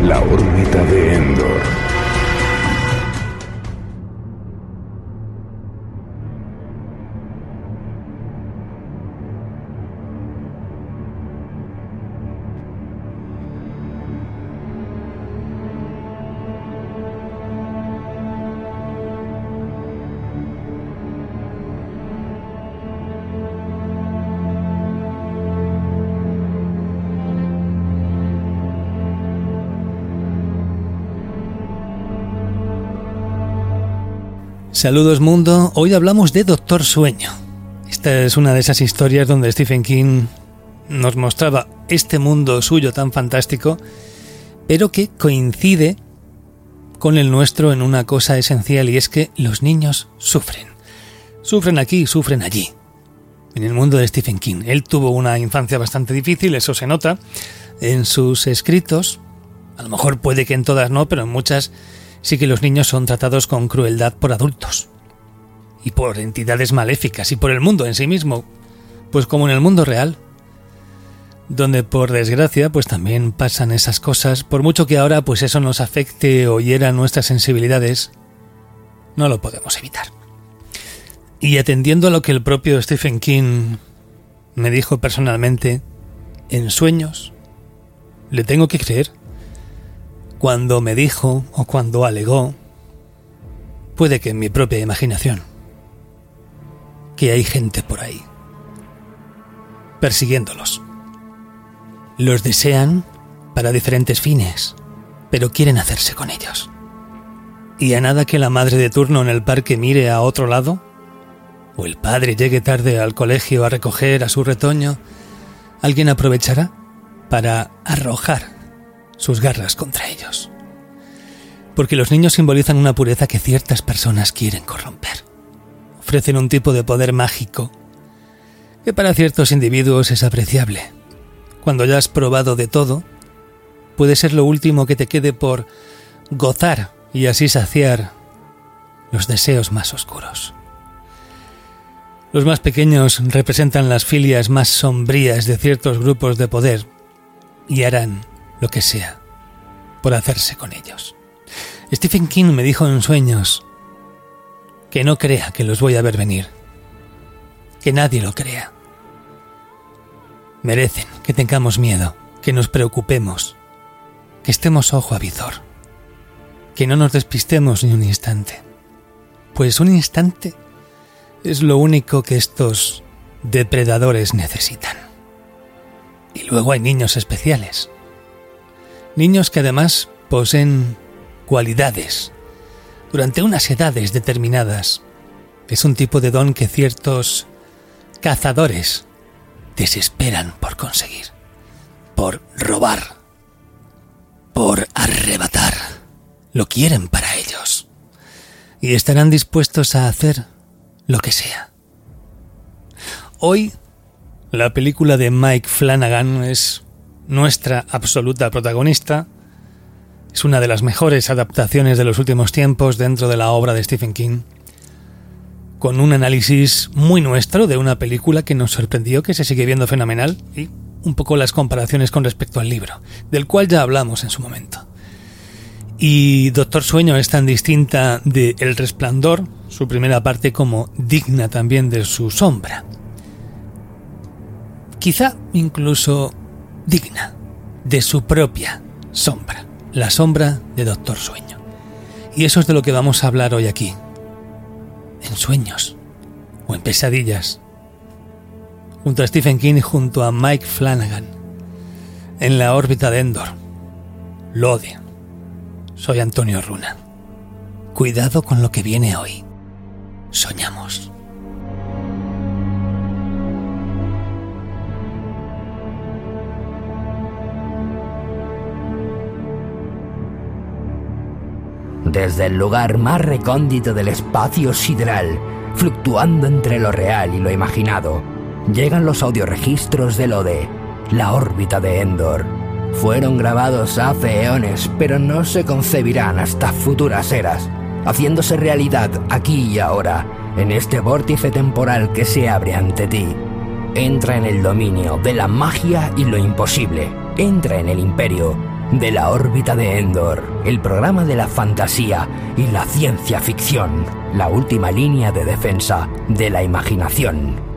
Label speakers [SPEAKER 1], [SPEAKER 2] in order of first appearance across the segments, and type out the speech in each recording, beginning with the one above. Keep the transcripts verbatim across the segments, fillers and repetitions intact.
[SPEAKER 1] La órbita de Endor.
[SPEAKER 2] Saludos mundo, hoy hablamos de Doctor Sueño. Esta es una de esas historias donde Stephen King nos mostraba este mundo suyo tan fantástico, pero que coincide con el nuestro en una cosa esencial, y es que los niños sufren. Sufren aquí, sufren allí. En el mundo de Stephen King. Él tuvo una infancia bastante difícil, eso se nota en sus escritos. A lo mejor puede que en todas no, pero en muchas sí que los niños son tratados con crueldad por adultos y por entidades maléficas y por el mundo en sí mismo, pues como en el mundo real, donde por desgracia pues también pasan esas cosas. Por mucho que ahora pues eso nos afecte o hiera nuestras sensibilidades, no lo podemos evitar. Y atendiendo a lo que el propio Stephen King me dijo personalmente, en Sueños le tengo que creer. Cuando me dijo o cuando alegó, puede que en mi propia imaginación, que hay gente por ahí, persiguiéndolos. Los desean para diferentes fines, pero quieren hacerse con ellos. Y a nada que la madre de turno en el parque mire a otro lado, o el padre llegue tarde al colegio a recoger a su retoño, alguien aprovechará para arrojar sus garras contra ellos. Porque los niños simbolizan una pureza que ciertas personas quieren corromper. Ofrecen un tipo de poder mágico que para ciertos individuos es apreciable. Cuando ya has probado de todo, puede ser lo último que te quede por gozar y así saciar los deseos más oscuros. Los más pequeños representan las filias más sombrías de ciertos grupos de poder y harán lo que sea por hacerse con ellos. Stephen King me dijo en Sueños que no crea que los voy a ver venir, que nadie lo crea. Merecen que tengamos miedo, que nos preocupemos, que estemos ojo a visor, que no nos despistemos ni un instante, pues un instante es lo único que estos depredadores necesitan. Y luego hay niños especiales. Niños que además poseen cualidades durante unas edades determinadas. Es un tipo de don que ciertos cazadores desesperan por conseguir, por robar, por arrebatar. Lo quieren para ellos y estarán dispuestos a hacer lo que sea. Hoy, la película de Mike Flanagan es nuestra absoluta protagonista. Es una de las mejores adaptaciones de los últimos tiempos dentro de la obra de Stephen King, con un análisis muy nuestro de una película que nos sorprendió, que se sigue viendo fenomenal, y un poco las comparaciones con respecto al libro, del cual ya hablamos en su momento. Y Doctor Sueño es tan distinta de El Resplandor, su primera parte, como digna también de su sombra. Quizá incluso digna de su propia sombra, la sombra de Doctor Sueño. Y eso es de lo que vamos a hablar hoy aquí, en Sueños o en Pesadillas, junto a Stephen King y junto a Mike Flanagan, en la órbita de Endor. Lode. Soy Antonio Runa. Cuidado con lo que viene hoy. Soñamos.
[SPEAKER 3] Desde el lugar más recóndito del espacio sideral, fluctuando entre lo real y lo imaginado, llegan los audioregistros de Lode, la órbita de Endor. Fueron grabados hace eones, pero no se concebirán hasta futuras eras, haciéndose realidad aquí y ahora, en este vórtice temporal que se abre ante ti. Entra en el dominio de la magia y lo imposible. Entra en el imperio de la órbita de Endor, el programa de la fantasía y la ciencia ficción, la última línea de defensa de la imaginación.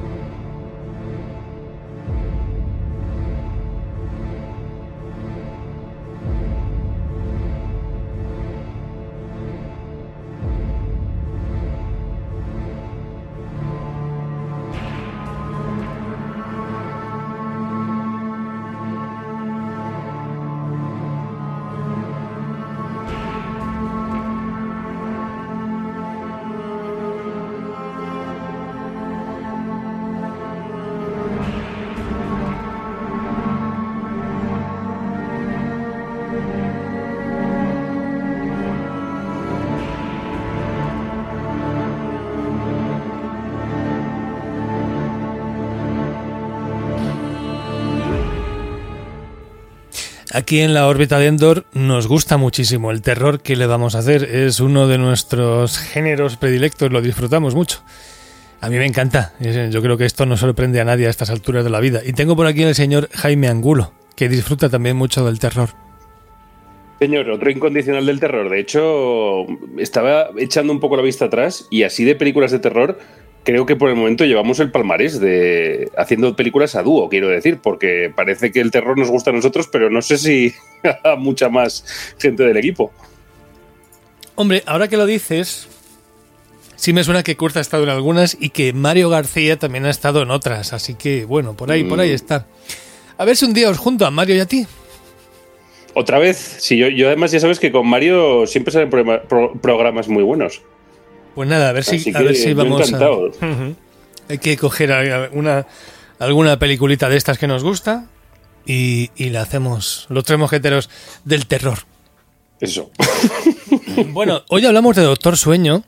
[SPEAKER 2] Aquí en la órbita de Endor nos gusta muchísimo el terror. ¿Qué le vamos a hacer? Es uno de nuestros géneros predilectos, lo disfrutamos mucho. A mí me encanta. Yo creo que esto no sorprende a nadie a estas alturas de la vida. Y tengo por aquí al señor Jaime Angulo, que disfruta también mucho del terror.
[SPEAKER 4] Señor, otro incondicional del terror. De hecho, estaba echando un poco la vista atrás y así de películas de terror, creo que por el momento llevamos el palmarés de haciendo películas a dúo, quiero decir, porque parece que el terror nos gusta a nosotros, pero no sé si a mucha más gente del equipo.
[SPEAKER 2] Hombre, ahora que lo dices, sí me suena que Kurt ha estado en algunas y que Mario García también ha estado en otras, así que bueno, por ahí, mm. por ahí está. A ver si un día os junto a Mario y a ti.
[SPEAKER 4] Otra vez, sí, yo, yo además ya sabes que con Mario siempre salen pro, pro, programas muy buenos.
[SPEAKER 2] Pues nada, a ver si, a ver si vamos a... Uh-huh. Hay que coger alguna, alguna peliculita de estas que nos gusta y, y la hacemos, los tres mosqueteros del terror.
[SPEAKER 4] Eso.
[SPEAKER 2] Bueno, hoy hablamos de Doctor Sueño.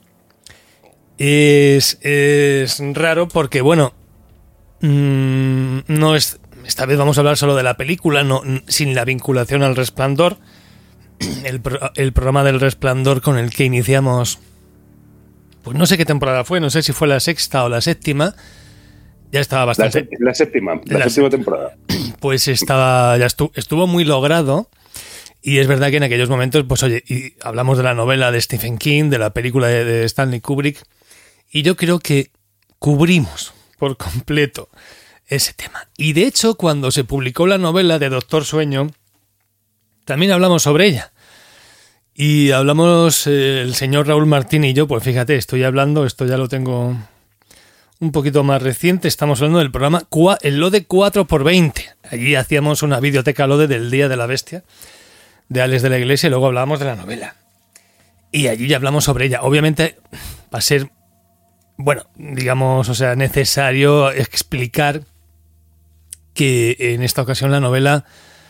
[SPEAKER 2] Es, es raro porque, bueno, mmm, no es... Esta vez vamos a hablar solo de la película, no, sin la vinculación al Resplandor. El, pro, el programa del Resplandor con el que iniciamos... Pues no sé qué temporada fue, no sé si fue la sexta o la séptima. Ya estaba bastante...
[SPEAKER 4] La, sé, la séptima, la, la séptima temporada.
[SPEAKER 2] Pues estaba, ya estuvo, estuvo muy logrado. Y es verdad que en aquellos momentos, pues oye, y hablamos de la novela de Stephen King, de la película de, de Stanley Kubrick. Y yo creo que cubrimos por completo ese tema. Y de hecho, cuando se publicó la novela de Doctor Sueño, también hablamos sobre ella. Y hablamos, eh, el señor Raúl Martín y yo, pues fíjate, estoy hablando, esto ya lo tengo un poquito más reciente, estamos hablando del programa el Lode cuatro por veinte. Allí hacíamos una videoteca Lode del Día de la Bestia, de Alex de la Iglesia, y luego hablábamos de la novela. Y allí ya hablamos sobre ella. Obviamente va a ser, bueno, digamos, o sea, necesario explicar que en esta ocasión la novela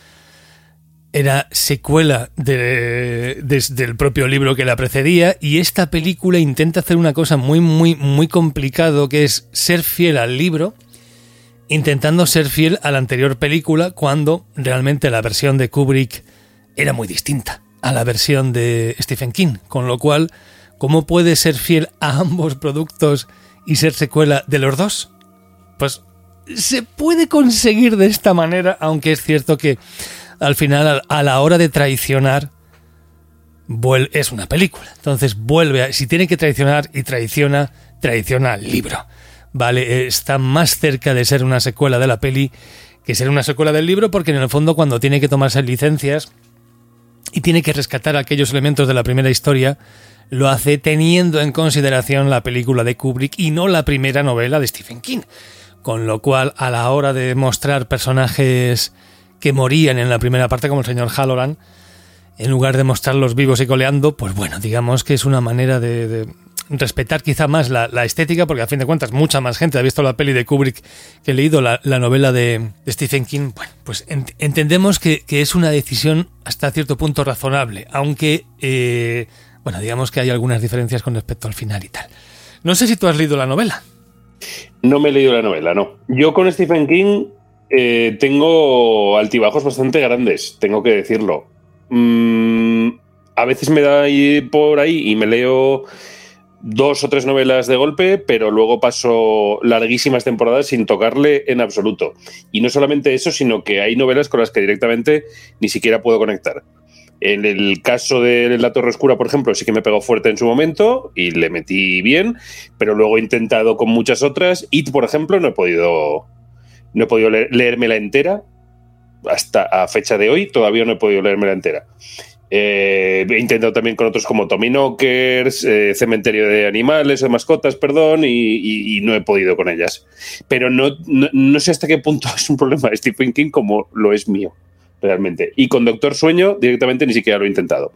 [SPEAKER 2] era secuela de, de, del propio libro que la precedía, y esta película intenta hacer una cosa muy, muy, muy complicado, que es ser fiel al libro, intentando ser fiel a la anterior película, cuando realmente la versión de Kubrick era muy distinta a la versión de Stephen King, con lo cual, ¿cómo puede ser fiel a ambos productos y ser secuela de los dos? Pues se puede conseguir de esta manera, aunque es cierto que al final, a la hora de traicionar, es una película. Entonces vuelve a, si tiene que traicionar y traiciona, traiciona al libro. Vale, está más cerca de ser una secuela de la peli que ser una secuela del libro, porque en el fondo cuando tiene que tomarse licencias y tiene que rescatar aquellos elementos de la primera historia, lo hace teniendo en consideración la película de Kubrick y no la primera novela de Stephen King. Con lo cual, a la hora de mostrar personajes que morían en la primera parte, como el señor Halloran, en lugar de mostrarlos vivos y coleando, pues bueno, digamos que es una manera de, de respetar quizá más la, la estética, porque a fin de cuentas mucha más gente ha visto la peli de Kubrick que ha leído la, la novela de, de Stephen King. Bueno, pues ent- entendemos que, que es una decisión hasta cierto punto razonable, aunque, eh, bueno, digamos que hay algunas diferencias con respecto al final y tal. No sé si tú has leído la novela.
[SPEAKER 4] No me he leído la novela, no. Yo con Stephen King eh, tengo altibajos bastante grandes, tengo que decirlo. Mm, a veces me da ahí por ahí y me leo dos o tres novelas de golpe, pero luego paso larguísimas temporadas sin tocarle en absoluto. Y no solamente eso, sino que hay novelas con las que directamente ni siquiera puedo conectar. En el caso de La Torre Oscura, por ejemplo, sí que me pegó fuerte en su momento y le metí bien, pero luego he intentado con muchas otras. It, por ejemplo, no he podido, no he podido leer, leérmela entera. Hasta a fecha de hoy todavía no he podido leérmela entera. Eh, he intentado también con otros como Tommy Knockers, eh, Cementerio de Animales o de Mascotas, perdón, y, y, y no he podido con ellas. Pero no, no, no sé hasta qué punto es un problema de Stephen King como lo es mío, realmente. Y con Doctor Sueño directamente ni siquiera lo he intentado.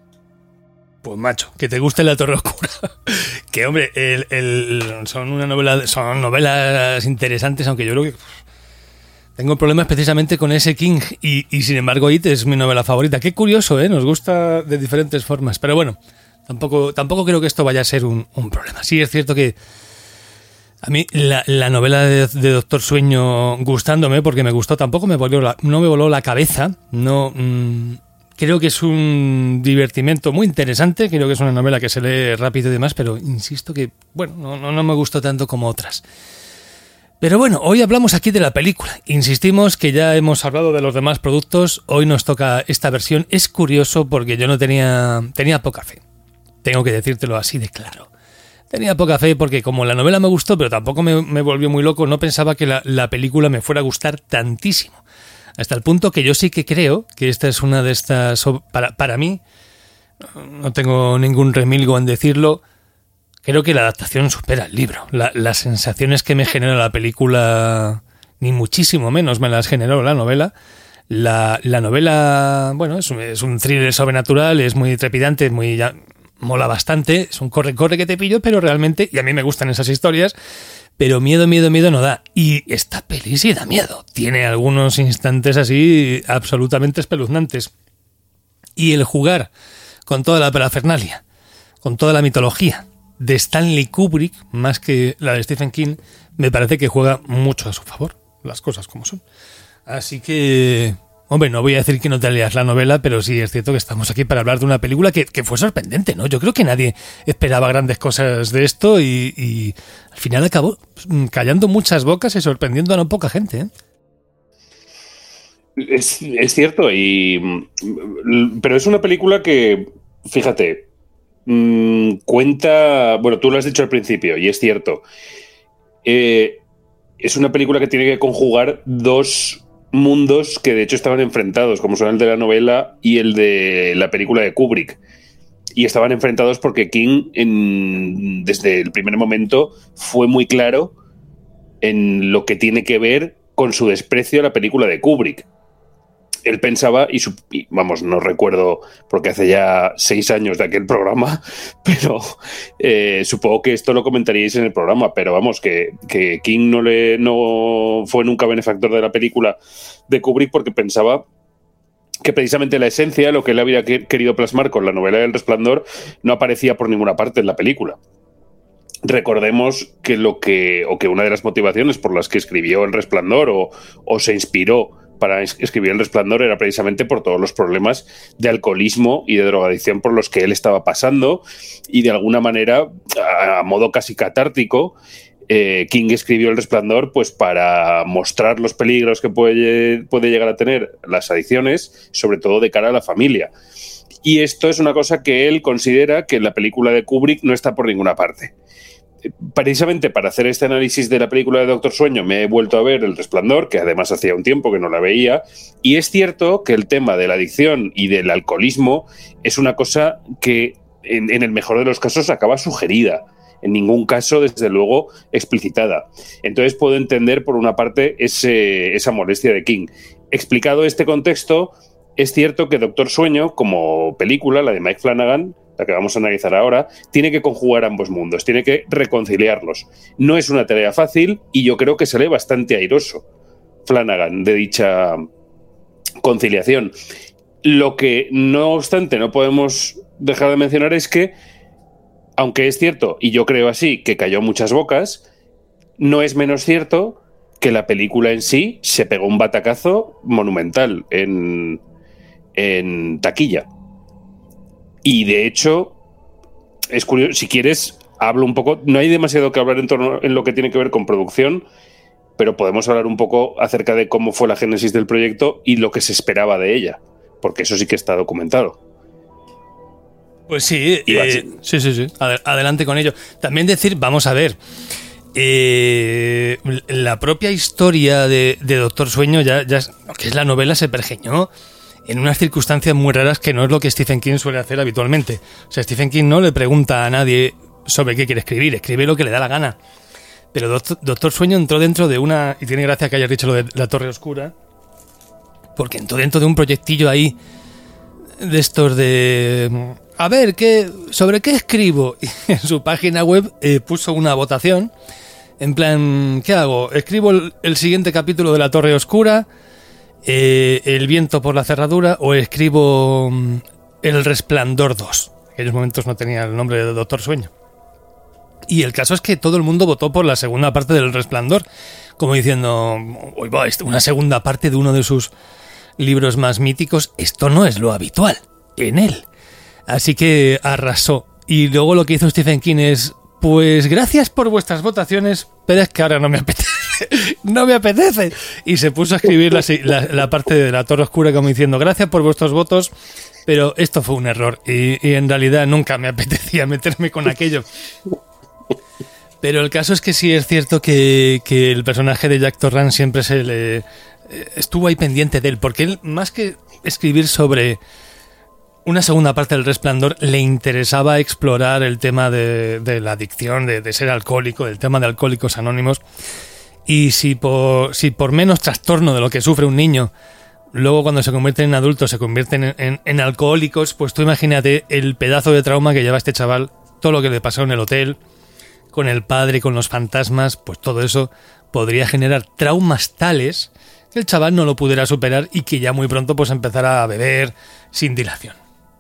[SPEAKER 2] Pues macho, que te guste La Torre Oscura. Que hombre, el, el, son una novela, son novelas interesantes, aunque yo creo que tengo problemas precisamente con ese King y, y sin embargo It es mi novela favorita. Qué curioso, ¿eh? Nos gusta de diferentes formas. Pero bueno, tampoco, tampoco creo que esto vaya a ser un, un problema. Sí es cierto que a mí la, la novela de, de Doctor Sueño gustándome, porque me gustó, tampoco me volvió la, no me voló la cabeza. No, mmm, creo que es un divertimento muy interesante. Creo que es una novela que se lee rápido y demás, pero insisto que, bueno, no, no, no me gustó tanto como otras. Pero bueno, hoy hablamos aquí de la película. Insistimos que ya hemos hablado de los demás productos. Hoy nos toca esta versión. Es curioso porque yo no tenía, tenía poca fe. Tengo que decírtelo así de claro. Tenía poca fe porque como la novela me gustó, pero tampoco me, me volvió muy loco, no pensaba que la, la película me fuera a gustar tantísimo. Hasta el punto que yo sí que creo que esta es una de estas... Para, para mí, no tengo ningún remilgo en decirlo, creo que la adaptación supera el libro. La, las sensaciones que me genera la película, ni muchísimo menos me las generó la novela. La, la novela, bueno, es un, es un thriller sobrenatural, es muy trepidante, muy ya, mola bastante, es un corre-corre que te pillo, pero realmente, y a mí me gustan esas historias, pero miedo, miedo, miedo no da. Y esta peli sí da miedo. Tiene algunos instantes así absolutamente espeluznantes. Y el jugar con toda la parafernalia, con toda la mitología de Stanley Kubrick, más que la de Stephen King, me parece que juega mucho a su favor, las cosas como son. Así que, hombre, no voy a decir que no te leas la novela, pero sí es cierto que estamos aquí para hablar de una película que, que fue sorprendente, ¿no? Yo creo que nadie esperaba grandes cosas de esto y, y al final acabó callando muchas bocas y sorprendiendo a no poca gente, ¿eh?
[SPEAKER 4] Es, es cierto, y pero es una película que, fíjate, cuenta, bueno, tú lo has dicho al principio y es cierto, eh, es una película que tiene que conjugar dos mundos que de hecho estaban enfrentados, como son el de la novela y el de la película de Kubrick, y estaban enfrentados porque King en, desde el primer momento fue muy claro en lo que tiene que ver con su desprecio a la película de Kubrick. Él pensaba, y, su, y vamos, no recuerdo porque hace ya seis años de aquel programa, pero eh, supongo que esto lo comentaríais en el programa, pero vamos, que, que King no, le, no fue nunca benefactor de la película de Kubrick porque pensaba que precisamente la esencia, lo que él había querido plasmar con la novela del Resplandor, no aparecía por ninguna parte en la película. Recordemos que lo que, o que una de las motivaciones por las que escribió El Resplandor o, o se inspiró para escribir El Resplandor era precisamente por todos los problemas de alcoholismo y de drogadicción por los que él estaba pasando, y de alguna manera, a modo casi catártico, eh, King escribió El Resplandor pues para mostrar los peligros que puede, puede llegar a tener las adicciones, sobre todo de cara a la familia. Y esto es una cosa que él considera que en la película de Kubrick no está por ninguna parte. Precisamente para hacer este análisis de la película de Doctor Sueño me he vuelto a ver El Resplandor, que además hacía un tiempo que no la veía, y es cierto que el tema de la adicción y del alcoholismo es una cosa que en, en el mejor de los casos acaba sugerida, en ningún caso desde luego explicitada. Entonces puedo entender por una parte ese, esa molestia de King. Explicado este contexto, es cierto que Doctor Sueño, como película, la de Mike Flanagan, la que vamos a analizar ahora, tiene que conjugar ambos mundos, tiene que reconciliarlos. No es una tarea fácil y yo creo que se lee bastante airoso Flanagan de dicha conciliación. Lo que, no obstante, no podemos dejar de mencionar es que, aunque es cierto, y yo creo así, que cayó muchas bocas, no es menos cierto que la película en sí se pegó un batacazo monumental en, en taquilla. Y de hecho, es curioso, si quieres, hablo un poco, no hay demasiado que hablar en torno en lo que tiene que ver con producción, pero podemos hablar un poco acerca de cómo fue la génesis del proyecto y lo que se esperaba de ella, porque eso sí que está documentado.
[SPEAKER 2] Pues sí, eh, sí, sí, sí. Adelante con ello. También decir, vamos a ver, eh, la propia historia de, de Doctor Sueño, ya, ya, que es la novela, se pergeñó en unas circunstancias muy raras que no es lo que Stephen King suele hacer habitualmente. O sea, Stephen King no le pregunta a nadie sobre qué quiere escribir, escribe lo que le da la gana. Pero Doctor, Doctor Sueño entró dentro de una, y tiene gracia que hayas dicho lo de la Torre Oscura, porque entró dentro de un proyectillo ahí de estos de... A ver, ¿qué, ¿sobre qué escribo? Y en su página web eh, puso una votación, en plan, ¿qué hago? ¿Escribo el, el siguiente capítulo de La Torre Oscura, eh, El viento por la cerradura, o escribo mm, El Resplandor dos? En aquellos momentos no tenía el nombre de Doctor Sueño. Y el caso es que todo el mundo votó por la segunda parte del Resplandor, como diciendo, uy, va, una segunda parte de uno de sus libros más míticos, esto no es lo habitual en él. Así que arrasó. Y luego lo que hizo Stephen King es, pues gracias por vuestras votaciones, pero es que ahora no me apetece. No me apetece. Y se puso a escribir la, la, la parte de La Torre Oscura como diciendo, gracias por vuestros votos, pero esto fue un error. Y, y en realidad nunca me apetecía meterme con aquello. Pero el caso es que sí es cierto que, que el personaje de Jack Torrance siempre se le estuvo ahí pendiente de él, porque él, más que escribir sobre una segunda parte del Resplandor, le interesaba explorar el tema de, de la adicción, de, de ser alcohólico, el tema de Alcohólicos Anónimos. Y si por, si por menos trastorno de lo que sufre un niño, luego cuando se convierten en adultos se convierten en, en, en alcohólicos, pues tú imagínate el pedazo de trauma que lleva este chaval, todo lo que le pasó en el hotel, con el padre, con los fantasmas, pues todo eso podría generar traumas tales que el chaval no lo pudiera superar y que ya muy pronto pues empezara a beber sin dilación.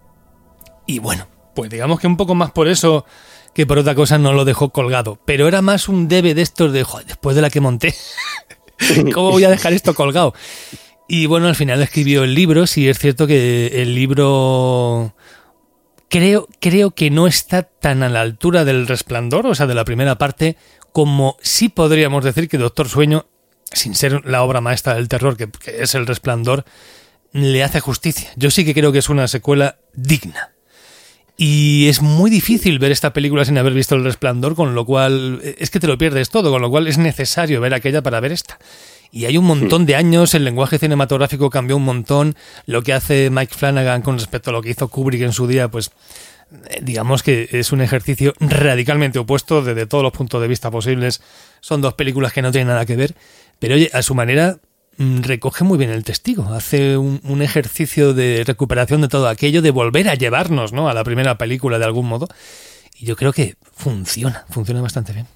[SPEAKER 2] Y bueno, pues digamos que un poco más por eso que por otra cosa no lo dejó colgado, pero era más un debe de estos de, joder, después de la que monté, ¿cómo voy a dejar esto colgado? Y bueno, al final escribió el libro. Sí es cierto que el libro... Creo, creo que no está tan a la altura del Resplandor, o sea, de la primera parte, como sí podríamos decir que Doctor Sueño, sin ser la obra maestra del terror, que, que es El Resplandor, le hace justicia. Yo sí que creo que es una secuela digna. Y es muy difícil ver esta película sin haber visto El Resplandor, con lo cual es que te lo pierdes todo, con lo cual es necesario ver aquella para ver esta. Y hay un montón de años, el lenguaje cinematográfico cambió un montón, lo que hace Mike Flanagan con respecto a lo que hizo Kubrick en su día, pues digamos que es un ejercicio radicalmente opuesto desde todos los puntos de vista posibles. Son dos películas que no tienen nada que ver, pero oye, a su manera recoge muy bien el testigo, hace un, un ejercicio de recuperación de todo aquello, de volver a llevarnos, ¿no?, a la primera película de algún modo, y yo creo que funciona, funciona bastante bien.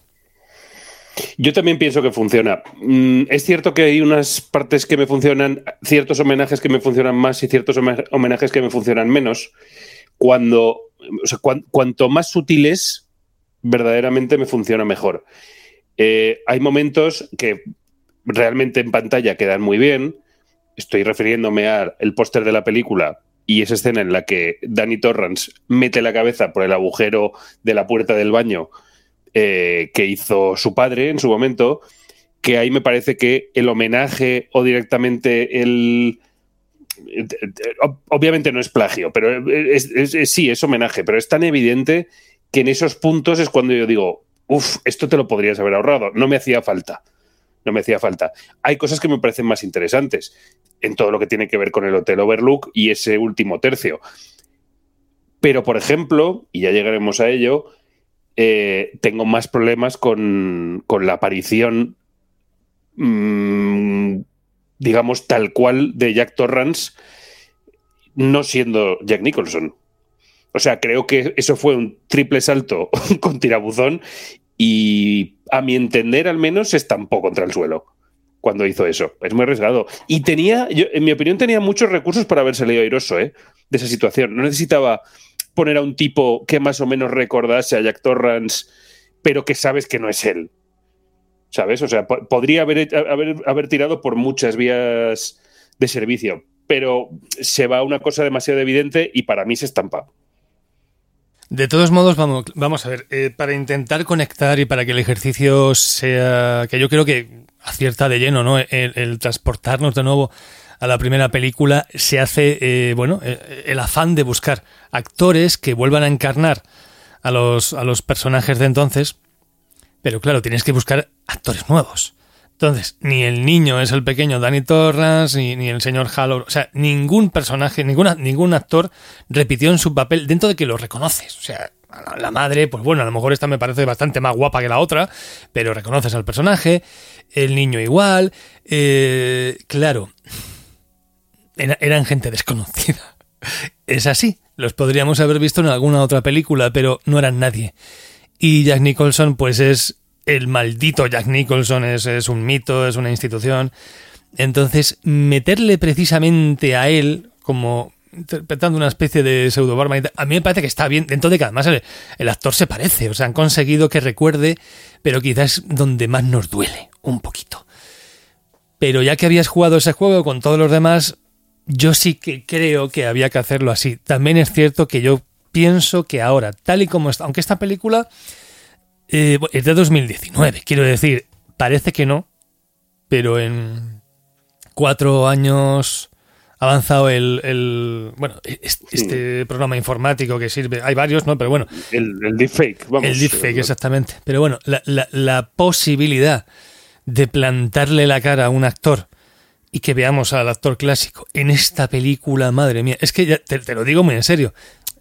[SPEAKER 4] Yo también pienso que funciona. Es cierto que hay unas partes que me funcionan, ciertos homenajes que me funcionan más y ciertos homenajes que me funcionan menos. Cuando, o sea, cu- cuanto más sutiles, verdaderamente me funciona mejor. Eh, hay momentos que realmente en pantalla quedan muy bien. Estoy refiriéndome al póster de la película y esa escena en la que Danny Torrance mete la cabeza por el agujero de la puerta del baño eh, que hizo su padre en su momento, que ahí me parece que el homenaje o directamente el... Obviamente no es plagio, pero es, es, es, sí, es homenaje, pero es tan evidente que en esos puntos es cuando yo digo, uff, esto te lo podrías haber ahorrado, no me hacía falta. No me hacía falta. Hay cosas que me parecen más interesantes en todo lo que tiene que ver con el Hotel Overlook y ese último tercio. Pero, por ejemplo, y ya llegaremos a ello, eh, tengo más problemas con, con la aparición, mmm, digamos, tal cual de Jack Torrance, no siendo Jack Nicholson. O sea, creo que eso fue un triple salto con tirabuzón y, a mi entender, al menos, se estampó contra el suelo cuando hizo eso. Es muy arriesgado. Y tenía, yo, en mi opinión, tenía muchos recursos para haber salido airoso, ¿eh?, de esa situación. No necesitaba poner a un tipo que más o menos recordase a Jack Torrance, pero que sabes que no es él. ¿Sabes? O sea, po- podría haber, haber, haber tirado por muchas vías de servicio, pero se va a una cosa demasiado evidente y para mí se estampa.
[SPEAKER 2] De todos modos, vamos, vamos a ver, eh, para intentar conectar y para que el ejercicio sea, que yo creo que acierta de lleno, ¿no? El, el transportarnos de nuevo a la primera película, se hace, eh, bueno, el, el afán de buscar actores que vuelvan a encarnar a los, a los personajes de entonces, pero claro, tienes que buscar actores nuevos. Entonces, ni el niño es el pequeño Danny Torrance, ni, ni el señor Halloran, o sea, ningún personaje, ninguna, ningún actor repitió en su papel, dentro de que lo reconoces. O sea, la madre, pues bueno, a lo mejor esta me parece bastante más guapa que la otra, pero reconoces al personaje, el niño igual, eh, claro, era, eran gente desconocida. Es así, los podríamos haber visto en alguna otra película, pero no eran nadie. Y Jack Nicholson, pues es... el maldito Jack Nicholson, es, es un mito, es una institución. Entonces, meterle precisamente a él como interpretando una especie de pseudo Barman, a mí me parece que está bien, dentro de que además el, el actor se parece, o sea, han conseguido que recuerde, pero quizás donde más nos duele, un poquito. Pero ya que habías jugado ese juego con todos los demás, yo sí que creo que había que hacerlo así. También es cierto que yo pienso que ahora, tal y como está, aunque esta película... Eh, es de dos mil diecinueve, quiero decir, parece que no, pero en cuatro años ha avanzado el, el bueno, este, este programa informático que sirve, hay varios, ¿no? Pero bueno.
[SPEAKER 4] El, el deepfake, vamos.
[SPEAKER 2] El deepfake, exactamente. Pero bueno, la, la, la posibilidad de plantarle la cara a un actor y que veamos al actor clásico en esta película, madre mía, es que ya te, te lo digo muy en serio.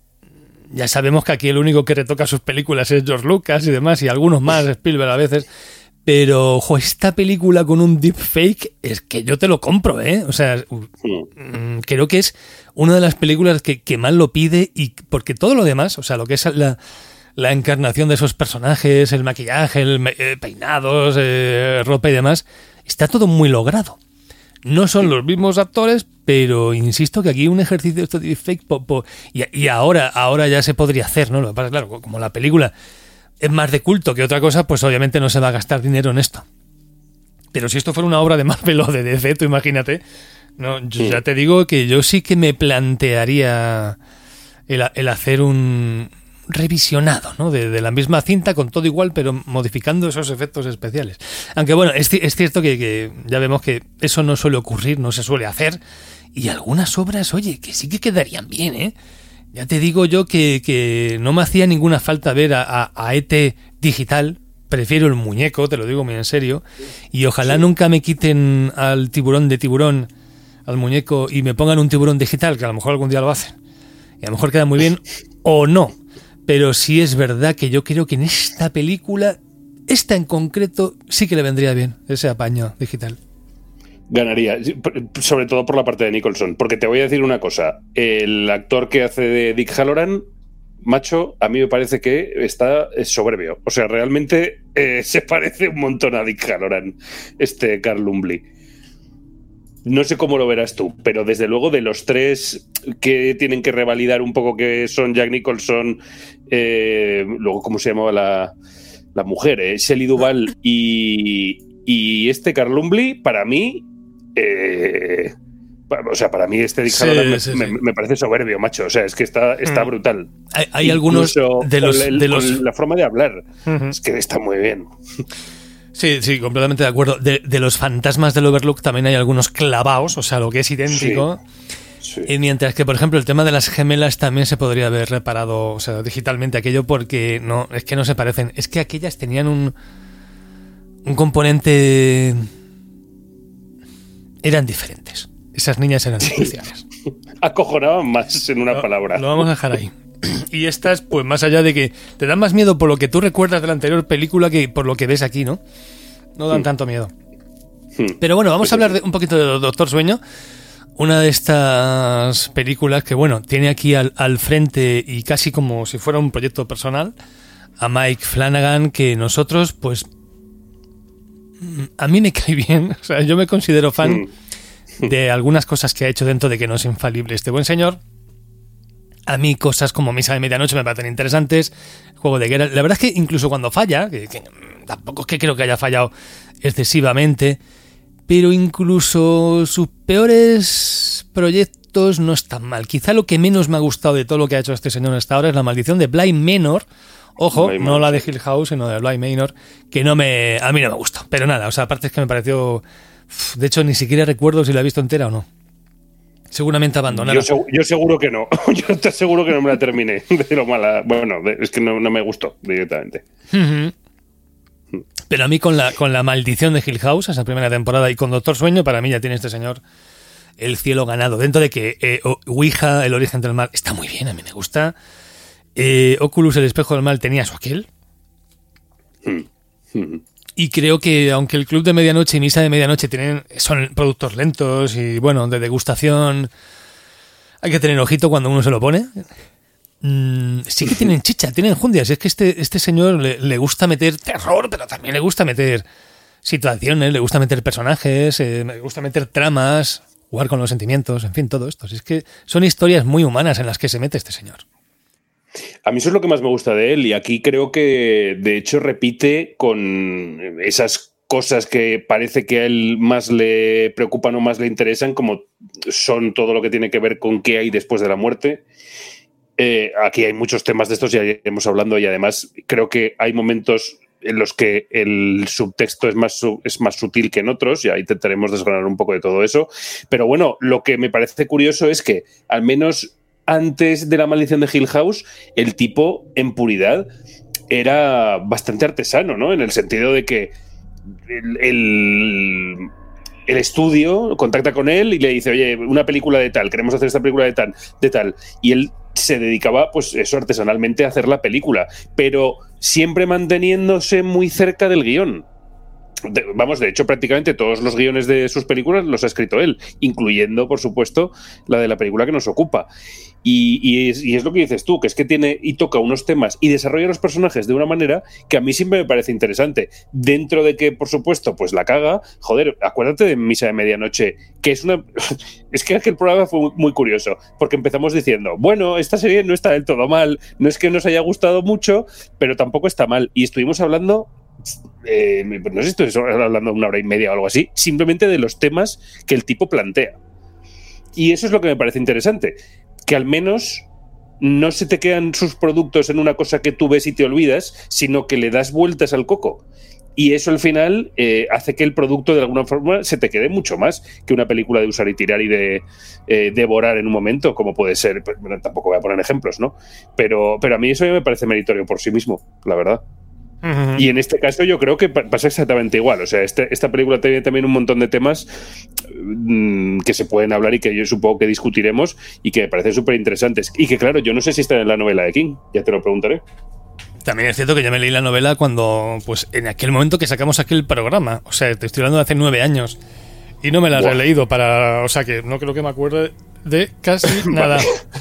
[SPEAKER 2] Ya sabemos que aquí el único que retoca sus películas es George Lucas y demás, y algunos más, Spielberg a veces. Pero, ojo, esta película con un deepfake es que yo te lo compro, ¿eh? O sea, sí. Creo que es una de las películas que, que más lo pide, y porque todo lo demás, o sea, lo que es la, la encarnación de esos personajes, el maquillaje, el eh, peinados, eh, ropa y demás, está todo muy logrado. No son los mismos actores, pero insisto que aquí un ejercicio de deepfake po, po, y, y ahora, ahora ya se podría hacer, ¿no? Lo que pasa, claro, como la película es más de culto que otra cosa, pues obviamente no se va a gastar dinero en esto. Pero si esto fuera una obra de Marvel o de D C, tú imagínate, no, yo ya te digo que yo sí que me plantearía el, el hacer un revisionado, ¿no? De, de la misma cinta, con todo igual, pero modificando esos efectos especiales. Aunque bueno, es, es cierto que, que ya vemos que eso no suele ocurrir, no se suele hacer, y algunas obras, oye, que sí que quedarían bien, ¿eh? Ya te digo yo que, que no me hacía ninguna falta ver a, a, a E T digital, prefiero el muñeco, te lo digo muy en serio, y ojalá sí. nunca me quiten al tiburón de tiburón, al muñeco, y me pongan un tiburón digital, que a lo mejor algún día lo hacen, y a lo mejor queda muy bien, o no. Pero sí es verdad que yo creo que en esta película, esta en concreto, sí que le vendría bien ese apaño digital.
[SPEAKER 4] Ganaría, sobre todo por la parte de Nicholson, porque te voy a decir una cosa, el actor que hace de Dick Halloran, macho, a mí me parece que está soberbio, o sea, realmente eh, se parece un montón a Dick Halloran, este Carl Lumbly. No sé cómo lo verás tú, pero desde luego de los tres que tienen que revalidar un poco, que son Jack Nicholson, eh, luego cómo se llamaba la, la mujer, eh, Shelley Duvall y, y este Carl Lumbly, para mí, eh, o sea, para mí este Dick Halloran sí, me, sí, sí. Me, me parece soberbio, macho, o sea, es que está, está mm. brutal.
[SPEAKER 2] Hay, hay algunos de los,
[SPEAKER 4] el,
[SPEAKER 2] de los...
[SPEAKER 4] la forma de hablar, uh-huh. Es que está muy bien.
[SPEAKER 2] Sí, sí, completamente de acuerdo. De, de los fantasmas del Overlook también hay algunos clavados, o sea, lo que es idéntico. Sí, sí. Y mientras que, por ejemplo, el tema de las gemelas también se podría haber reparado, o sea, digitalmente aquello, porque no, es que no se parecen. Es que aquellas tenían un, un componente... Eran diferentes. Esas niñas eran especiales.
[SPEAKER 4] Sí. Acojonaban más, en una
[SPEAKER 2] lo,
[SPEAKER 4] palabra.
[SPEAKER 2] Lo vamos a dejar ahí. Y estas, pues más allá de que te dan más miedo por lo que tú recuerdas de la anterior película que por lo que ves aquí, ¿no? No dan hmm. tanto miedo. Hmm. Pero bueno, vamos a hablar de un poquito de Doctor Sueño. Una de estas películas que, bueno, tiene aquí al, al frente y casi como si fuera un proyecto personal a Mike Flanagan, que nosotros, pues, a mí me cae bien. O sea, yo me considero fan hmm. de algunas cosas que ha hecho, dentro de que no es infalible este buen señor. A mí cosas como Misa de Medianoche me parecen interesantes, Juego de Guerra. La verdad es que incluso cuando falla, que, que tampoco es que creo que haya fallado excesivamente, pero incluso sus peores proyectos no están mal. Quizá lo que menos me ha gustado de todo lo que ha hecho este señor hasta ahora es La maldición de Bly Manor. Ojo, Bly no la de Hill House, sino de Bly Manor, que no me, a mí no me gustó. Pero nada, o sea, aparte es que me pareció... De hecho, ni siquiera recuerdo si la he visto entera o no. Seguramente abandonada.
[SPEAKER 4] Yo, yo seguro que no. Yo te aseguro que no me la terminé de lo mala. Bueno, de, es que no, no me gustó directamente.
[SPEAKER 2] Uh-huh. Pero a mí con la, con la maldición de Hill House, esa primera temporada, y con Doctor Sueño, para mí ya tiene este señor el cielo ganado. Dentro de que eh, Ouija, el origen del mal, está muy bien, a mí me gusta. Eh, Oculus, el espejo del mal, tenía su aquel.
[SPEAKER 4] Mm-hmm.
[SPEAKER 2] Y creo que aunque el Club de Medianoche y Misa de Medianoche tienen, son productos lentos y bueno, de degustación, hay que tener ojito cuando uno se lo pone. Mm, sí que tienen chicha, tienen enjundias. Es que este, este señor le, le gusta meter terror, pero también le gusta meter situaciones, le gusta meter personajes, eh, le gusta meter tramas, jugar con los sentimientos, en fin, todo esto. Es que son historias muy humanas en las que se mete este señor.
[SPEAKER 4] A mí eso es lo que más me gusta de él, y aquí creo que de hecho repite con esas cosas que parece que a él más le preocupan o más le interesan, como son todo lo que tiene que ver con qué hay después de la muerte. Eh, aquí hay muchos temas de estos, ya iremos hablando, y además creo que hay momentos en los que el subtexto es más, es más sutil que en otros, y ahí intentaremos desgranar un poco de todo eso. Pero bueno, lo que me parece curioso es que al menos antes de La maldición de Hill House, el tipo en puridad era bastante artesano, ¿no? En el sentido de que el, el, el estudio contacta con él y le dice, oye, una película de tal, queremos hacer esta película de tal, de tal. Y él se dedicaba, pues eso, artesanalmente a hacer la película, pero siempre manteniéndose muy cerca del guión. De, vamos, de hecho, prácticamente todos los guiones de sus películas los ha escrito él, incluyendo, por supuesto, la de la película que nos ocupa. Y, y, es, y es lo que dices tú, que es que tiene y toca unos temas y desarrolla los personajes de una manera que a mí siempre me parece interesante. Dentro de que, por supuesto, pues la caga. Joder, acuérdate de Misa de Medianoche, que es una... Es que aquel programa fue muy, muy curioso, porque empezamos diciendo, bueno, esta serie no está del todo mal, no es que nos haya gustado mucho, pero tampoco está mal. Y estuvimos hablando... Eh, no sé si estoy hablando de una hora y media o algo así, simplemente de los temas que el tipo plantea. Y eso es lo que me parece interesante, que al menos no se te quedan sus productos en una cosa que tú ves y te olvidas, sino que le das vueltas al coco. Y eso al final eh, hace que el producto de alguna forma se te quede mucho más que una película de usar y tirar y de eh, devorar en un momento, como puede ser. Bueno, tampoco voy a poner ejemplos, ¿no? Pero, pero a mí eso ya me parece meritorio por sí mismo, la verdad. Uh-huh. Y en este caso yo creo que pasa exactamente igual. O sea, este, esta película tiene también un montón de temas mmm, que se pueden hablar y que yo supongo que discutiremos y que me parecen súper interesantes. Y que claro, yo no sé si están en la novela de King, ya te lo preguntaré.
[SPEAKER 2] También es cierto que yo me leí la novela cuando, pues en aquel momento que sacamos aquel programa. O sea, te estoy hablando de hace nueve años y no me las wow. he leído para... O sea, que no creo que me acuerde de casi nada.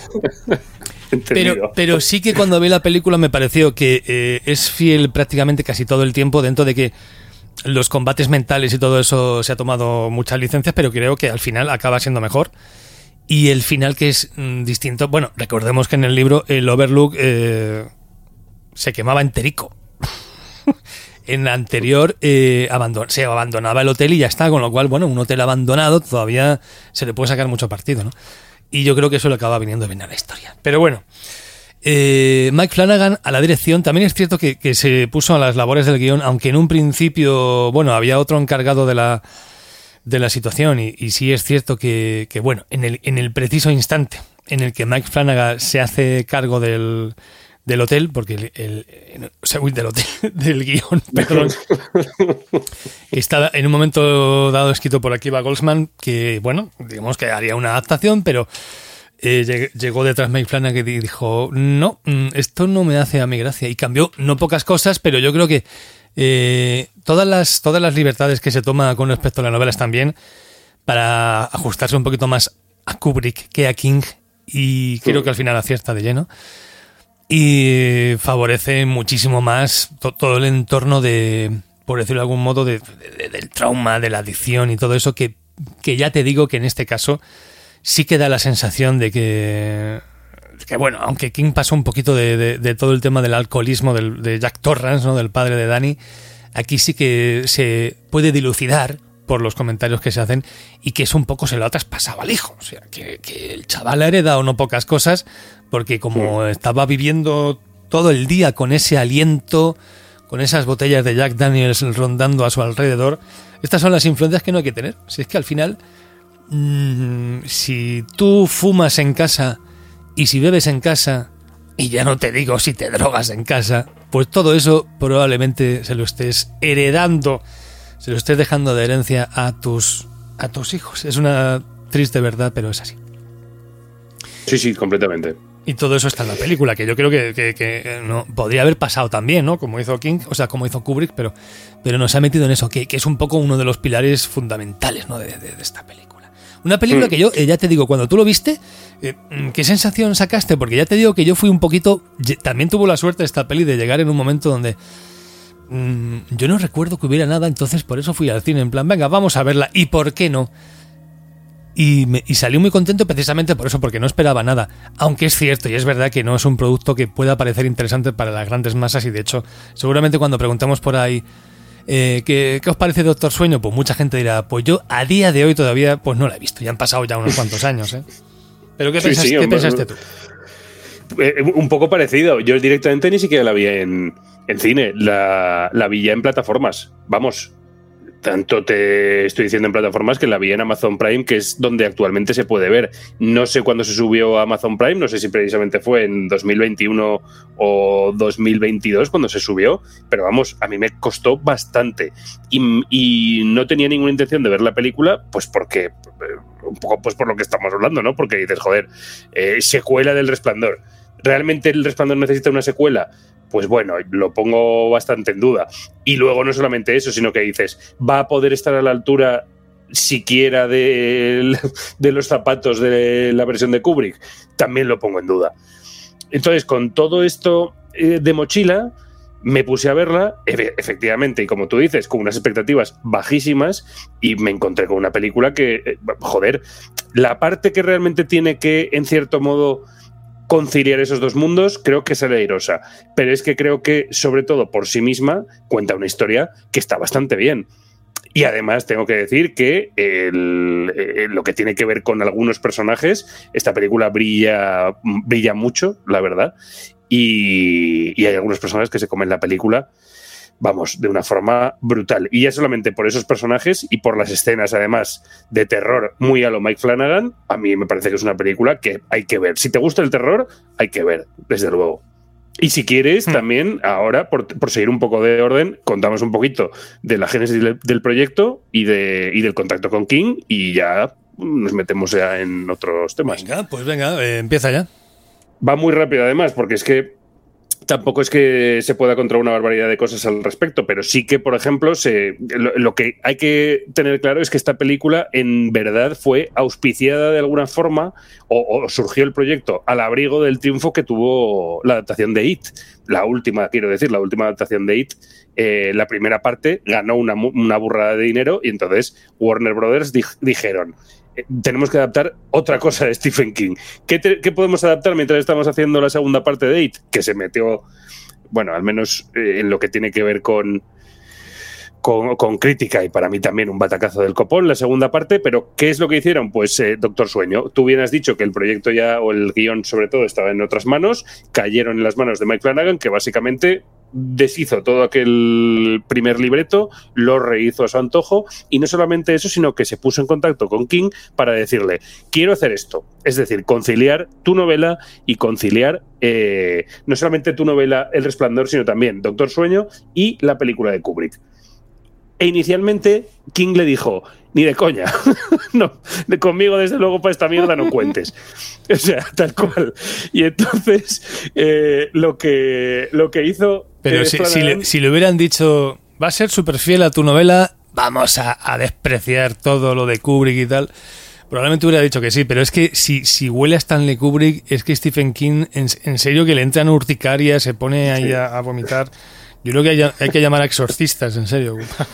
[SPEAKER 2] Pero, pero sí que cuando vi la película me pareció que eh, es fiel prácticamente casi todo el tiempo, dentro de que los combates mentales y todo eso se ha tomado muchas licencias, pero creo que al final acaba siendo mejor. Y el final que es mm, distinto, bueno, recordemos que en el libro el Overlook eh, se quemaba enterico. En la anterior eh, abandon- se abandonaba el hotel y ya está, con lo cual, bueno, un hotel abandonado todavía se le puede sacar mucho partido, ¿no? Y yo creo que eso le acaba viniendo bien a la historia. Pero bueno, eh, Mike Flanagan a la dirección. También es cierto que, que se puso a las labores del guión, aunque en un principio, bueno, había otro encargado de la, de la situación. Y, y sí es cierto que, que bueno, en el, en el preciso instante en el que Mike Flanagan se hace cargo del, del hotel, porque el, el, el o sea, uy, del hotel, del guión, perdón, que está en un momento dado escrito por Akiva Goldsman, que bueno, digamos que haría una adaptación, pero eh, llegó detrás Mike Flanagan y dijo, no, esto no me hace a mi gracia, y cambió no pocas cosas, pero yo creo que eh, todas las todas las libertades que se toma con respecto a las novelas también, para ajustarse un poquito más a Kubrick que a King, y creo sí. que al final acierta de lleno. Y favorece muchísimo más to- todo el entorno de, por decirlo de algún modo, de, de, del trauma, de la adicción y todo eso, que, que ya te digo que en este caso sí que da la sensación de que, que bueno, aunque King pasó un poquito de, de, de todo el tema del alcoholismo del, de Jack Torrance, ¿no? Del padre de Danny, aquí sí que se puede dilucidar, por los comentarios que se hacen y que eso un poco se lo ha traspasado al hijo. O sea, que, que el chaval ha heredado no pocas cosas porque como sí. estaba viviendo todo el día con ese aliento, con esas botellas de Jack Daniels rondando a su alrededor, estas son las influencias que no hay que tener. Si es que al final, mmm, si tú fumas en casa y si bebes en casa, y ya no te digo si te drogas en casa, pues todo eso probablemente se lo estés heredando, se lo estés dejando de herencia a tus, a tus hijos. Es una triste verdad, pero es así.
[SPEAKER 4] Sí, sí, completamente.
[SPEAKER 2] Y todo eso está en la película, que yo creo que, que, que no podría haber pasado también, ¿no? Como hizo King, o sea, como hizo Kubrick, pero, pero nos ha metido en eso, que, que es un poco uno de los pilares fundamentales, ¿no? de, de, de esta película. Una película que yo, eh, ya te digo, cuando tú lo viste, eh, ¿qué sensación sacaste? Porque ya te digo que yo fui un poquito... También tuvo la suerte esta peli de llegar en un momento donde mmm, yo no recuerdo que hubiera nada, entonces por eso fui al cine, en plan, venga, vamos a verla, ¿y por qué no? Y, me, y salí muy contento precisamente por eso, porque no esperaba nada. Aunque es cierto y es verdad que no es un producto que pueda parecer interesante para las grandes masas y de hecho, seguramente cuando preguntamos por ahí Eh, ¿qué, ¿qué os parece Doctor Sueño? Pues mucha gente dirá, pues yo a día de hoy todavía pues no la he visto, ya han pasado ya unos cuantos años, ¿eh? ¿Pero qué,
[SPEAKER 4] sí,
[SPEAKER 2] pensas,
[SPEAKER 4] sí,
[SPEAKER 2] ¿qué
[SPEAKER 4] hombre,
[SPEAKER 2] pensaste tú?
[SPEAKER 4] Eh, un poco parecido, yo directamente ni siquiera la vi en, en cine, la, la vi ya en plataformas, vamos, tanto te estoy diciendo en plataformas que la vi en Amazon Prime, que es donde actualmente se puede ver. No sé cuándo se subió a Amazon Prime, no sé si precisamente fue en dos mil veintiuno o dos mil veintidós cuando se subió, pero vamos, a mí me costó bastante y, y no tenía ninguna intención de ver la película, pues porque un poco pues por lo que estamos hablando, ¿no? Porque dices, joder, eh, secuela del Resplandor. ¿Realmente el Resplandor necesita una secuela? Pues bueno, lo pongo bastante en duda. Y luego no solamente eso, sino que dices, ¿va a poder estar a la altura siquiera de, de los zapatos de la versión de Kubrick? También lo pongo en duda. Entonces, con todo esto eh, de mochila, me puse a verla, e- efectivamente, y como tú dices, con unas expectativas bajísimas, y me encontré con una película que, eh, joder, la parte que realmente tiene que, en cierto modo, conciliar esos dos mundos, creo que es airosa, pero es que creo que, sobre todo por sí misma, cuenta una historia que está bastante bien. Y además tengo que decir que el, el, lo que tiene que ver con algunos personajes, esta película brilla, brilla mucho, la verdad, y, y hay algunos personajes que se comen la película, vamos, de una forma brutal. Y ya solamente por esos personajes y por las escenas, además, de terror muy a lo Mike Flanagan, a mí me parece que es una película que hay que ver. Si te gusta el terror, hay que ver, desde luego. Y si quieres, hmm. también, ahora, por, por seguir un poco de orden, contamos un poquito de la génesis del, del proyecto y, de, y del contacto con King y ya nos metemos ya en otros temas.
[SPEAKER 2] Venga, pues venga, eh, empieza ya.
[SPEAKER 4] Va muy rápido, además, porque es que tampoco es que se pueda contar una barbaridad de cosas al respecto, pero sí que, por ejemplo, se, lo, lo que hay que tener claro es que esta película en verdad fue auspiciada de alguna forma o, o surgió el proyecto al abrigo del triunfo que tuvo la adaptación de It. La última, quiero decir, la última adaptación de It, eh, la primera parte ganó una, una burrada de dinero y entonces Warner Brothers di, dijeron... tenemos que adaptar otra cosa de Stephen King. ¿Qué, te, ¿Qué podemos adaptar mientras estamos haciendo la segunda parte de It? Que se metió, bueno, al menos eh, en lo que tiene que ver con, con, con crítica y para mí también un batacazo del copón, la segunda parte, pero ¿qué es lo que hicieron? Pues eh, Doctor Sueño. Tú bien has dicho que el proyecto ya, o el guión sobre todo, estaba en otras manos, cayeron en las manos de Mike Flanagan, que básicamente deshizo todo aquel primer libreto, lo rehizo a su antojo y no solamente eso, sino que se puso en contacto con King para decirle, quiero hacer esto, es decir, conciliar tu novela y conciliar eh, no solamente tu novela El Resplandor, sino también Doctor Sueño y la película de Kubrick. E inicialmente King le dijo, ni de coña, no, de conmigo desde luego para esta mierda no cuentes. O sea, tal cual. Y entonces eh, lo que lo que hizo...
[SPEAKER 2] Pero eh, si, si, le, si le hubieran dicho, va a ser súper fiel a tu novela, vamos a, a despreciar todo lo de Kubrick y tal, probablemente hubiera dicho que sí, pero es que si, si huele a Stanley Kubrick, es que Stephen King, en, en serio que le entran urticaria, se pone ahí sí. a, a vomitar. Yo creo que hay, hay que llamar a exorcistas, en serio.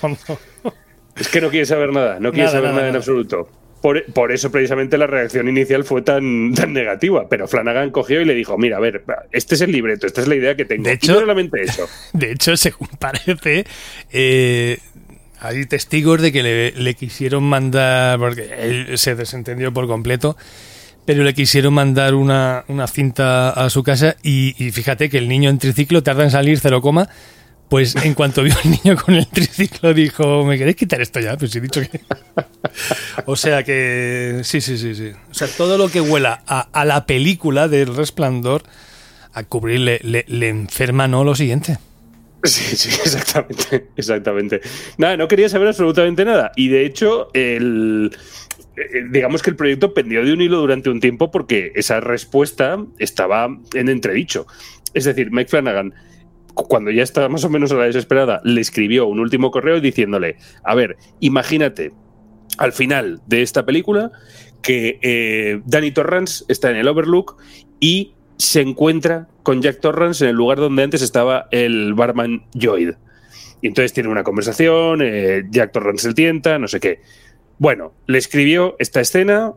[SPEAKER 4] Es que no quiere saber nada, no quiere nada, saber nada, nada en nada. absoluto. Por, por eso precisamente la reacción inicial fue tan, tan negativa, pero Flanagan cogió y le dijo, mira, a ver, este es el libreto, esta es la idea que tengo.
[SPEAKER 2] De hecho,
[SPEAKER 4] y no solamente eso.
[SPEAKER 2] De hecho, según parece, eh, hay testigos de que le, le quisieron mandar, porque él se desentendió por completo, pero le quisieron mandar una, una cinta a su casa y, y fíjate que el niño en triciclo tarda en salir cero coma. Pues en cuanto vio al niño con el triciclo dijo, ¿me queréis quitar esto ya? Pues he dicho que... O sea que... Sí, sí, sí, sí. O sea, todo lo que huela a, a la película del Resplandor, a cubrirle, le, le enferma, ¿no? Lo siguiente.
[SPEAKER 4] Sí, sí, exactamente, exactamente. Nada, no quería saber absolutamente nada. Y de hecho, el... digamos que el proyecto pendió de un hilo durante un tiempo porque esa respuesta estaba en entredicho. Es decir, Mike Flanagan, cuando ya estaba más o menos a la desesperada, le escribió un último correo diciéndole, a ver, imagínate al final de esta película que eh, Danny Torrance está en el Overlook y se encuentra con Jack Torrance en el lugar donde antes estaba el barman Lloyd. Y entonces tiene una conversación, eh, Jack Torrance le tienta, no sé qué. Bueno, le escribió esta escena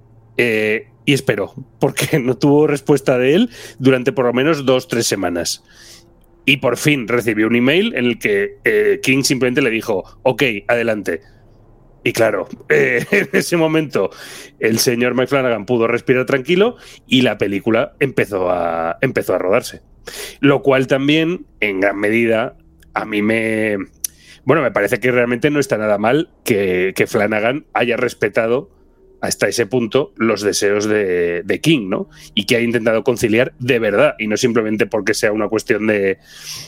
[SPEAKER 4] eh, y esperó, porque no tuvo respuesta de él durante por lo menos dos, tres semanas. Y por fin recibió un email en el que eh, King simplemente le dijo, ok, adelante. Y claro, eh, en ese momento el señor Mike Flanagan pudo respirar tranquilo y la película empezó a, empezó a rodarse. Lo cual también, en gran medida, a mí me... Bueno, me parece que realmente no está nada mal que, que Flanagan haya respetado hasta ese punto los deseos de, de King, ¿no? Y que haya intentado conciliar de verdad, y no simplemente porque sea una cuestión de,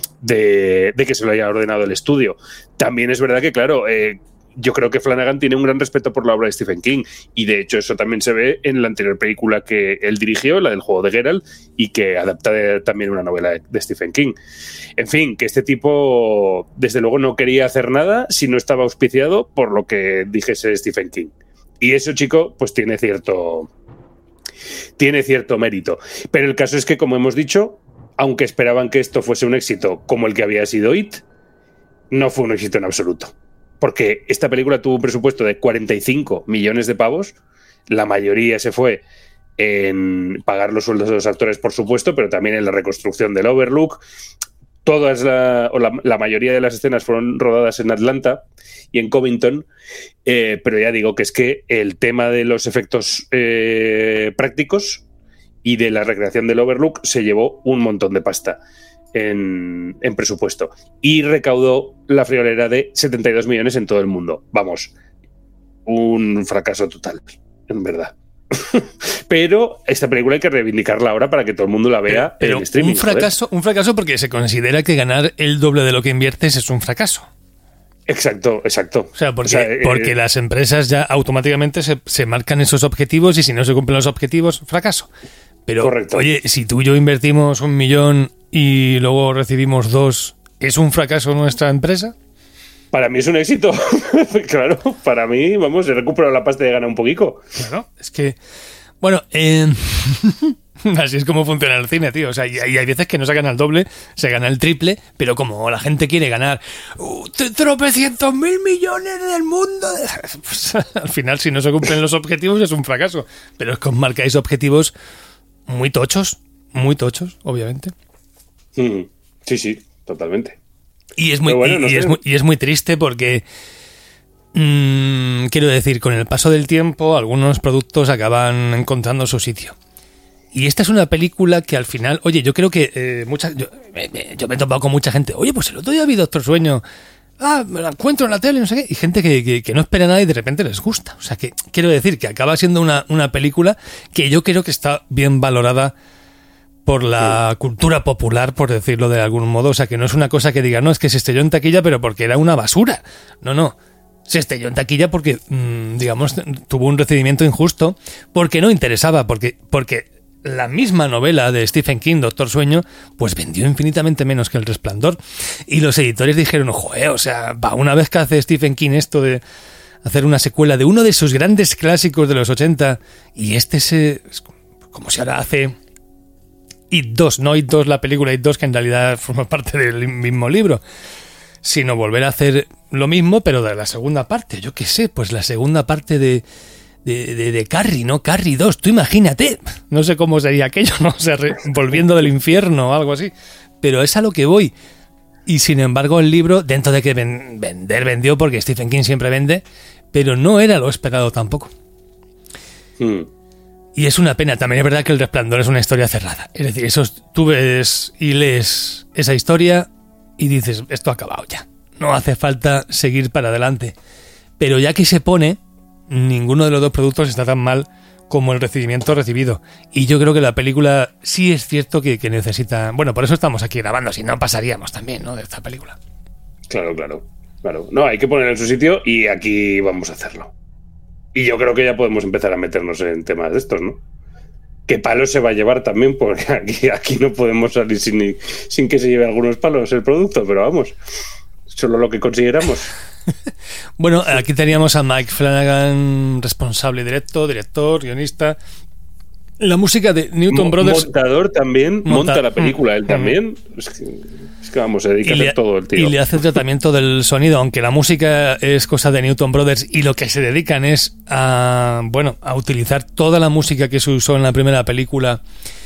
[SPEAKER 4] de, de que se lo haya ordenado el estudio. También es verdad que, claro, eh, yo creo que Flanagan tiene un gran respeto por la obra de Stephen King, y de hecho eso también se ve en la anterior película que él dirigió, la del juego de Geralt, y que adapta de, también una novela de, de Stephen King. En fin, que este tipo desde luego no quería hacer nada si no estaba auspiciado por lo que dijese Stephen King. Y eso, chico, pues tiene cierto, tiene cierto mérito. Pero el caso es que, como hemos dicho, aunque esperaban que esto fuese un éxito como el que había sido It, no fue un éxito en absoluto. Porque esta película tuvo un presupuesto de cuarenta y cinco millones de pavos. La mayoría se fue en pagar los sueldos de los actores, por supuesto, pero también en la reconstrucción del Overlook. Todas la, o la, la mayoría de las escenas fueron rodadas en Atlanta y en Covington, eh, pero ya digo que es que el tema de los efectos eh, prácticos y de la recreación del Overlook se llevó un montón de pasta en, en presupuesto y recaudó la friolera de setenta y dos millones en todo el mundo. Vamos, un fracaso total, en verdad. Pero esta película hay que reivindicarla ahora para que todo el mundo la vea
[SPEAKER 2] pero, pero
[SPEAKER 4] en streaming.
[SPEAKER 2] Un fracaso, un fracaso porque se considera que ganar el doble de lo que inviertes es un fracaso.
[SPEAKER 4] Exacto, exacto.
[SPEAKER 2] O sea, porque,
[SPEAKER 4] o sea, eh,
[SPEAKER 2] porque las empresas ya automáticamente se, se marcan esos objetivos y si no se cumplen los objetivos, fracaso. Pero,
[SPEAKER 4] correcto.
[SPEAKER 2] Oye, si tú y yo invertimos un millón y luego recibimos dos, ¿es un fracaso nuestra empresa?
[SPEAKER 4] Para mí es un éxito. Claro, para mí, vamos, he recuperado la pasta y he ganado un poquito.
[SPEAKER 2] Claro, es que... Bueno, eh, así es como funciona el cine, tío. O sea, y hay, hay veces que no se gana el doble, se gana el triple, pero como la gente quiere ganar uh, tropecientos mil millones del mundo, pues, al final, si no se cumplen los objetivos, es un fracaso. Pero es que os marcáis objetivos muy tochos, muy tochos, obviamente.
[SPEAKER 4] Mm, sí, sí, totalmente.
[SPEAKER 2] Y es muy,
[SPEAKER 4] bueno, no
[SPEAKER 2] y, y,
[SPEAKER 4] sé.
[SPEAKER 2] es muy y es muy triste porque mmm, quiero decir, con el paso del tiempo algunos productos acaban encontrando su sitio. Y esta es una película que al final, oye, yo creo que eh, mucha, yo, me, yo me he topado con mucha gente, oye, pues el otro día vi Doctor Sueño, ah, me la encuentro en la tele, no sé qué, y gente que, que, que no espera nada y de repente les gusta. O sea, que quiero decir que acaba siendo una, una película que yo creo que está bien valorada por la sí. cultura popular, por decirlo de algún modo. O sea, que no es una cosa que diga, no, es que se estrelló en taquilla, pero porque era una basura. No, no. Se estrelló en taquilla porque, mmm, digamos, tuvo un recibimiento injusto, porque no interesaba, porque, porque la misma novela de Stephen King, Doctor Sueño, pues vendió infinitamente menos que El Resplandor. Y los editores dijeron, joder, o sea, va, una vez que hace Stephen King esto de hacer una secuela de uno de sus grandes clásicos de los ochenta, y este se... como si ahora hace... It dos, no It dos la película It dos, que en realidad forma parte del mismo libro, sino volver a hacer lo mismo, pero de la segunda parte, yo qué sé, pues la segunda parte de, de, de, de Carrie, ¿no? Carrie dos, tú imagínate, no sé cómo sería aquello, ¿no? O sea, re, volviendo del infierno o algo así, pero es a lo que voy. Y sin embargo el libro, dentro de que ven, vender vendió, porque Stephen King siempre vende, pero no era lo esperado tampoco.
[SPEAKER 4] Hmm.
[SPEAKER 2] Y es una pena. También es verdad que El Resplandor es una historia cerrada. Es decir, eso, tú ves y lees esa historia y dices, esto ha acabado ya. No hace falta seguir para adelante. Pero ya que se pone, ninguno de los dos productos está tan mal como el recibimiento recibido. Y yo creo que la película sí es cierto que, que necesita... Bueno, por eso estamos aquí grabando, si no pasaríamos también, ¿no?, de esta película.
[SPEAKER 4] Claro, claro, claro. No, hay que ponerla en su sitio y aquí vamos a hacerlo. Y yo creo que ya podemos empezar a meternos en temas de estos, ¿no? ¿Qué palos se va a llevar también? Porque aquí, aquí no podemos salir sin, sin que se lleve algunos palos el producto, pero vamos, solo lo que consideramos.
[SPEAKER 2] Bueno, aquí teníamos a Mike Flanagan, responsable directo, director, guionista. La música de Newton
[SPEAKER 4] Mo-
[SPEAKER 2] Brothers.
[SPEAKER 4] Montador también,
[SPEAKER 2] Monta-
[SPEAKER 4] monta la película, él
[SPEAKER 2] Mm.
[SPEAKER 4] también. Es que, es que vamos, se dedica
[SPEAKER 2] Y
[SPEAKER 4] a
[SPEAKER 2] le,
[SPEAKER 4] hacer todo el tío.
[SPEAKER 2] y le hace el tratamiento del sonido, aunque la música es cosa de Newton Brothers y lo que se dedican es a, bueno, a utilizar toda la música que se usó en la primera película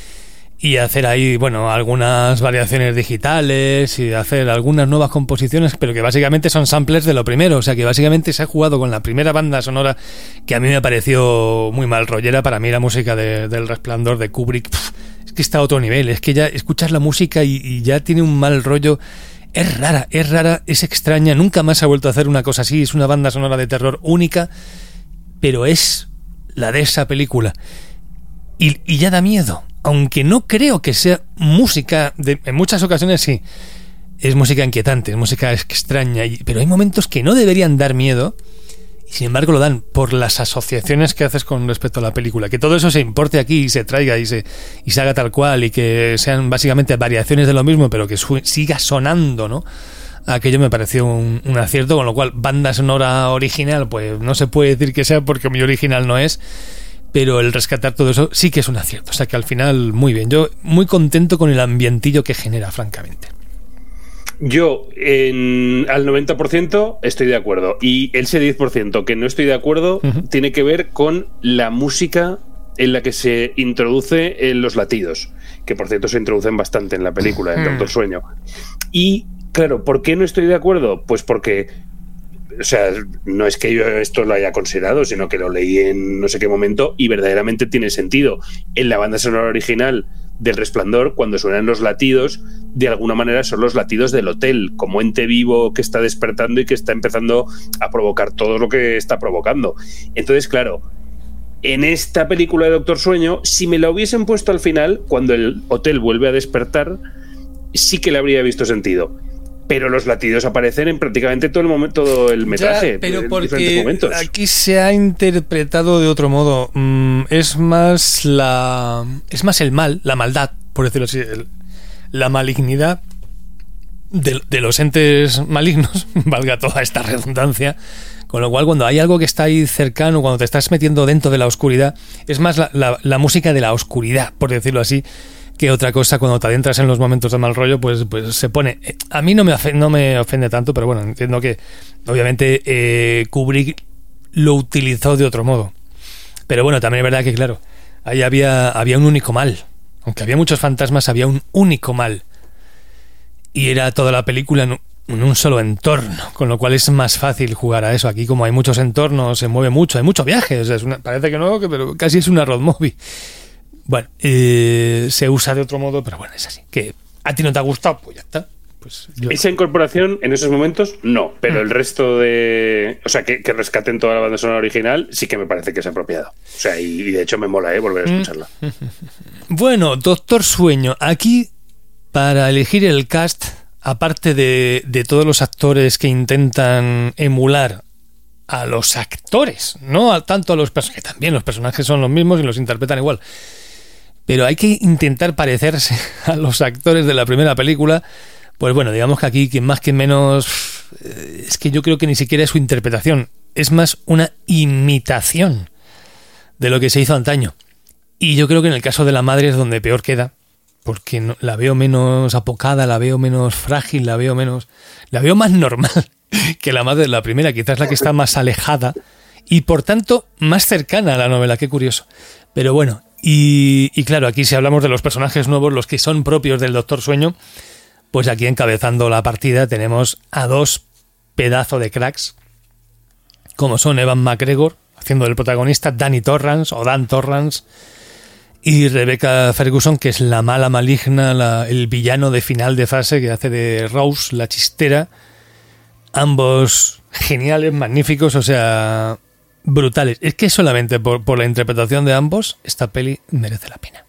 [SPEAKER 2] y hacer ahí, bueno, algunas variaciones digitales y hacer algunas nuevas composiciones, pero que básicamente son samplers de lo primero. O sea, que básicamente se ha jugado con la primera banda sonora, que a mí me pareció muy mal rollera. Para mí la música de, del Resplandor de Kubrick, pff, es que está a otro nivel. Es que ya escuchas la música y, y ya tiene un mal rollo. Es rara, es rara, es extraña. Nunca más ha vuelto a hacer una cosa así. Es una banda sonora de terror única, pero es la de esa película. Y, y ya da miedo. Aunque no creo que sea música, de, en muchas ocasiones sí, es música inquietante, es música extraña, y, pero hay momentos que no deberían dar miedo, y sin embargo lo dan por las asociaciones que haces con respecto a la película. Que todo eso se importe aquí y se traiga y se, y se haga tal cual, y que sean básicamente variaciones de lo mismo, pero que su, siga sonando, ¿no? Aquello me pareció un, un acierto, con lo cual banda sonora original, pues no se puede decir que sea porque muy original no es. Pero el rescatar todo eso sí que es un acierto. O sea que al final, muy bien. Yo muy contento con el ambientillo que genera, francamente.
[SPEAKER 4] Yo en, al noventa por ciento estoy de acuerdo. Y ese diez por ciento que no estoy de acuerdo uh-huh. tiene que ver con la música en la que se introduce en los latidos. Que por cierto se introducen bastante en la película, en Doctor Sueño. Y claro, ¿por qué no estoy de acuerdo? Pues porque... O sea, no es que yo esto lo haya considerado, sino que lo leí en no sé qué momento y verdaderamente tiene sentido. En la banda sonora original del Resplandor, cuando suenan los latidos, de alguna manera son los latidos del hotel, como ente vivo que está despertando y que está empezando a provocar todo lo que está provocando. Entonces, claro, en esta película de Doctor Sueño, si me la hubiesen puesto al final, cuando el hotel vuelve a despertar, sí que le habría visto sentido. Pero los latidos aparecen en prácticamente todo el momento, todo el metraje.
[SPEAKER 2] Ya, pero
[SPEAKER 4] en
[SPEAKER 2] porque
[SPEAKER 4] diferentes momentos.
[SPEAKER 2] Aquí se ha interpretado de otro modo. Mm, es más la, es más el mal, la maldad, por decirlo así, el, la malignidad de, de los entes malignos, valga toda esta redundancia. Con lo cual, cuando hay algo que está ahí cercano, cuando te estás metiendo dentro de la oscuridad, es más la, la, la música de la oscuridad, por decirlo así, que otra cosa. Cuando te adentras en los momentos de mal rollo, pues, pues se pone... A mí no me ofende, no me ofende tanto, pero bueno, entiendo que obviamente eh, Kubrick lo utilizó de otro modo. Pero bueno, también es verdad que, claro, ahí había, había un único mal. Aunque había muchos fantasmas, había un único mal. Y era toda la película en, en un solo entorno, con lo cual es más fácil jugar a eso. Aquí, como hay muchos entornos, se mueve mucho, hay mucho viaje. O sea, es una, parece que no, pero casi es una road movie. Bueno, eh, se usa de otro modo, pero bueno, es así. Que a ti no te ha gustado, pues ya está. Pues yo...
[SPEAKER 4] Esa incorporación en esos momentos, no. Pero mm. el resto de... O sea, que, que rescaten toda la banda sonora original, sí que me parece que es apropiado. O sea, y, y de hecho me mola, ¿eh? Volver a escucharla.
[SPEAKER 2] Bueno, Doctor Sueño. Aquí, para elegir el cast, aparte de, de todos los actores que intentan emular a los actores, no a tanto a los personajes, que también los personajes son los mismos y los interpretan igual, pero hay que intentar parecerse a los actores de la primera película. Pues bueno, digamos que aquí, quien más que menos, es que yo creo que ni siquiera es su interpretación, es más una imitación de lo que se hizo antaño. Y yo creo que en el caso de la madre es donde peor queda, porque no, la veo menos apocada, la veo menos frágil, la veo menos, la veo más normal que la madre de la primera, quizás la que está más alejada y por tanto más cercana a la novela. Qué curioso. Pero bueno, y, y claro, aquí si hablamos de los personajes nuevos, los que son propios del Doctor Sueño, pues aquí encabezando la partida tenemos a dos pedazos de cracks, como son Ewan McGregor, haciendo el protagonista, Danny Torrance o Dan Torrance, y Rebecca Ferguson, que es la mala maligna, la, el villano de final de fase que hace de Rose, la chistera. Ambos geniales, magníficos, o sea, brutales. Es que solamente por, por la interpretación de ambos, esta peli merece la pena.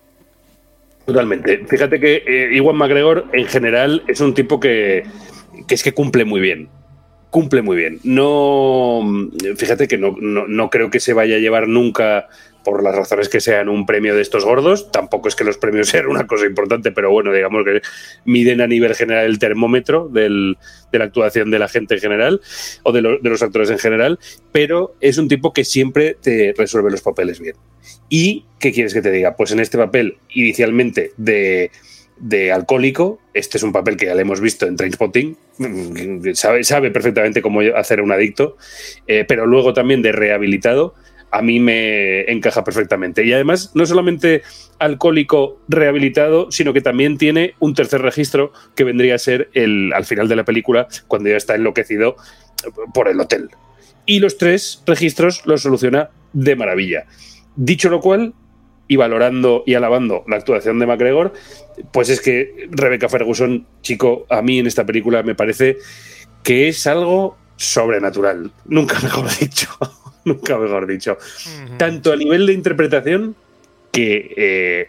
[SPEAKER 4] Totalmente. Fíjate que eh, Ewan McGregor en general es un tipo que, que es que cumple muy bien. Cumple muy bien. No, fíjate que no, no, no creo que se vaya a llevar nunca, por las razones que sean, un premio de estos gordos. Tampoco es que los premios sean una cosa importante, pero bueno, digamos que miden a nivel general el termómetro del, de la actuación de la gente en general, o de, lo, de los actores en general, pero es un tipo que siempre te resuelve los papeles bien. ¿Y qué quieres que te diga? Pues en este papel, inicialmente de... de alcohólico, este es un papel que ya le hemos visto en Trainspotting, sabe, sabe perfectamente cómo hacer un adicto, eh, pero luego también de rehabilitado, a mí me encaja perfectamente. Y además, no solamente alcohólico rehabilitado, sino que también tiene un tercer registro que vendría a ser el, al final de la película, cuando ya está enloquecido por el hotel. Y los tres registros los soluciona de maravilla. Dicho lo cual, y valorando y alabando la actuación de McGregor, pues es que Rebecca Ferguson, chico, a mí en esta película me parece que es algo sobrenatural. Nunca mejor dicho. Nunca mejor dicho. Uh-huh. Tanto a nivel de interpretación, que eh,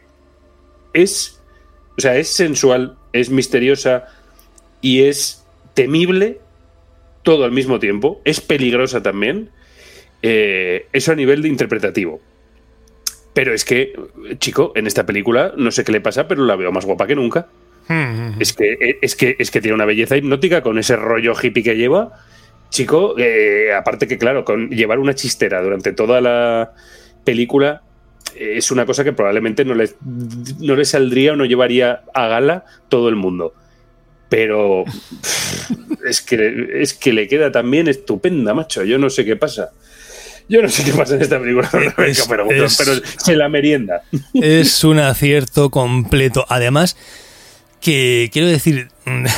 [SPEAKER 4] es, o sea, es sensual, es misteriosa y es temible todo al mismo tiempo. Es peligrosa también. Eh, eso a nivel de interpretativo. Pero es que, chico, en esta película no sé qué le pasa, pero la veo más guapa que nunca. Mm-hmm. Es que, es que, es que tiene una belleza hipnótica con ese rollo hippie que lleva. Chico, eh, aparte que, claro, con llevar una chistera durante toda la película eh, es una cosa que probablemente no le, no le saldría o no llevaría a gala todo el mundo. Pero es que, es que le queda también estupenda, macho. Yo no sé qué pasa. Yo no sé qué pasa en esta película, es, pero, es, pero se la merienda.
[SPEAKER 2] Es un acierto completo. Además, que quiero decir,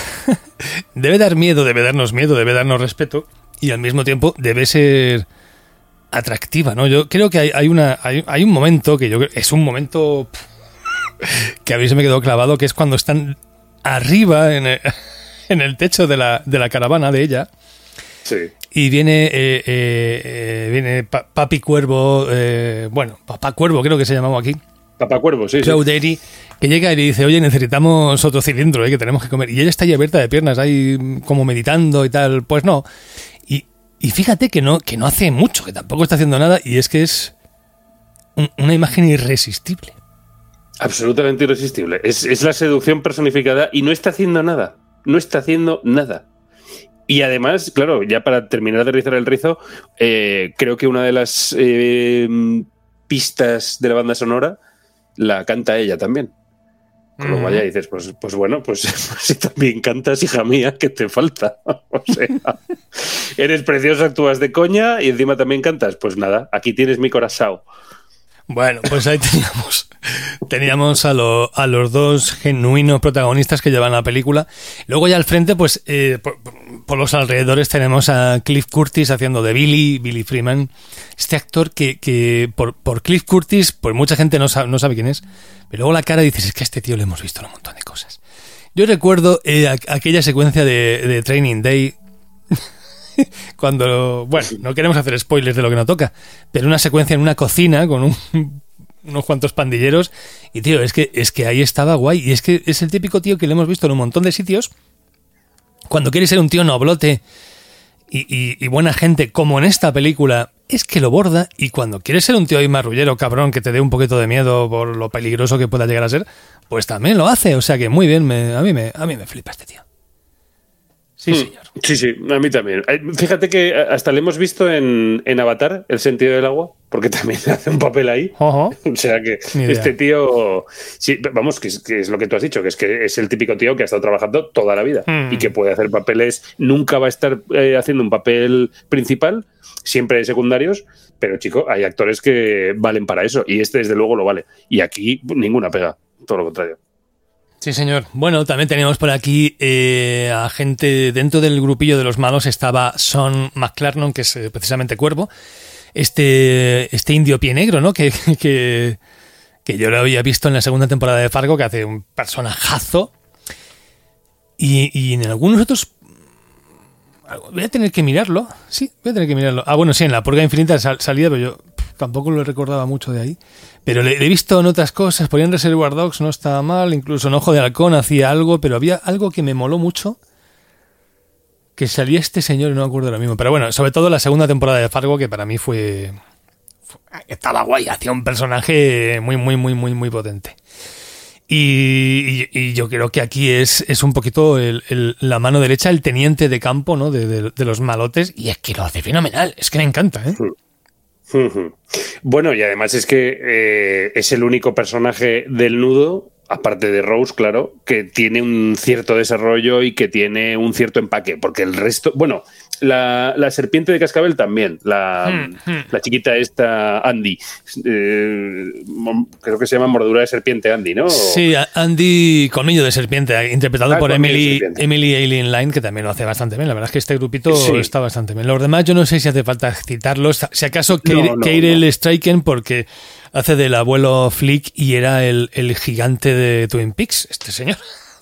[SPEAKER 2] debe dar miedo, debe darnos miedo, debe darnos respeto y al mismo tiempo debe ser atractiva, ¿no? Yo creo que hay, hay, una, hay, hay un momento que yo creo es un momento que a mí se me quedó clavado, que es cuando están arriba en el, en el techo de la, de la caravana de ella.
[SPEAKER 4] Sí.
[SPEAKER 2] Y viene eh, eh, eh, viene pa, Papi Cuervo, eh, bueno, Papá Cuervo creo que se llamaba aquí.
[SPEAKER 4] Papá Cuervo, sí,
[SPEAKER 2] Claude
[SPEAKER 4] sí.
[SPEAKER 2] Derry, que llega y le dice, oye, necesitamos otro cilindro, eh, que tenemos que comer. Y ella está ahí abierta de piernas, ahí como meditando y tal. Pues no. Y, y fíjate que no, que no hace mucho, que tampoco está haciendo nada, y es que es un, una imagen irresistible.
[SPEAKER 4] Absolutamente irresistible. Es, es la seducción personificada y no está haciendo nada. No está haciendo nada. Y además, claro, ya para terminar de rizar el rizo, eh, creo que una de las eh, pistas de la banda sonora la canta ella también. Con lo cual ya dices, pues, pues bueno, pues, pues si también cantas, hija mía, ¿qué te falta? O sea, eres preciosa, actúas de coña y encima también cantas. Pues nada, aquí tienes mi corazón.
[SPEAKER 2] Bueno, pues ahí teníamos, teníamos a, lo, a los dos genuinos protagonistas que llevan la película. Luego ya al frente, pues eh, por, por los alrededores tenemos a Cliff Curtis haciendo de Billy, Billy Freeman. Este actor que, que por, por Cliff Curtis, pues mucha gente no sabe, no sabe quién es. Pero luego la cara dices, es que a este tío le hemos visto un montón de cosas. Yo recuerdo eh, a, aquella secuencia de, de Training Day... Cuando, bueno, no queremos hacer spoilers de lo que nos toca, pero una secuencia en una cocina con un, unos cuantos pandilleros y tío, es que, es que ahí estaba guay y es que es el típico tío que le hemos visto en un montón de sitios cuando quiere ser un tío noblote y, y, y buena gente, como en esta película, es que lo borda, y cuando quiere ser un tío ahí marrullero, cabrón, que te dé un poquito de miedo por lo peligroso que pueda llegar a ser, pues también lo hace, o sea que muy bien, me, a, mí me, a mí me flipa este tío. Sí, señor.
[SPEAKER 4] Sí, sí, a mí también. Fíjate que hasta le hemos visto en, en Avatar, El sentido del agua, porque también hace un papel ahí. Uh-huh. O sea que este tío, sí, vamos, que es, que es lo que tú has dicho, que es que es el típico tío que ha estado trabajando toda la vida mm. y que puede hacer papeles, nunca va a estar eh, haciendo un papel principal, siempre secundarios, pero chico, hay actores que valen para eso y este desde luego lo vale. Y aquí ninguna pega, todo lo contrario.
[SPEAKER 2] Sí, señor. Bueno, también teníamos por aquí eh, a gente dentro del grupillo de los malos. Estaba Sean McClarnon, que es eh, precisamente Cuervo, este este indio pie negro, ¿no? Que, que, que yo lo había visto en la segunda temporada de Fargo, que hace un personajazo. Y, y en algunos otros... Voy a tener que mirarlo. Sí, voy a tener que mirarlo. Ah, bueno, sí, en La Purga Infinita sal, salía, pero yo pff, tampoco lo recordaba mucho de ahí. Pero le, le he visto en otras cosas. Por ahí en Reservoir Dogs no estaba mal. Incluso en Ojo de Halcón hacía algo. Pero había algo que me moló mucho. Que salía este señor y no me acuerdo ahora mismo. Pero bueno, sobre todo la segunda temporada de Fargo, que para mí fue... fue estaba guay. Hacía un personaje muy, muy, muy, muy, muy potente. Y, y, y yo creo que aquí es, es un poquito el, el, la mano derecha, el teniente de campo, ¿no? de, de, de los malotes, y es que lo hace fenomenal, es que me encanta, ¿eh?
[SPEAKER 4] Bueno, y además es que eh, es el único personaje del Nudo, aparte de Rose, claro, que tiene un cierto desarrollo y que tiene un cierto empaque, porque el resto, bueno, la, la serpiente de cascabel también, la, hmm, hmm. la chiquita esta Andy, eh, creo que se llama Mordedura de Serpiente Andy, ¿no?
[SPEAKER 2] Sí, Andy Colmillo de Serpiente, interpretado ah, por Emily, Emily Eileen Line, que también lo hace bastante bien. La verdad es que este grupito sí. está bastante bien. Los demás yo no sé si hace falta citarlos, si acaso Keir, no, no, Keirel no. Stryken, porque hace del abuelo Flick y era el, el gigante de Twin Peaks, este señor.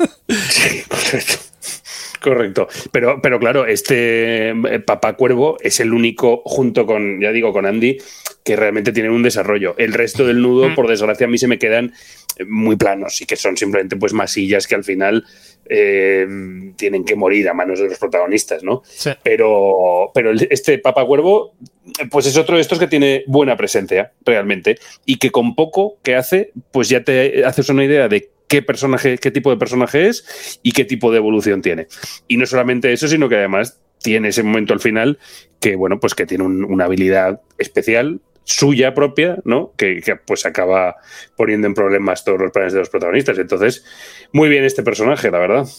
[SPEAKER 4] Sí, correcto. Correcto, pero, pero claro, este Papá Cuervo es el único, junto con, ya digo, con Andy, que realmente tienen un desarrollo. El resto del Nudo, por desgracia, a mí se me quedan muy planos y que son simplemente pues masillas que al final eh, tienen que morir a manos de los protagonistas, ¿no? Sí. Pero, pero este Papá Cuervo, pues es otro de estos que tiene buena presencia, realmente, y que con poco que hace, pues ya te haces una idea de qué personaje, qué tipo de personaje es y qué tipo de evolución tiene. Y no solamente eso, sino que además tiene ese momento al final que, bueno, pues que tiene un, una habilidad especial suya propia, ¿no? Que, que pues acaba poniendo en problemas todos los planes de los protagonistas. Entonces, muy bien este personaje, la verdad.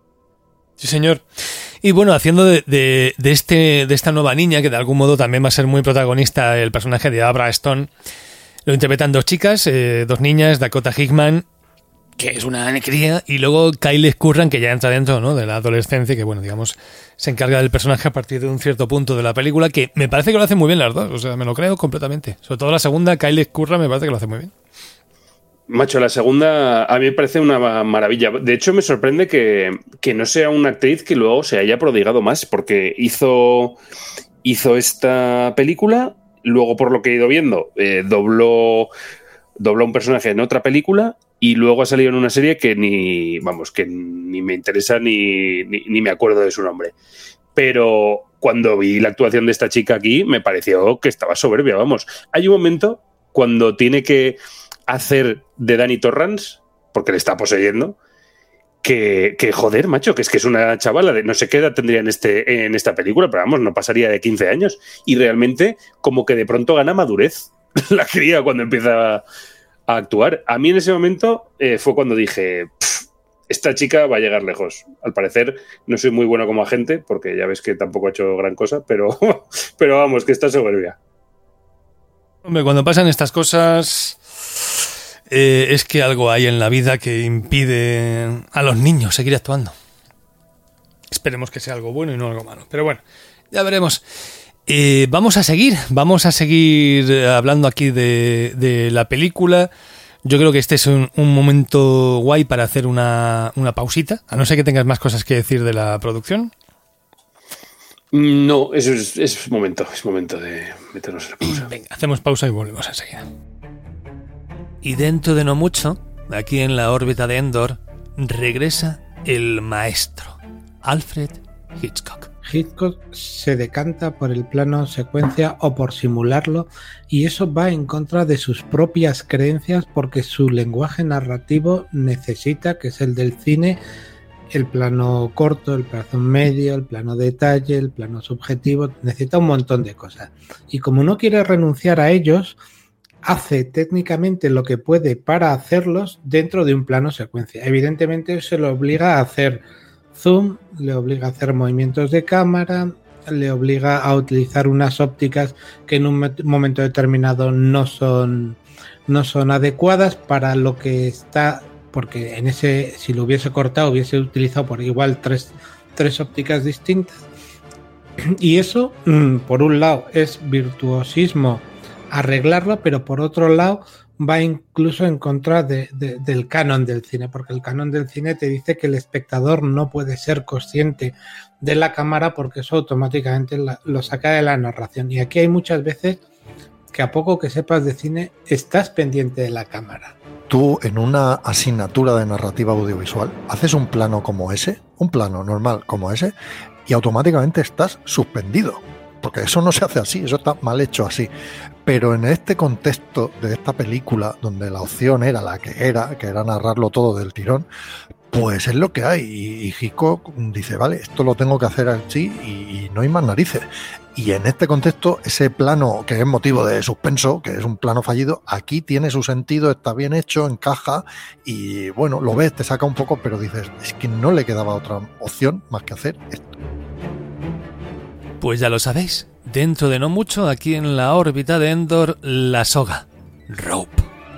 [SPEAKER 2] Sí, señor. Y bueno, haciendo de, de, de, este, de esta nueva niña, que de algún modo también va a ser muy protagonista, el personaje de Abra Stone, lo interpretan dos chicas, eh, dos niñas, Dakota Hickman, que es una cría, y luego Kyle Curran, que ya entra dentro, ¿no?, de la adolescencia, que bueno, digamos, se encarga del personaje a partir de un cierto punto de la película, que me parece que lo hace muy bien las dos, o sea, me lo creo completamente. Sobre todo la segunda, Kyle Curran, me parece que lo hace muy bien.
[SPEAKER 4] Macho, la segunda a mí me parece una maravilla. De hecho, me sorprende que, que no sea una actriz que luego se haya prodigado más, porque hizo, hizo esta película, luego por lo que he ido viendo, eh, dobló, dobló un personaje en otra película, y luego ha salido en una serie que ni, vamos, que ni me interesa ni, ni, ni me acuerdo de su nombre. Pero cuando vi la actuación de esta chica aquí, me pareció que estaba soberbia, vamos. Hay un momento cuando tiene que hacer de Dani Torrance, porque le está poseyendo, que, que joder, macho, que es que es una chavala de no sé qué edad tendría en, este, en esta película, pero vamos, no pasaría de quince años. Y realmente como que de pronto gana madurez la cría cuando empieza a a actuar. A mí en ese momento eh, fue cuando dije, esta chica va a llegar lejos. Al parecer no soy muy bueno como agente, porque ya ves que tampoco ha hecho gran cosa, pero, pero vamos, que está soberbia.
[SPEAKER 2] Hombre, cuando pasan estas cosas eh, es que algo hay en la vida que impide a los niños seguir actuando. Esperemos que sea algo bueno y no algo malo. Pero bueno, ya veremos. Eh, vamos a seguir, vamos a seguir hablando aquí de, de la película. Yo creo que este es un, un momento guay para hacer una, una pausita, a no ser que tengas más cosas que decir de la producción.
[SPEAKER 4] No, eso es, es momento, es momento de meternos en la pausa.
[SPEAKER 2] Venga, hacemos pausa y volvemos enseguida. Y dentro de no mucho, aquí en la órbita de Endor, regresa el maestro, Alfred Hitchcock.
[SPEAKER 5] Hitchcock se decanta por el plano secuencia o por simularlo, y eso va en contra de sus propias creencias, porque su lenguaje narrativo necesita, que es el del cine, el plano corto, el plano medio, el plano detalle, el plano subjetivo, necesita un montón de cosas. Y como no quiere renunciar a ellos, hace técnicamente lo que puede para hacerlos dentro de un plano secuencia. Evidentemente se lo obliga a hacer zoom, le obliga a hacer movimientos de cámara, le obliga a utilizar unas ópticas que en un momento determinado no son, no son adecuadas para lo que está porque en ese, si lo hubiese cortado, hubiese utilizado por igual tres, tres ópticas distintas. Y eso, por un lado, es virtuosismo arreglarlo, pero por otro lado va incluso en contra de, de, del canon del cine, porque el canon del cine te dice que el espectador no puede ser consciente de la cámara porque eso automáticamente la, lo saca de la narración. Y aquí hay muchas veces que a poco que sepas de cine estás pendiente de la cámara.
[SPEAKER 6] Tú en una asignatura de narrativa audiovisual haces un plano como ese, un plano normal como ese, y automáticamente estás suspendido, porque eso no se hace así, eso está mal hecho así. Pero en este contexto de esta película, donde la opción era la que era, que era narrarlo todo del tirón, pues es lo que hay. Y, y Hitchcock dice, vale, esto lo tengo que hacer así y, y no hay más narices. Y en este contexto, ese plano que es motivo de suspenso, que es un plano fallido, aquí tiene su sentido, está bien hecho, encaja y bueno, lo ves, te saca un poco, pero dices, es que no le quedaba otra opción más que hacer esto.
[SPEAKER 2] Pues ya lo sabéis, dentro de no mucho, aquí en la órbita de Endor, la soga, Rope.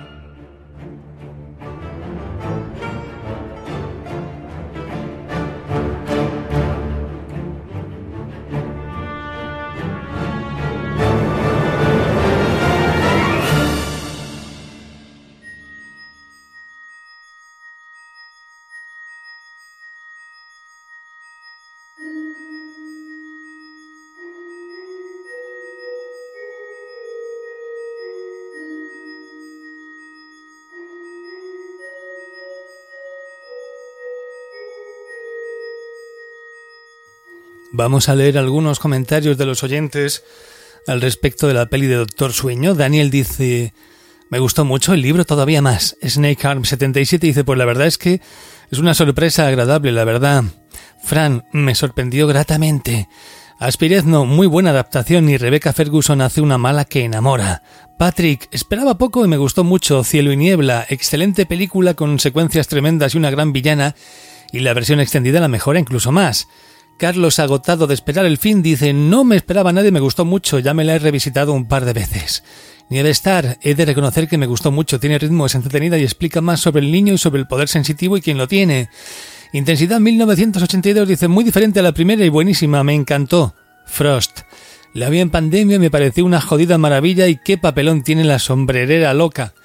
[SPEAKER 2] Vamos a leer algunos comentarios de los oyentes al respecto de la peli de Doctor Sueño. Daniel dice, me gustó mucho el libro, todavía más. Snake Arm setenta y siete dice, pues la verdad es que es una sorpresa agradable, la verdad. Fran, me sorprendió gratamente. Aspirezno, muy buena adaptación y Rebecca Ferguson hace una mala que enamora. Patrick, esperaba poco y me gustó mucho. Cielo y niebla, excelente película con secuencias tremendas y una gran villana, y la versión extendida la mejora incluso más. Carlos, agotado de esperar el fin, dice, no me esperaba a nadie, me gustó mucho, ya me la he revisitado un par de veces. Nieve Star, he de reconocer que me gustó mucho, tiene ritmo, es entretenida y explica más sobre el niño y sobre el poder sensitivo y quién lo tiene. Intensidad mil novecientos ochenta y dos dice, muy diferente a la primera y buenísima, me encantó. Frost, la vi en pandemia y me pareció una jodida maravilla y qué papelón tiene la sombrerera loca.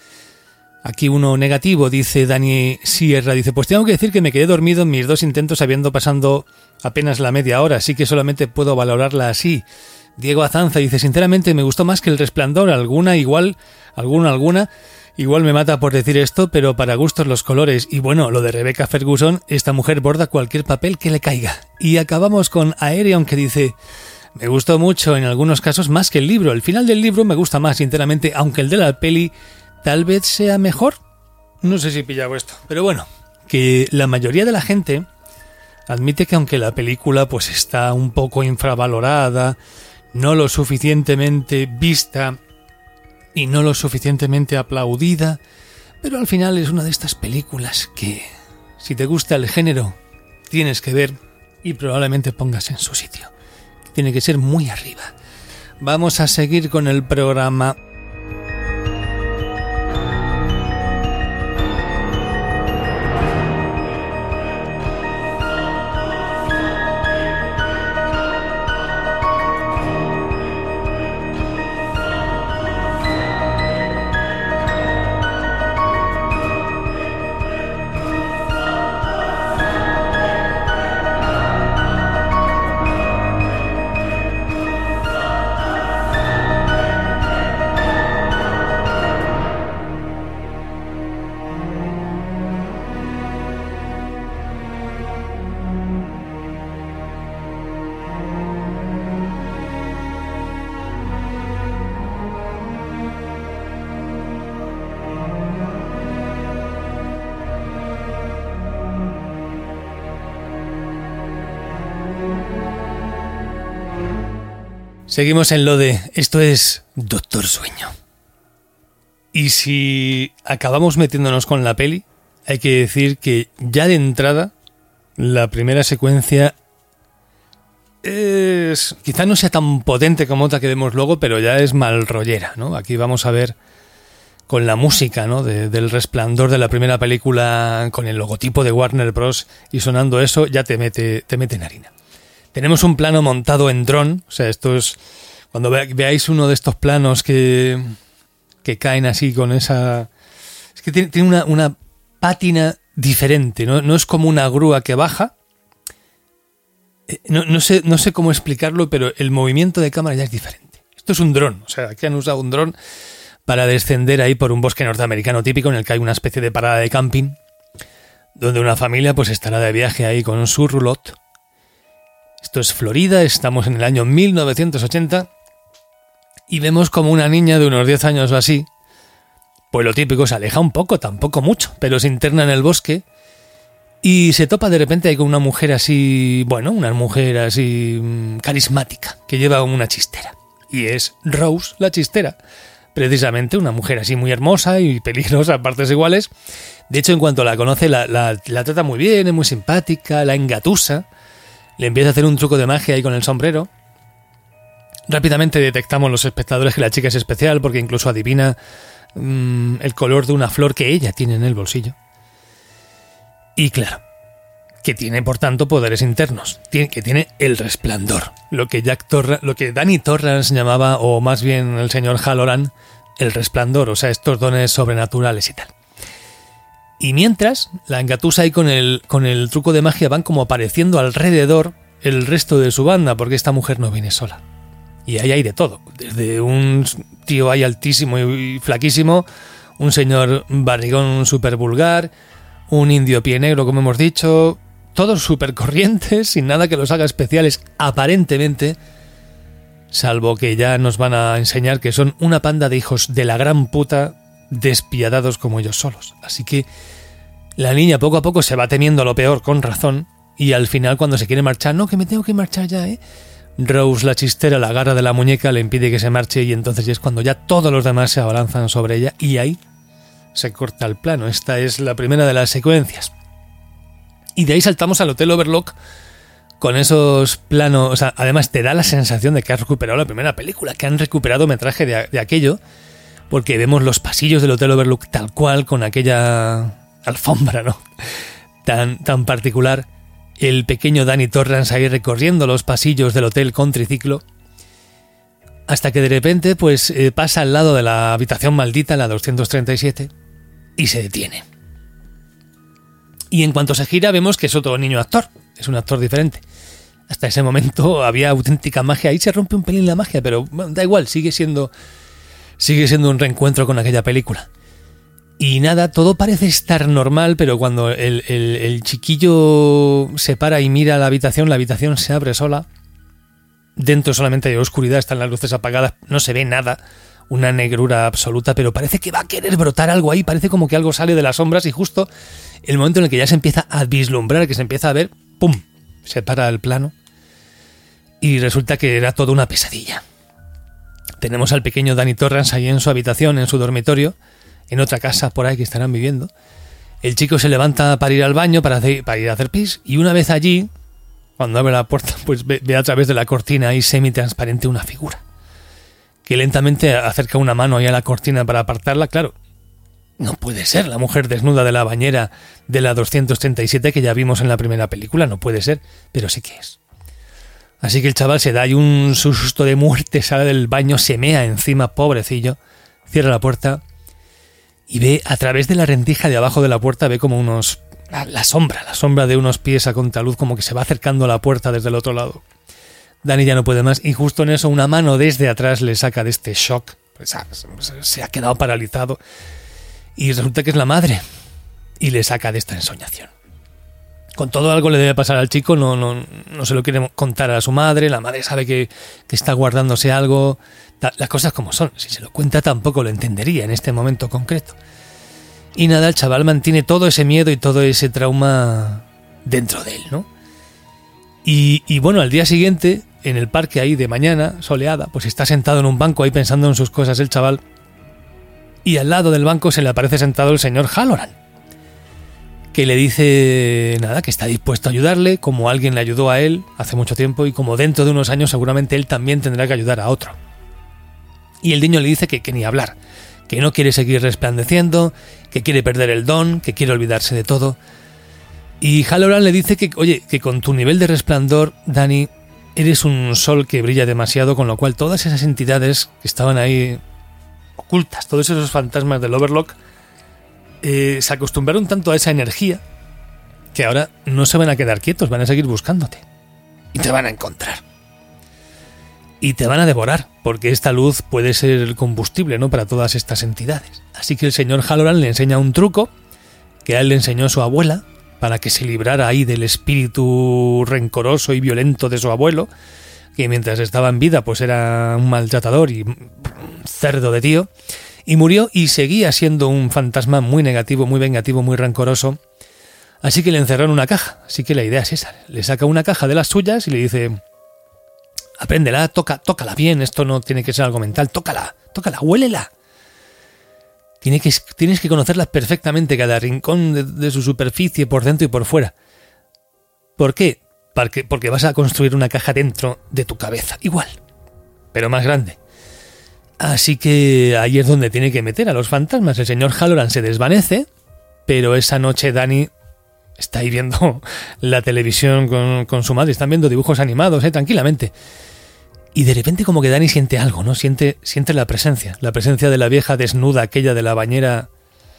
[SPEAKER 2] Aquí uno negativo, dice Dani Sierra, dice, pues tengo que decir que me quedé dormido en mis dos intentos habiendo pasado apenas la media hora, así que solamente puedo valorarla así. Diego Azanza dice, sinceramente me gustó más que El Resplandor, alguna igual, alguna, alguna, igual me mata por decir esto, pero para gustos los colores. Y bueno, lo de Rebecca Ferguson, esta mujer borda cualquier papel que le caiga. Y acabamos con Aereon, que dice, me gustó mucho en algunos casos más que el libro, el final del libro me gusta más, sinceramente, aunque el de la peli tal vez sea mejor. No sé si he pillado esto, pero bueno, que la mayoría de la gente admite que aunque la película pues está un poco infravalorada, no lo suficientemente vista y no lo suficientemente aplaudida, pero al final es una de estas películas que, si te gusta el género, tienes que ver y probablemente pongas en su sitio. Tiene que ser muy arriba. Vamos a seguir con el programa. Seguimos en lo de, esto es Doctor Sueño. Y si acabamos metiéndonos con la peli, hay que decir que ya de entrada, la primera secuencia es, quizá no sea tan potente como otra que vemos luego, pero ya es mal rollera, ¿no? Aquí vamos a ver con la música, ¿no? De, del Resplandor de la primera película, con el logotipo de Warner Bros. Y sonando eso, ya te mete, te mete en harina. Tenemos un plano montado en dron, o sea, esto es... Cuando ve, veáis uno de estos planos que, que caen así con esa... Es que tiene, tiene una, una pátina diferente, ¿no? No es como una grúa que baja. No, no, sé, no sé cómo explicarlo, pero el movimiento de cámara ya es diferente. Esto es un dron, o sea, aquí han usado un dron para descender ahí por un bosque norteamericano típico en el que hay una especie de parada de camping, donde una familia pues estará de viaje ahí con su roulotte. Esto es Florida, estamos en el año mil novecientos ochenta y vemos como una niña de unos diez años o así, pues lo típico, se aleja un poco, tampoco mucho, pero se interna en el bosque y se topa de repente ahí con una mujer así, bueno, una mujer así carismática, que lleva una chistera. Y es Rose, la chistera. Precisamente una mujer así muy hermosa y peligrosa a partes iguales. De hecho, en cuanto la conoce, la, la, la trata muy bien, es muy simpática, la engatusa. Le empieza a hacer un truco de magia ahí con el sombrero. Rápidamente detectamos los espectadores que la chica es especial porque incluso adivina mmm, el color de una flor que ella tiene en el bolsillo. Y claro, que tiene por tanto poderes internos, tiene, que tiene el resplandor, lo que Jack Torra, lo que Danny Torrance llamaba, o más bien el señor Halloran, el resplandor, o sea, estos dones sobrenaturales y tal. Y mientras, la engatusa ahí con el, con el truco de magia van como apareciendo alrededor el resto de su banda, porque esta mujer no viene sola. Y ahí hay de todo, desde un tío ahí altísimo y flaquísimo, un señor barrigón súper vulgar, un indio pie negro, como hemos dicho, todos súper corrientes, sin nada que los haga especiales, aparentemente, salvo que ya nos van a enseñar que son una panda de hijos de la gran puta, despiadados como ellos solos. Así que la niña poco a poco se va temiendo lo peor, con razón, y al final cuando se quiere marchar, no, que me tengo que marchar ya, ¿eh? Rose, la chistera, la agarra de la muñeca, le impide que se marche y entonces ya es cuando ya todos los demás se abalanzan sobre ella y ahí se corta el plano. Esta es la primera de las secuencias. Y de ahí saltamos al Hotel Overlook con esos planos. O sea, además te da la sensación de que has recuperado la primera película, que han recuperado metraje de, de aquello, porque vemos los pasillos del Hotel Overlook tal cual, con aquella alfombra, ¿no? Tan, tan particular. El pequeño Danny Torrance ahí recorriendo los pasillos del hotel con triciclo, hasta que de repente pues eh, pasa al lado de la habitación maldita, la doscientos treinta y siete, y se detiene. Y en cuanto se gira vemos que es otro niño actor, es un actor diferente. Hasta ese momento había auténtica magia, ahí se rompe un pelín la magia, pero bueno, da igual, sigue siendo, sigue siendo un reencuentro con aquella película. Y nada, todo parece estar normal, pero cuando el, el, el chiquillo se para y mira la habitación, la habitación se abre sola. Dentro solamente hay oscuridad, están las luces apagadas, no se ve nada, una negrura absoluta, pero parece que va a querer brotar algo ahí, parece como que algo sale de las sombras y justo el momento en el que ya se empieza a vislumbrar, que se empieza a ver, ¡pum!, se para el plano y resulta que era toda una pesadilla. Tenemos al pequeño Danny Torrance ahí en su habitación, en su dormitorio, en otra casa por ahí que estarán viviendo. El chico se levanta para ir al baño, para, hacer, para ir a hacer pis, y una vez allí, cuando abre la puerta, pues ve, ve a través de la cortina ahí semitransparente una figura, que lentamente acerca una mano ahí a la cortina para apartarla. Claro, no puede ser la mujer desnuda de la bañera de la doscientos treinta y siete que ya vimos en la primera película, no puede ser, pero sí que es. Así que el chaval se da ahí un susto de muerte, sale del baño, se mea encima, pobrecillo, cierra la puerta y ve a través de la rendija de abajo de la puerta, ve como unos... La, la sombra, la sombra de unos pies a contraluz, como que se va acercando a la puerta desde el otro lado. Danny ya no puede más y justo en eso una mano desde atrás le saca de este shock. Pues, se ha quedado paralizado y resulta que es la madre y le saca de esta ensoñación. Con todo, algo le debe pasar al chico, no, no, no se lo quiere contar a su madre, la madre sabe que, que está guardándose algo. Las cosas como son, si se lo cuenta tampoco lo entendería en este momento concreto. Y nada, el chaval mantiene todo ese miedo y todo ese trauma dentro de él, ¿no? Y, y bueno, al día siguiente, en el parque ahí de mañana, soleada, pues está sentado en un banco ahí pensando en sus cosas el chaval, y al lado del banco se le aparece sentado el señor Halloran, que le dice, nada, que está dispuesto a ayudarle, como alguien le ayudó a él hace mucho tiempo, y como dentro de unos años seguramente él también tendrá que ayudar a otro. Y el niño le dice que, que ni hablar, que no quiere seguir resplandeciendo, que quiere perder el don, que quiere olvidarse de todo. Y Halloran le dice que, oye, que con tu nivel de resplandor, Dani, eres un sol que brilla demasiado, con lo cual todas esas entidades que estaban ahí ocultas, todos esos fantasmas del Overlook, eh, se acostumbraron tanto a esa energía que ahora no se van a quedar quietos, van a seguir buscándote. Y te van a encontrar. Y te van a devorar, porque esta luz puede ser el combustible, ¿no?, para todas estas entidades. Así que el señor Halloran le enseña un truco que a él le enseñó su abuela, para que se librara ahí del espíritu rencoroso y violento de su abuelo, que mientras estaba en vida pues era un maltratador y un cerdo de tío, y murió y seguía siendo un fantasma muy negativo, muy vengativo, muy rencoroso. Así que le encerró en una caja. Así que la idea es esa. Le saca una caja de las suyas y le dice: apréndela, toca, tócala bien, esto no tiene que ser algo mental, tócala, tócala, huélela. Tiene que, tienes que conocerla perfectamente, cada rincón de, de su superficie, por dentro y por fuera. ¿Por qué? Porque, porque vas a construir una caja dentro de tu cabeza, igual, pero más grande. Así que ahí es donde tiene que meter a los fantasmas. El señor Halloran se desvanece, pero esa noche Dani está ahí viendo la televisión con, con su madre, están viendo dibujos animados, eh, tranquilamente. Y de repente como que Dani siente algo, ¿no? Siente, siente la presencia, la presencia de la vieja desnuda, aquella de la bañera,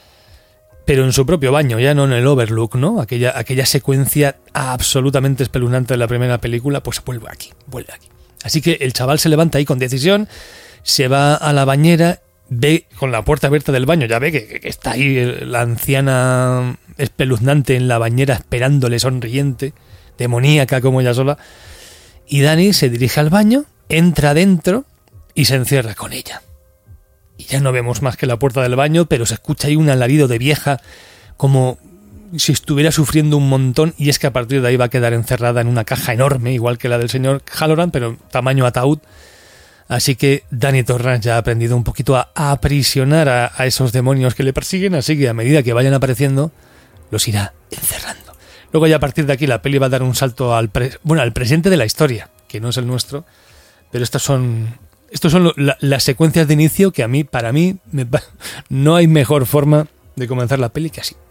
[SPEAKER 2] pero en su propio baño, ya no en el Overlook, ¿no? Aquella, aquella secuencia absolutamente espeluznante de la primera película, pues vuelve aquí, vuelve aquí. Así que el chaval se levanta ahí con decisión, se va a la bañera, ve con la puerta abierta del baño, ya ve que, que está ahí la anciana espeluznante en la bañera esperándole, sonriente, demoníaca como ella sola, y Dani se dirige al baño, entra dentro y se encierra con ella. Y ya no vemos más que la puerta del baño, pero se escucha ahí un alarido de vieja como si estuviera sufriendo un montón, y es que a partir de ahí va a quedar encerrada en una caja enorme, igual que la del señor Halloran, pero tamaño ataúd. Así que Dani Torrance ya ha aprendido un poquito a aprisionar a, a esos demonios que le persiguen, así que a medida que vayan apareciendo, los irá encerrando. Luego ya a partir de aquí la peli va a dar un salto al, pre, bueno, al presente de la historia, que no es el nuestro, pero estas son, estos son lo, la, las secuencias de inicio que a mí, para mí, me, no hay mejor forma de comenzar la peli que así.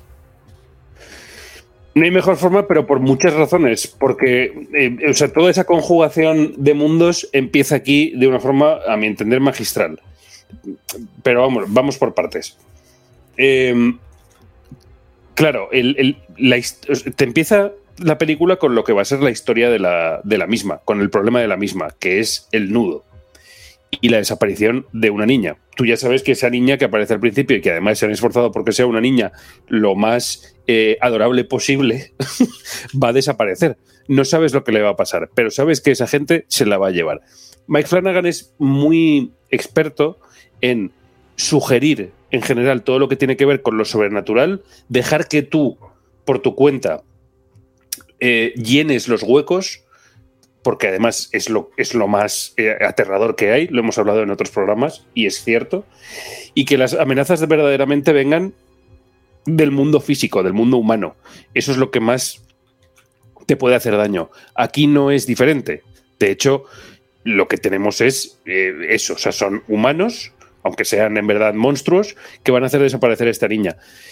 [SPEAKER 4] No hay mejor forma, pero por muchas razones, porque eh, o sea, toda esa conjugación de mundos empieza aquí de una forma, a mi entender, magistral. Pero vamos, vamos por partes. Eh, claro, el, el, la, te empieza la película con lo que va a ser la historia de la, de la misma, con el problema de la misma, que es el nudo y la desaparición de una niña. Tú ya sabes que esa niña que aparece al principio y que además se han esforzado porque sea una niña lo más eh, adorable posible, va a desaparecer. No sabes lo que le va a pasar, pero sabes que esa gente se la va a llevar. Mike Flanagan es muy experto en sugerir en general todo lo que tiene que ver con lo sobrenatural, dejar que tú, por tu cuenta, eh, llenes los huecos, porque además es lo, es lo más eh, aterrador que hay, lo hemos hablado en otros programas, y es cierto, y que las amenazas de verdaderamente vengan del mundo físico, del mundo humano. Eso es lo que más te puede hacer daño. Aquí no es diferente. De hecho, lo que tenemos es eh, eso, o sea, son humanos, aunque sean en verdad monstruos, que van a hacer desaparecer a esta niña.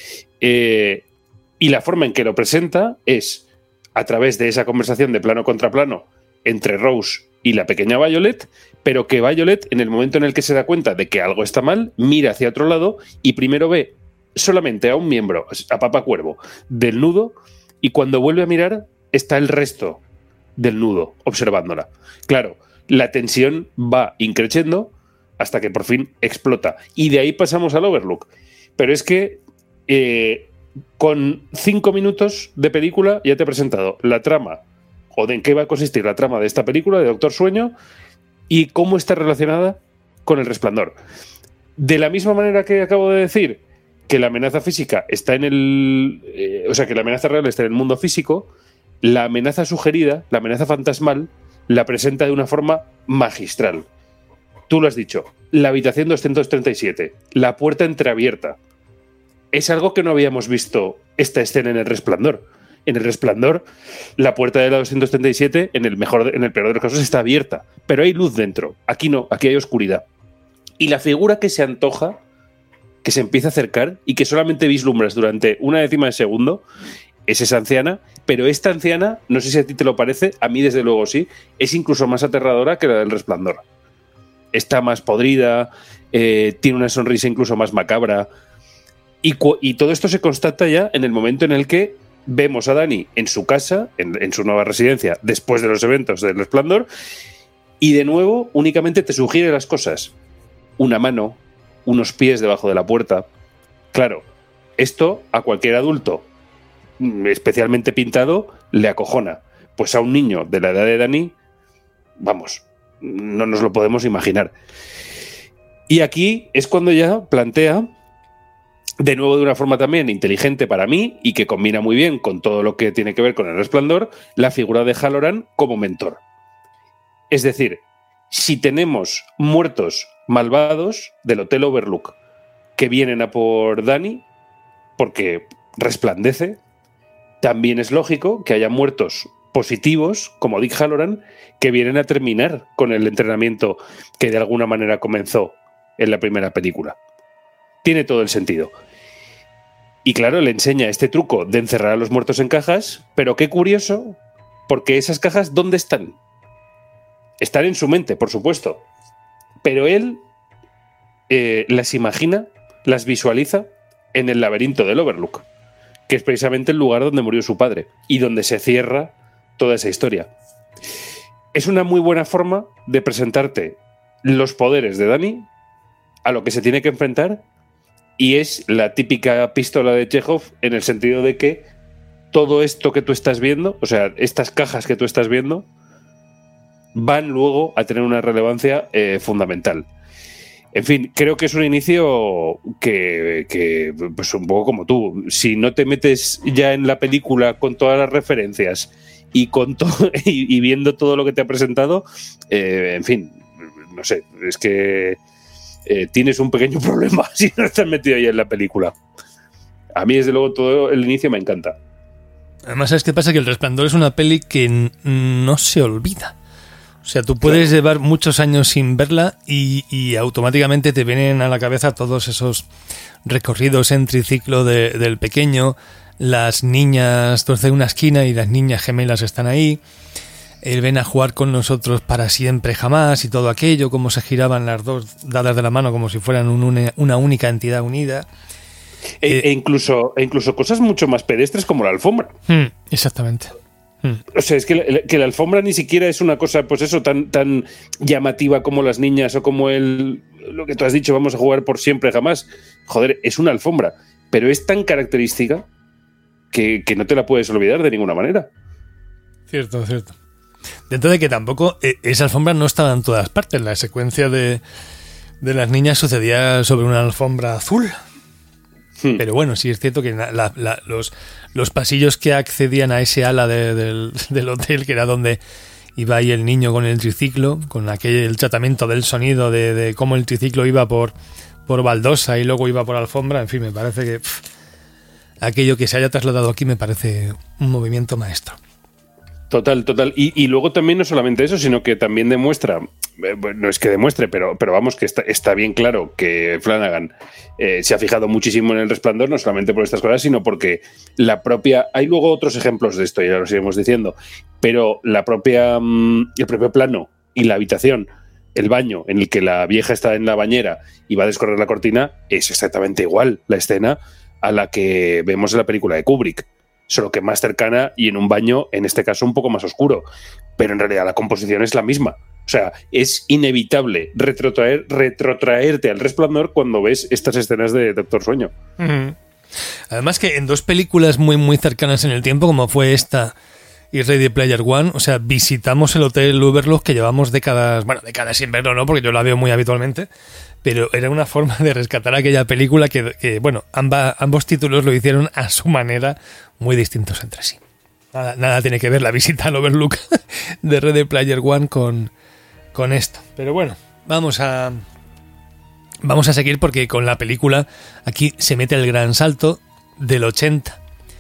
[SPEAKER 4] Eh, y la forma en que lo presenta es a través de esa conversación de plano contra plano entre Rose y la pequeña Violet, pero que Violet, en el momento en el que se da cuenta de que algo está mal, mira hacia otro lado y primero ve solamente a un miembro, a Papá Cuervo, del nudo, y cuando vuelve a mirar está el resto del nudo observándola. Claro, la tensión va increciendo hasta que por fin explota. Y de ahí pasamos al Overlook. Pero es que eh, con cinco minutos de película ya te he presentado la trama, o de en qué va a consistir la trama de esta película, de Doctor Sueño, y cómo está relacionada con El Resplandor. De la misma manera que acabo de decir que la amenaza física está en el... Eh, o sea, que la amenaza real está en el mundo físico, la amenaza sugerida, la amenaza fantasmal, la presenta de una forma magistral. Tú lo has dicho, la habitación doscientos treinta y siete, la puerta entreabierta. Es algo que no habíamos visto esta escena en El Resplandor. En El Resplandor, la puerta de la doscientos treinta y siete, en el, mejor, en el peor de los casos, está abierta, pero hay luz dentro. Aquí no, aquí hay oscuridad. Y la figura que se antoja que se empieza a acercar y que solamente vislumbras durante una décima de segundo, es esa anciana, pero esta anciana, no sé si a ti te lo parece, a mí desde luego sí, es incluso más aterradora que la del Resplandor. Está más podrida, eh, tiene una sonrisa incluso más macabra, y, cu- y todo esto se constata ya en el momento en el que vemos a Dani en su casa, en, en su nueva residencia, después de los eventos del Resplandor, y de nuevo únicamente te sugiere las cosas. Una mano, unos pies debajo de la puerta. Claro, esto a cualquier adulto, especialmente pintado, le acojona. Pues a un niño de la edad de Dani, vamos, no nos lo podemos imaginar. Y aquí es cuando ya plantea, de nuevo de una forma también inteligente para mí y que combina muy bien con todo lo que tiene que ver con el Resplandor, la figura de Halloran como mentor. Es decir, si tenemos muertos malvados del Hotel Overlook que vienen a por Dani porque resplandece, también es lógico que haya muertos positivos, como Dick Halloran, que vienen a terminar con el entrenamiento que de alguna manera comenzó en la primera película. Tiene todo el sentido. Y claro, le enseña este truco de encerrar a los muertos en cajas, pero qué curioso, porque esas cajas, ¿dónde están? Están en su mente, por supuesto, pero él eh, las imagina, las visualiza en el laberinto del Overlook, que es precisamente el lugar donde murió su padre y donde se cierra toda esa historia. Es una muy buena forma de presentarte los poderes de Dani, a lo que se tiene que enfrentar, y es la típica pistola de Chekhov en el sentido de que todo esto que tú estás viendo, o sea, estas cajas que tú estás viendo, van luego a tener una relevancia eh, fundamental. En fin, creo que es un inicio que, que, pues un poco como tú, si no te metes ya en la película con todas las referencias y, con to- y, y viendo todo lo que te ha presentado, eh, en fin, no sé, es que eh, tienes un pequeño problema si no estás metido ya en la película. A mí, desde luego, todo el inicio me encanta.
[SPEAKER 2] Además, ¿sabes qué pasa? Que El Resplandor es una peli que n- no se olvida. O sea, tú puedes claro. llevar muchos años sin verla y, y automáticamente te vienen a la cabeza todos esos recorridos en triciclo de, del pequeño, las niñas, tú estás en una esquina y las niñas gemelas están ahí, él ven a jugar con nosotros para siempre jamás y todo aquello, cómo se giraban las dos dadas de la mano como si fueran un, une, una única entidad unida.
[SPEAKER 4] E, eh, e, incluso, e incluso cosas mucho más pedestres como la alfombra.
[SPEAKER 2] Hmm, exactamente.
[SPEAKER 4] O sea, es que la, que la alfombra ni siquiera es una cosa, pues eso, tan, tan llamativa como las niñas o como el, lo que tú has dicho, vamos a jugar por siempre jamás. Joder, es una alfombra, pero es tan característica que, que no te la puedes olvidar de ninguna manera.
[SPEAKER 2] Cierto, cierto. Dentro de que tampoco eh, esa alfombra no estaba en todas partes. La secuencia de, de las niñas sucedía sobre una alfombra azul. Hmm. Pero bueno, sí es cierto que la, la, los, los pasillos que accedían a ese ala de, del, del hotel, que era donde iba ahí el niño con el triciclo, con aquel el tratamiento del sonido de, de cómo el triciclo iba por, por baldosa y luego iba por alfombra, en fin, me parece que pff, aquello que se haya trasladado aquí me parece un movimiento maestro.
[SPEAKER 4] Total, total. Y, y luego también no solamente eso, sino que también demuestra, eh, no es que demuestre, pero, pero vamos, que está, está bien claro que Flanagan eh, se ha fijado muchísimo en El Resplandor, no solamente por estas cosas, sino porque la propia... Hay luego otros ejemplos de esto, ya lo seguimos diciendo, pero la propia, mm, el propio plano y la habitación, el baño en el que la vieja está en la bañera y va a descorrer la cortina, es exactamente igual la escena a la que vemos en la película de Kubrick. Solo que más cercana y en un baño, en este caso, un poco más oscuro. Pero en realidad la composición es la misma. O sea, es inevitable retrotraer, retrotraerte al Resplandor cuando ves estas escenas de Doctor Sueño.
[SPEAKER 2] Uh-huh. Además que en dos películas muy, muy cercanas en el tiempo, como fue esta y Ready Player One, o sea, visitamos el Hotel Overlook que llevamos décadas, bueno, décadas sin verlo, ¿no? Porque yo la veo muy habitualmente, pero era una forma de rescatar aquella película que, que bueno, amba, ambos títulos lo hicieron a su manera, muy distintos entre sí. Nada, nada tiene que ver la visita al Overlook de Ready Player One con, con esto. Pero bueno, vamos a vamos a seguir porque con la película aquí se mete el gran salto del ochenta.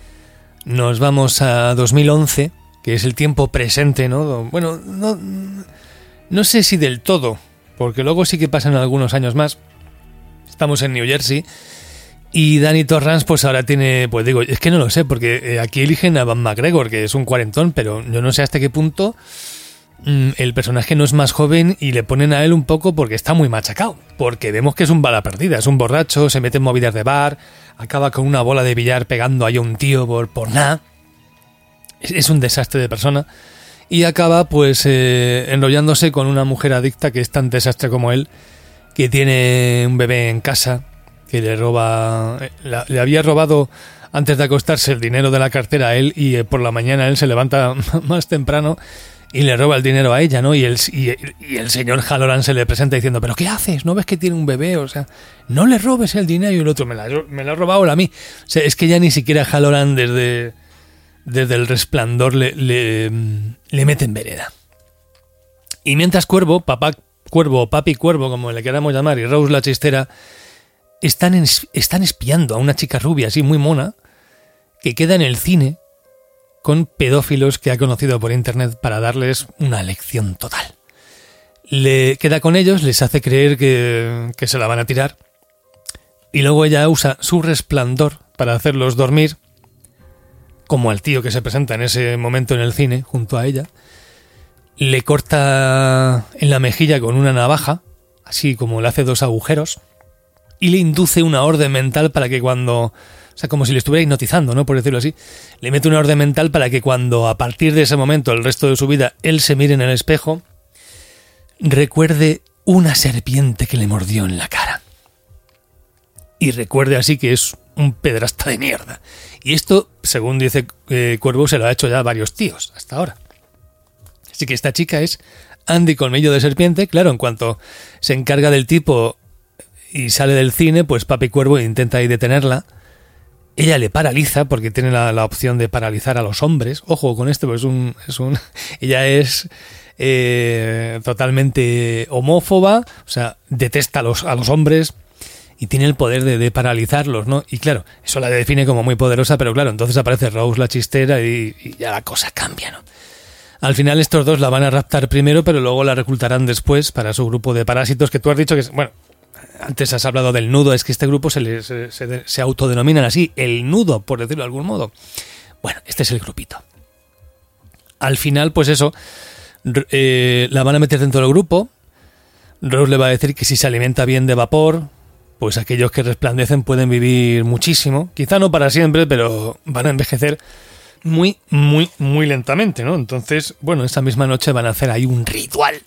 [SPEAKER 2] Nos vamos a dos mil once, que es el tiempo presente, ¿no? Bueno, no, no sé si del todo, porque luego sí que pasan algunos años más, Estamos en New Jersey. Y Danny Torrance, pues ahora tiene, pues digo, es que no lo sé, porque aquí eligen a Van McGregor, que es un cuarentón, pero yo no sé hasta qué punto mmm, el personaje no es más joven y le ponen a él un poco porque está muy machacado. Porque vemos que es un bala perdida, es un borracho, se mete en movidas de bar, acaba con una bola de billar pegando ahí a un tío por, por nada. Es, es un desastre de persona. Y acaba pues eh, enrollándose con una mujer adicta que es tan desastre como él, que tiene un bebé en casa, que le roba, la, le había robado antes de acostarse el dinero de la cartera a él y eh, por la mañana él se levanta más temprano y le roba el dinero a ella, ¿no? Y el, y, y el señor Halloran se le presenta diciendo, ¿pero qué haces? ¿No ves que tiene un bebé? O sea, no le robes el dinero. Y el otro, me la, me la ha robado él a mí. O sea, es que ya ni siquiera Halloran desde, desde El Resplandor le, le, le mete en vereda. Y mientras Cuervo, papá Cuervo o papi Cuervo, como le queramos llamar, y Rose la chistera, Están, en, están espiando a una chica rubia así muy mona que queda en el cine con pedófilos que ha conocido por internet para darles una lección total. Le queda con ellos, les hace creer que, que se la van a tirar y luego ella usa su resplandor para hacerlos dormir, como al tío que se presenta en ese momento en el cine junto a ella. Le corta en la mejilla con una navaja, así como le hace dos agujeros, y le induce una orden mental para que cuando... O sea, como si le estuviera hipnotizando, ¿no? Por decirlo así. Le mete una orden mental para que cuando, a partir de ese momento, el resto de su vida, él se mire en el espejo, recuerde una serpiente que le mordió en la cara. Y recuerde así que es un pedrasta de mierda. Y esto, según dice eh, Cuervo, se lo ha hecho ya a varios tíos hasta ahora. Así que esta chica es Andy Colmillo de Serpiente. Claro, en cuanto se encarga del tipo y sale del cine, pues Papi Cuervo intenta ahí detenerla. Ella le paraliza porque tiene la, la opción de paralizar a los hombres. Ojo con esto, pues es un, es un, ella es eh, totalmente homófoba, o sea, detesta a los, a los hombres y tiene el poder de, de paralizarlos, ¿no? Y claro, eso la define como muy poderosa, pero claro, entonces aparece Rose la chistera y, y ya la cosa cambia, ¿no? Al final estos dos la van a raptar primero, pero luego la reclutarán después para su grupo de parásitos, que tú has dicho que es, bueno, antes has hablado del nudo, es que este grupo se, le, se, se, se autodenominan así, el nudo, por decirlo de algún modo. Bueno, este es el grupito. Al final, pues eso, eh, la van a meter dentro del grupo. Rose le va a decir que si se alimenta bien de vapor, pues aquellos que resplandecen pueden vivir muchísimo. Quizá no para siempre, pero van a envejecer muy, muy, muy lentamente, ¿no? Entonces, bueno, esa misma noche van a hacer ahí un ritual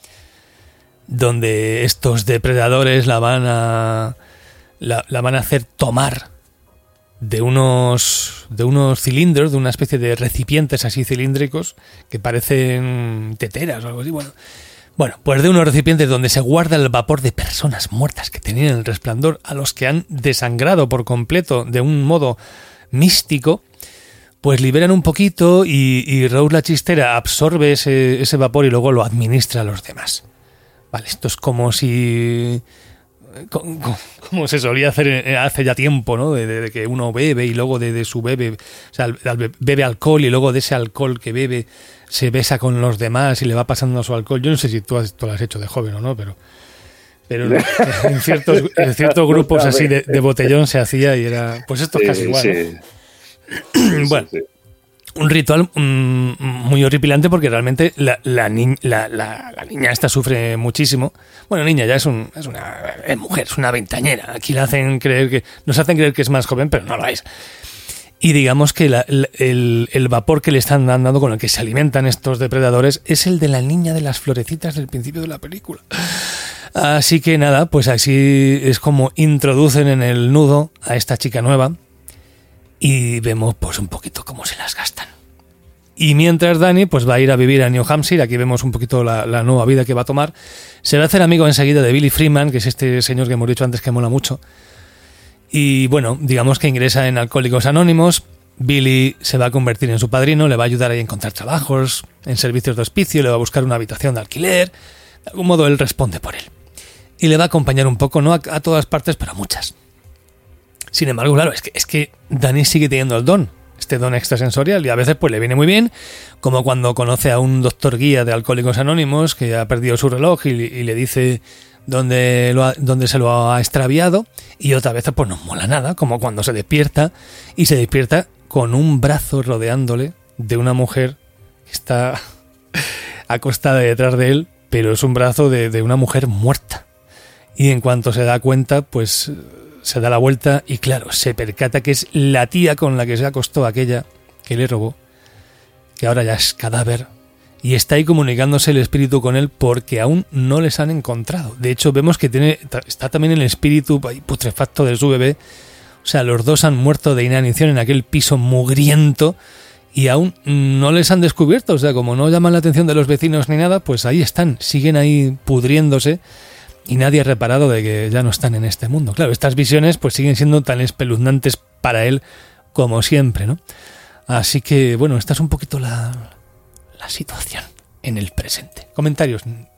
[SPEAKER 2] donde estos depredadores la van a la, la van a hacer tomar de unos de unos cilindros, de una especie de recipientes así cilíndricos que parecen teteras o algo así. Bueno, bueno, pues de unos recipientes donde se guarda el vapor de personas muertas que tenían el resplandor, a los que han desangrado por completo de un modo místico, pues liberan un poquito y, y Rose la chistera absorbe ese, ese vapor y luego lo administra a los demás. Vale, esto es como si... Como, como se solía hacer hace ya tiempo, ¿no? De, de, de que uno bebe y luego de, de su bebe... O sea, bebe alcohol y luego de ese alcohol que bebe se besa con los demás y le va pasando su alcohol. Yo no sé si tú, has, tú lo has hecho de joven o no, pero... Pero en ciertos, en ciertos grupos así de, de botellón se hacía y era... Pues esto es casi igual,
[SPEAKER 4] sí.
[SPEAKER 2] ¿no? Bueno. Sí, sí. Un ritual mmm, muy horripilante porque realmente la, la, ni, la, la, la niña esta sufre muchísimo. Bueno, niña ya es, un, es una es mujer, es una veintañera. Aquí la hacen creer que, nos hacen creer que es más joven, pero no lo es. Y digamos que la, la, el, el vapor que le están dando, con el que se alimentan estos depredadores, es el de la niña de las florecitas del principio de la película. Así que nada, pues así es como introducen en el nudo a esta chica nueva. Y vemos pues un poquito cómo se las gastan. Y mientras Danny pues va a ir a vivir a New Hampshire, aquí vemos un poquito la, la nueva vida que va a tomar. Se va a hacer amigo enseguida de Billy Freeman, que es este señor que hemos dicho antes que mola mucho. Y bueno, digamos que ingresa en Alcohólicos Anónimos. Billy se va a convertir en su padrino, le va a ayudar a encontrar trabajos en servicios de hospicio, le va a buscar una habitación de alquiler. De algún modo él responde por él. Y le va a acompañar un poco, no a, a todas partes, pero a muchas. Sin embargo, claro, es que, es que Danny sigue teniendo el don, este don extrasensorial, y a veces pues le viene muy bien, como cuando conoce a un doctor guía de Alcohólicos Anónimos que ha perdido su reloj y, y le dice donde, lo ha, donde se lo ha extraviado, y otra vez pues no mola nada, como cuando se despierta, y se despierta con un brazo rodeándole de una mujer que está acostada detrás de él, pero es un brazo de, de una mujer muerta. Y en cuanto se da cuenta, pues se da la vuelta y claro, se percata que es la tía con la que se acostó aquella que le robó, que ahora ya es cadáver, y está ahí comunicándose el espíritu con él porque aún no les han encontrado. De hecho, vemos que tiene está también el espíritu ahí putrefacto de su bebé. O sea, los dos han muerto de inanición en aquel piso mugriento y aún no les han descubierto. O sea, como no llaman la atención de los vecinos ni nada, pues ahí están, siguen ahí pudriéndose y nadie ha reparado de que ya no están en este mundo. Claro, estas visiones pues siguen siendo tan espeluznantes para él como siempre, ¿no? Así que, bueno, esta es un poquito la, la situación en el presente. Comentarios.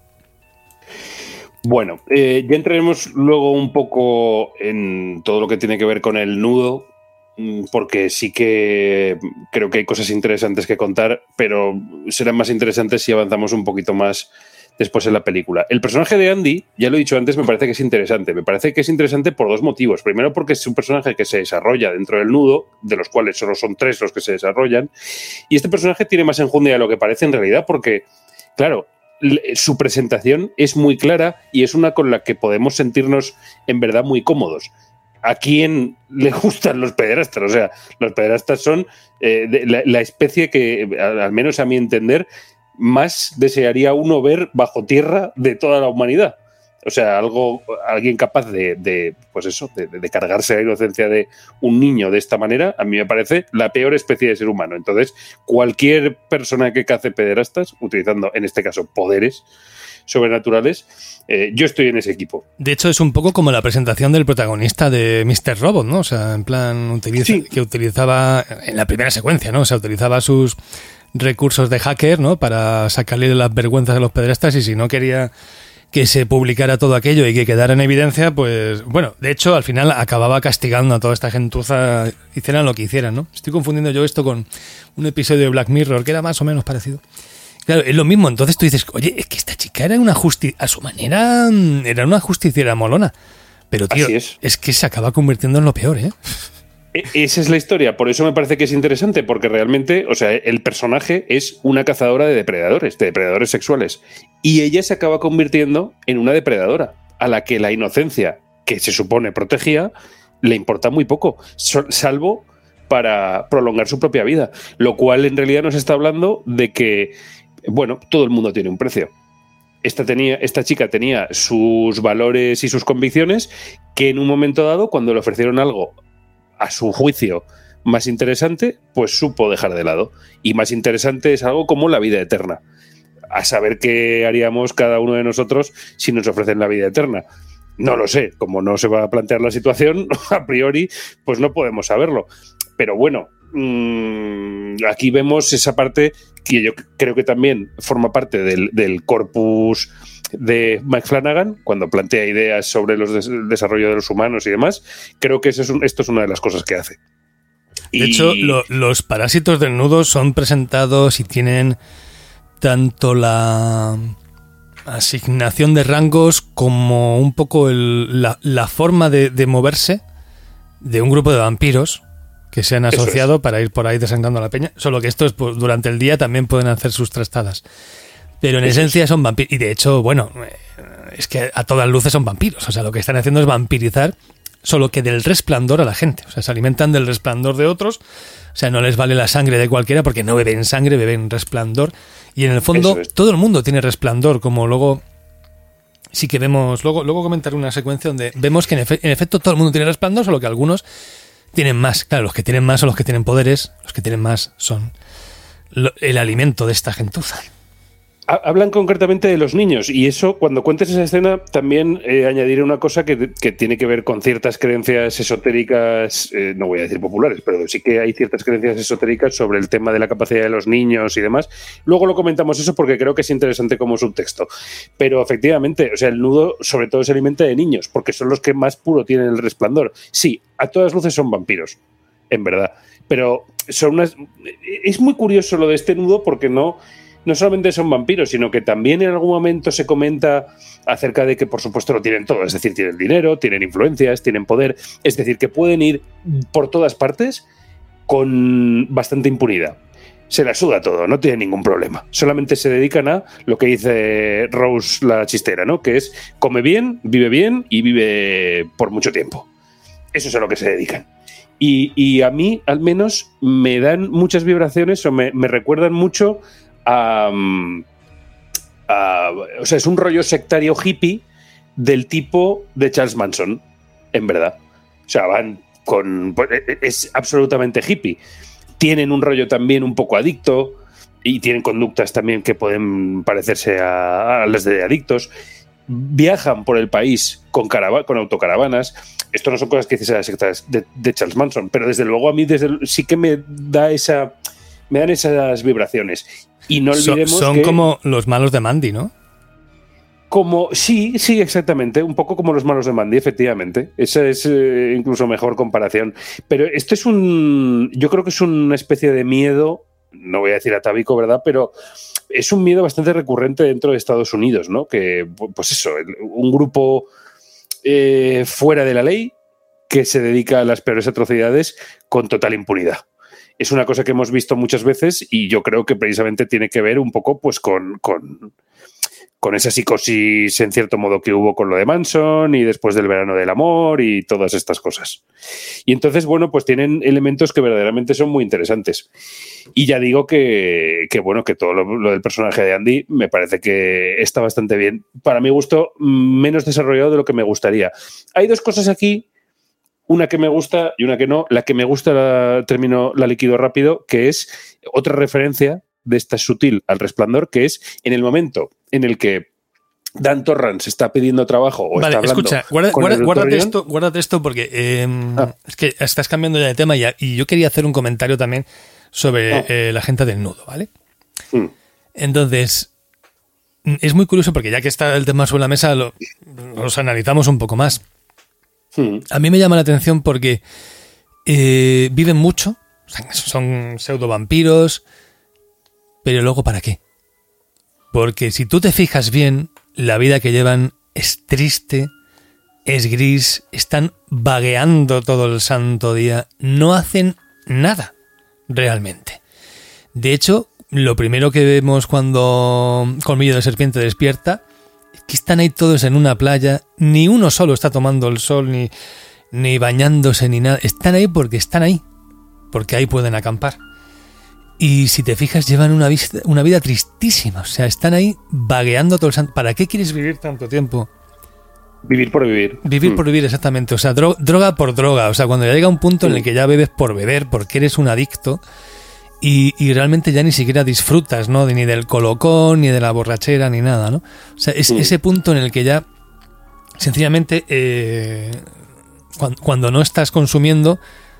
[SPEAKER 4] Bueno, eh, ya entraremos luego un poco en todo lo que tiene que ver con el nudo, porque sí que creo que hay cosas interesantes que contar, pero serán más interesantes si avanzamos un poquito más después en la película. El personaje de Andy, ya lo he dicho antes, me parece que es interesante. Me parece que es interesante por dos motivos. Primero, porque es un personaje que se desarrolla dentro del nudo, de los cuales solo son tres los que se desarrollan. Y este personaje tiene más enjundia de lo que parece en realidad, porque, claro, su presentación es muy clara y es una con la que podemos sentirnos en verdad muy cómodos. ¿A quién le gustan los pederastas? O sea, los pederastas son eh, de, la, la especie que, al menos a mi entender, más desearía uno ver bajo tierra de toda la humanidad. O sea, algo, alguien capaz de, de pues eso, de, de cargarse la inocencia de un niño de esta manera, a mí me parece la peor especie de ser humano. Entonces, cualquier persona que cace pederastas, utilizando en este caso poderes sobrenaturales, eh, yo estoy en ese equipo.
[SPEAKER 2] De hecho, es un poco como la presentación del protagonista de míster Robot, ¿no? O sea, en plan, utiliza, sí. que utilizaba en la primera secuencia, ¿no? O sea, utilizaba sus recursos de hacker, ¿no? Para sacarle las vergüenzas a los pederastas, y si no quería que se publicara todo aquello y que quedara en evidencia, pues bueno, de hecho al final acababa castigando a toda esta gentuza, hicieran lo que hicieran, ¿no? Estoy confundiendo yo esto con un episodio de Black Mirror que era más o menos parecido. Claro, es lo mismo. Entonces tú dices, oye, es que esta chica era una justi- a su manera era una justiciera molona, pero tío, es. es que se acaba convirtiendo en lo peor, ¿eh?
[SPEAKER 4] Esa es la historia, por eso me parece que es interesante, porque realmente, o sea, el personaje es una cazadora de depredadores, de depredadores sexuales, y ella se acaba convirtiendo en una depredadora, a la que la inocencia, que se supone protegía, le importa muy poco, salvo para prolongar su propia vida, lo cual en realidad nos está hablando de que, bueno, todo el mundo tiene un precio. Esta, tenía, esta chica tenía sus valores y sus convicciones, que en un momento dado, cuando le ofrecieron algo a su juicio más interesante, pues supo dejar de lado. Y más interesante es algo como la vida eterna. A saber qué haríamos cada uno de nosotros si nos ofrecen la vida eterna. No lo sé, como no se va a plantear la situación, a priori, pues no podemos saberlo. Pero bueno, mmm, aquí vemos esa parte que yo creo que también forma parte del, del corpus de Mike Flanagan, cuando plantea ideas sobre los des- el desarrollo de los humanos y demás. Creo que eso es un, esto es una de las cosas que hace.
[SPEAKER 2] De y... hecho, lo, los parásitos del nudo son presentados y tienen tanto la asignación de rangos como un poco el, la, la forma de, de moverse de un grupo de vampiros que se han asociado es. para ir por ahí desangrando a la peña, solo que estos pues, durante el día también pueden hacer sus trastadas. Pero en Eso esencia es. son vampiros. Y de hecho, bueno, es que a todas luces son vampiros. O sea, lo que están haciendo es vampirizar, solo que del resplandor a la gente. O sea, se alimentan del resplandor de otros. O sea, no les vale la sangre de cualquiera porque no beben sangre, beben resplandor. Y en el fondo, es. todo el mundo tiene resplandor, como luego sí que vemos... Luego, luego comentaré una secuencia donde vemos que en, efe, en efecto todo el mundo tiene resplandor, solo que algunos tienen más. Claro, los que tienen más son los que tienen poderes, los que tienen más son lo, el alimento de esta gentuza.
[SPEAKER 4] Hablan concretamente de los niños, y eso, cuando cuentes esa escena, también eh, añadiré una cosa que, que tiene que ver con ciertas creencias esotéricas, eh, no voy a decir populares, pero sí que hay ciertas creencias esotéricas sobre el tema de la capacidad de los niños y demás. Luego lo comentamos eso porque creo que es interesante como subtexto. Pero efectivamente, o sea, el nudo sobre todo se alimenta de niños, porque son los que más puro tienen el resplandor. Sí, a todas luces son vampiros, en verdad. Pero son unas... es muy curioso lo de este nudo porque no... no solamente son vampiros, sino que también en algún momento se comenta acerca de que, por supuesto, lo tienen todo. Es decir, tienen dinero, tienen influencias, tienen poder. Es decir, que pueden ir por todas partes con bastante impunidad. Se la suda todo, no tiene ningún problema. Solamente se dedican a lo que dice Rose la chistera, ¿no? Que es come bien, vive bien y vive por mucho tiempo. Eso es a lo que se dedican. Y, y a mí, al menos, me dan muchas vibraciones o me, me recuerdan mucho a, a... O sea, es un rollo sectario hippie del tipo de Charles Manson, en verdad. O sea, van con... Es absolutamente hippie. Tienen un rollo también un poco adicto y tienen conductas también que pueden parecerse a, a las de adictos. Viajan por el país con, carava- con autocaravanas. Esto no son cosas que dices a las sectas de, de Charles Manson, pero desde luego a mí desde, sí que me da esa, me dan esas vibraciones. Y no olvidemos
[SPEAKER 2] son, son
[SPEAKER 4] que...
[SPEAKER 2] como los malos de Mandy, ¿no?
[SPEAKER 4] Como, sí, sí, exactamente. Un poco como los malos de Mandy, efectivamente. Esa es eh, incluso mejor comparación. Pero esto es un... Yo creo que es una especie de miedo, no voy a decir atávico, ¿verdad? Pero es un miedo bastante recurrente dentro de Estados Unidos, ¿no? Que, pues eso, un grupo eh, fuera de la ley que se dedica a las peores atrocidades con total impunidad. Es una cosa que hemos visto muchas veces y yo creo que precisamente tiene que ver un poco pues con... con con esa psicosis en cierto modo que hubo con lo de Manson y después del verano del amor y todas estas cosas. Y entonces, bueno, pues tienen elementos que verdaderamente son muy interesantes. Y ya digo que, que bueno, que todo lo, lo del personaje de Andy me parece que está bastante bien. Para mi gusto, menos desarrollado de lo que me gustaría. Hay dos cosas aquí, una que me gusta y una que no. La que me gusta la termino, la liquido rápido, que es otra referencia de esta sutil al Resplandor, que es en el momento en el que Dan Torrance está pidiendo trabajo o
[SPEAKER 2] vale,
[SPEAKER 4] está hablando
[SPEAKER 2] escucha, guarda,
[SPEAKER 4] con
[SPEAKER 2] guarda,
[SPEAKER 4] el
[SPEAKER 2] guárdate,
[SPEAKER 4] John.
[SPEAKER 2] esto, guárdate esto porque eh,
[SPEAKER 4] Ah.
[SPEAKER 2] es que estás cambiando ya de tema y, y yo quería hacer un comentario también sobre
[SPEAKER 4] Ah.
[SPEAKER 2] eh, la gente del nudo, ¿vale?
[SPEAKER 4] Mm.
[SPEAKER 2] Entonces, es muy curioso porque ya que está el tema sobre la mesa, lo, los analizamos un poco más.
[SPEAKER 4] Mm.
[SPEAKER 2] A mí me llama la atención porque eh, viven mucho, son pseudo vampiros, pero luego ¿para qué? Porque si tú te fijas bien, la vida que llevan es triste, es gris, están vagueando todo el santo día, no hacen nada realmente. De hecho, lo primero que vemos cuando Colmillo de Serpiente despierta es que están ahí todos en una playa, ni uno solo está tomando el sol, ni, ni bañándose, ni nada. Están ahí porque están ahí, porque ahí pueden acampar. Y si te fijas, llevan una, vista, una vida tristísima. O sea, están ahí vagueando todo el santo. ¿Para qué quieres vivir tanto tiempo?
[SPEAKER 4] Vivir por vivir.
[SPEAKER 2] Vivir
[SPEAKER 4] Mm.
[SPEAKER 2] por vivir, exactamente. O sea, dro- droga por droga. O sea, cuando ya llega un punto en el que ya bebes por beber, porque eres un adicto, y, y realmente ya ni siquiera disfrutas, ¿no? De, ni del colocón, ni de la borrachera, ni nada, ¿no? O sea, es
[SPEAKER 4] Mm.
[SPEAKER 2] ese punto en el que ya, sencillamente, eh, cuando, cuando no estás consumiendo,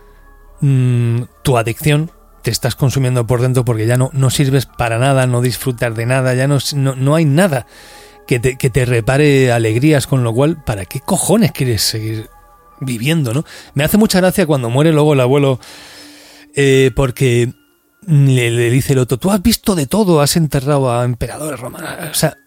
[SPEAKER 2] mmm, tu adicción te estás consumiendo por dentro porque ya no, no sirves para nada, no disfrutas de nada, ya no, no, no hay nada que te, que te repare alegrías, con lo cual, ¿para qué cojones quieres seguir viviendo, no? Me hace mucha gracia cuando muere luego el abuelo, eh, porque le, le dice el otro, tú has visto de todo, has enterrado a emperadores romanos, o sea,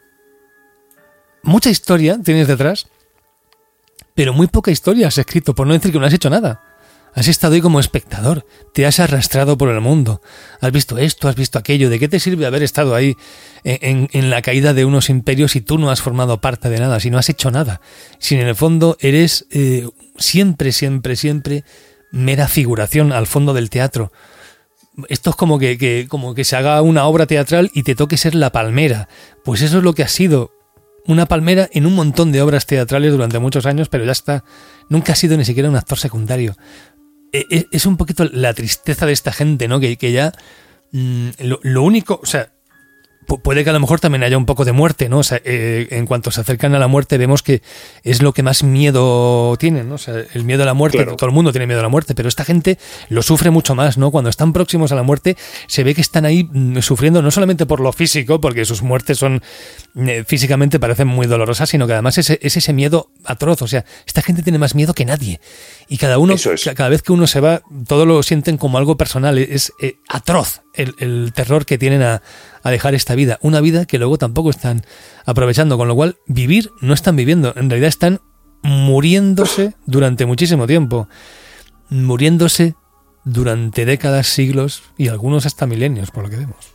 [SPEAKER 2] mucha historia tienes detrás, pero muy poca historia has escrito, por no decir que no has hecho nada. Has estado ahí como espectador, te has arrastrado por el mundo, has visto esto, has visto aquello. ¿De qué te sirve haber estado ahí en, en, en la caída de unos imperios si tú no has formado parte de nada, si no has hecho nada? Si en el fondo eres eh, siempre, siempre, siempre mera figuración al fondo del teatro. Esto es como que, que, como que se haga una obra teatral y te toque ser la palmera. Pues eso es lo que ha sido. Una palmera en un montón de obras teatrales durante muchos años, pero ya está. Nunca ha sido ni siquiera un actor secundario. Es un poquito la tristeza de esta gente, ¿no? Que, que ya mmm, lo, lo único, o sea, puede que a lo mejor también haya un poco de muerte, ¿no? O sea, eh, en cuanto se acercan a la muerte vemos que es lo que más miedo tienen, ¿no? O sea, el miedo a la muerte, claro. Todo el mundo tiene miedo a la muerte, pero esta gente lo sufre mucho más, ¿no? Cuando están próximos a la muerte se ve que están ahí mmm, sufriendo no solamente por lo físico, porque sus muertes son eh, físicamente parecen muy dolorosas, sino que además es, es ese miedo atroz. O sea, esta gente tiene más miedo que nadie. Y cada uno, es. cada vez que uno se va, todo lo sienten como algo personal, es eh, atroz el, el terror que tienen a, a dejar esta vida. Una vida que luego tampoco están aprovechando, con lo cual vivir no están viviendo. En realidad están muriéndose durante muchísimo tiempo. Muriéndose durante décadas, siglos y algunos hasta milenios, por lo que vemos.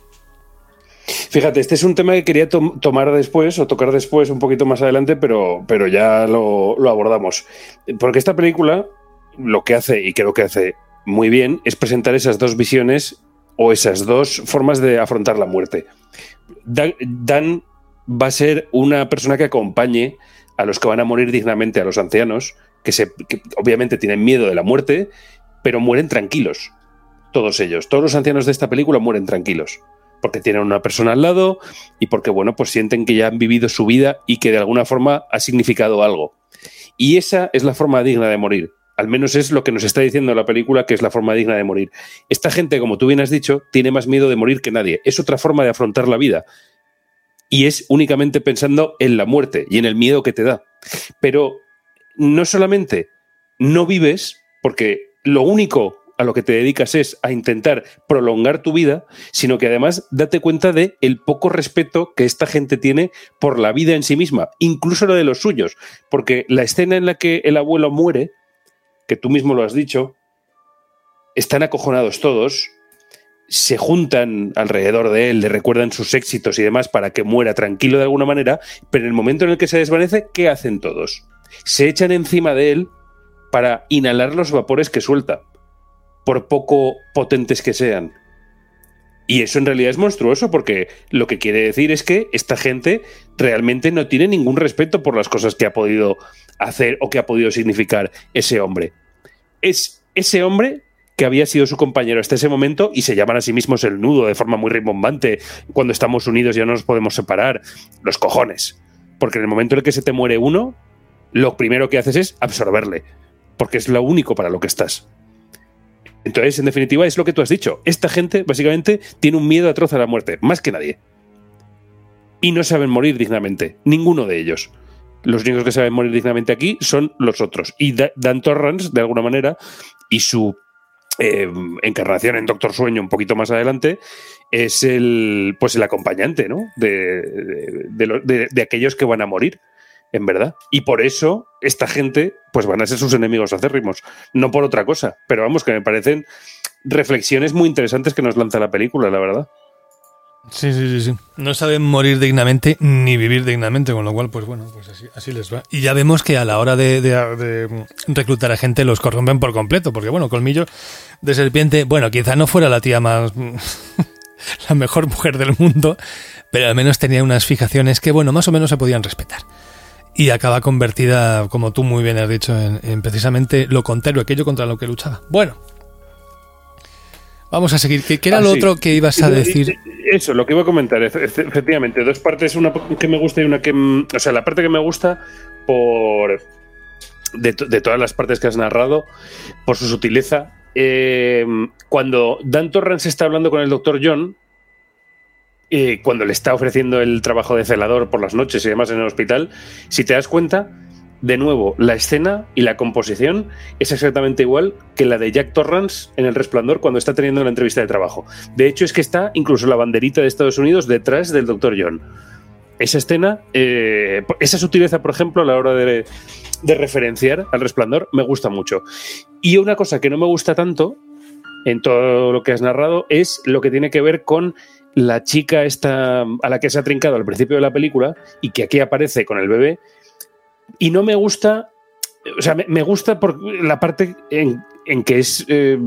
[SPEAKER 4] Fíjate, este es un tema que quería to- tomar después o tocar después un poquito más adelante, pero, pero ya lo, lo abordamos. Porque esta película lo que hace, y creo que hace muy bien, es presentar esas dos visiones o esas dos formas de afrontar la muerte. Dan, Dan va a ser una persona que acompañe a los que van a morir dignamente, a los ancianos, que, se, que obviamente tienen miedo de la muerte, pero mueren tranquilos. Todos ellos, todos los ancianos de esta película mueren tranquilos. Porque tienen una persona al lado y porque, bueno, pues sienten que ya han vivido su vida y que de alguna forma ha significado algo. Y esa es la forma digna de morir. Al menos es lo que nos está diciendo la película, que es la forma digna de morir. Esta gente, como tú bien has dicho, tiene más miedo de morir que nadie. Es otra forma de afrontar la vida. Y es únicamente pensando en la muerte y en el miedo que te da. Pero no solamente no vives, porque lo único a lo que te dedicas es a intentar prolongar tu vida, sino que además date cuenta de el poco respeto que esta gente tiene por la vida en sí misma, incluso la de los suyos, porque la escena en la que el abuelo muere, que tú mismo lo has dicho, están acojonados todos, se juntan alrededor de él, le recuerdan sus éxitos y demás para que muera tranquilo de alguna manera, pero en el momento en el que se desvanece, ¿qué hacen todos? Se echan encima de él para inhalar los vapores que suelta, por poco potentes que sean. Y eso en realidad es monstruoso, porque lo que quiere decir es que esta gente realmente no tiene ningún respeto por las cosas que ha podido hacer o que ha podido significar ese hombre. Es ese hombre que había sido su compañero hasta ese momento y se llaman a sí mismos el nudo de forma muy rimbombante. Cuando estamos unidos ya no nos podemos separar. Los cojones. Porque en el momento en el que se te muere uno, lo primero que haces es absorberle, porque es lo único para lo que estás. Entonces, en definitiva, es lo que tú has dicho. Esta gente, básicamente, tiene un miedo atroz a la muerte, más que nadie. Y no saben morir dignamente, ninguno de ellos. Los únicos que saben morir dignamente aquí son los otros. Y Dan Torrance, de alguna manera, y su eh, encarnación en Doctor Sueño un poquito más adelante, es el, pues el acompañante, ¿no? de, de, de, de, de aquellos que van a morir, en verdad. Y por eso esta gente pues van a ser sus enemigos acérrimos, no por otra cosa. Pero vamos, que me parecen reflexiones muy interesantes que nos lanza la película, la verdad.
[SPEAKER 2] Sí, sí, sí, sí. No saben morir dignamente ni vivir dignamente, con lo cual, pues bueno, pues así, así les va. Y ya vemos que a la hora de, de, de reclutar a gente los corrompen por completo, porque bueno, Colmillo de Serpiente, bueno, quizá no fuera la tía más... la mejor mujer del mundo, pero al menos tenía unas fijaciones que, bueno, más o menos se podían respetar. Y acaba convertida, como tú muy bien has dicho, en, en precisamente lo contrario, aquello contra lo que luchaba. Bueno, vamos a seguir. ¿Qué, qué era ah, lo sí. otro que ibas a decir?
[SPEAKER 4] Eso, lo que iba a comentar, efectivamente, dos partes, una que me gusta y una que... O sea, la parte que me gusta por... De, de todas las partes que has narrado, por su sutileza. Eh, cuando Dan Torrance está hablando con el doctor John, eh, cuando le está ofreciendo el trabajo de celador por las noches y demás en el hospital, si te das cuenta, de nuevo, la escena y la composición es exactamente igual que la de Jack Torrance en El Resplandor cuando está teniendo la entrevista de trabajo. De hecho, es que está incluso la banderita de Estados Unidos detrás del doctor John. Esa escena, eh, esa sutileza, por ejemplo, a la hora de, de referenciar al Resplandor, me gusta mucho. Y una cosa que no me gusta tanto en todo lo que has narrado es lo que tiene que ver con la chica esta a la que se ha trincado al principio de la película y que aquí aparece con el bebé. Y no me gusta, o sea, me, me gusta por la parte en, en que es, eh,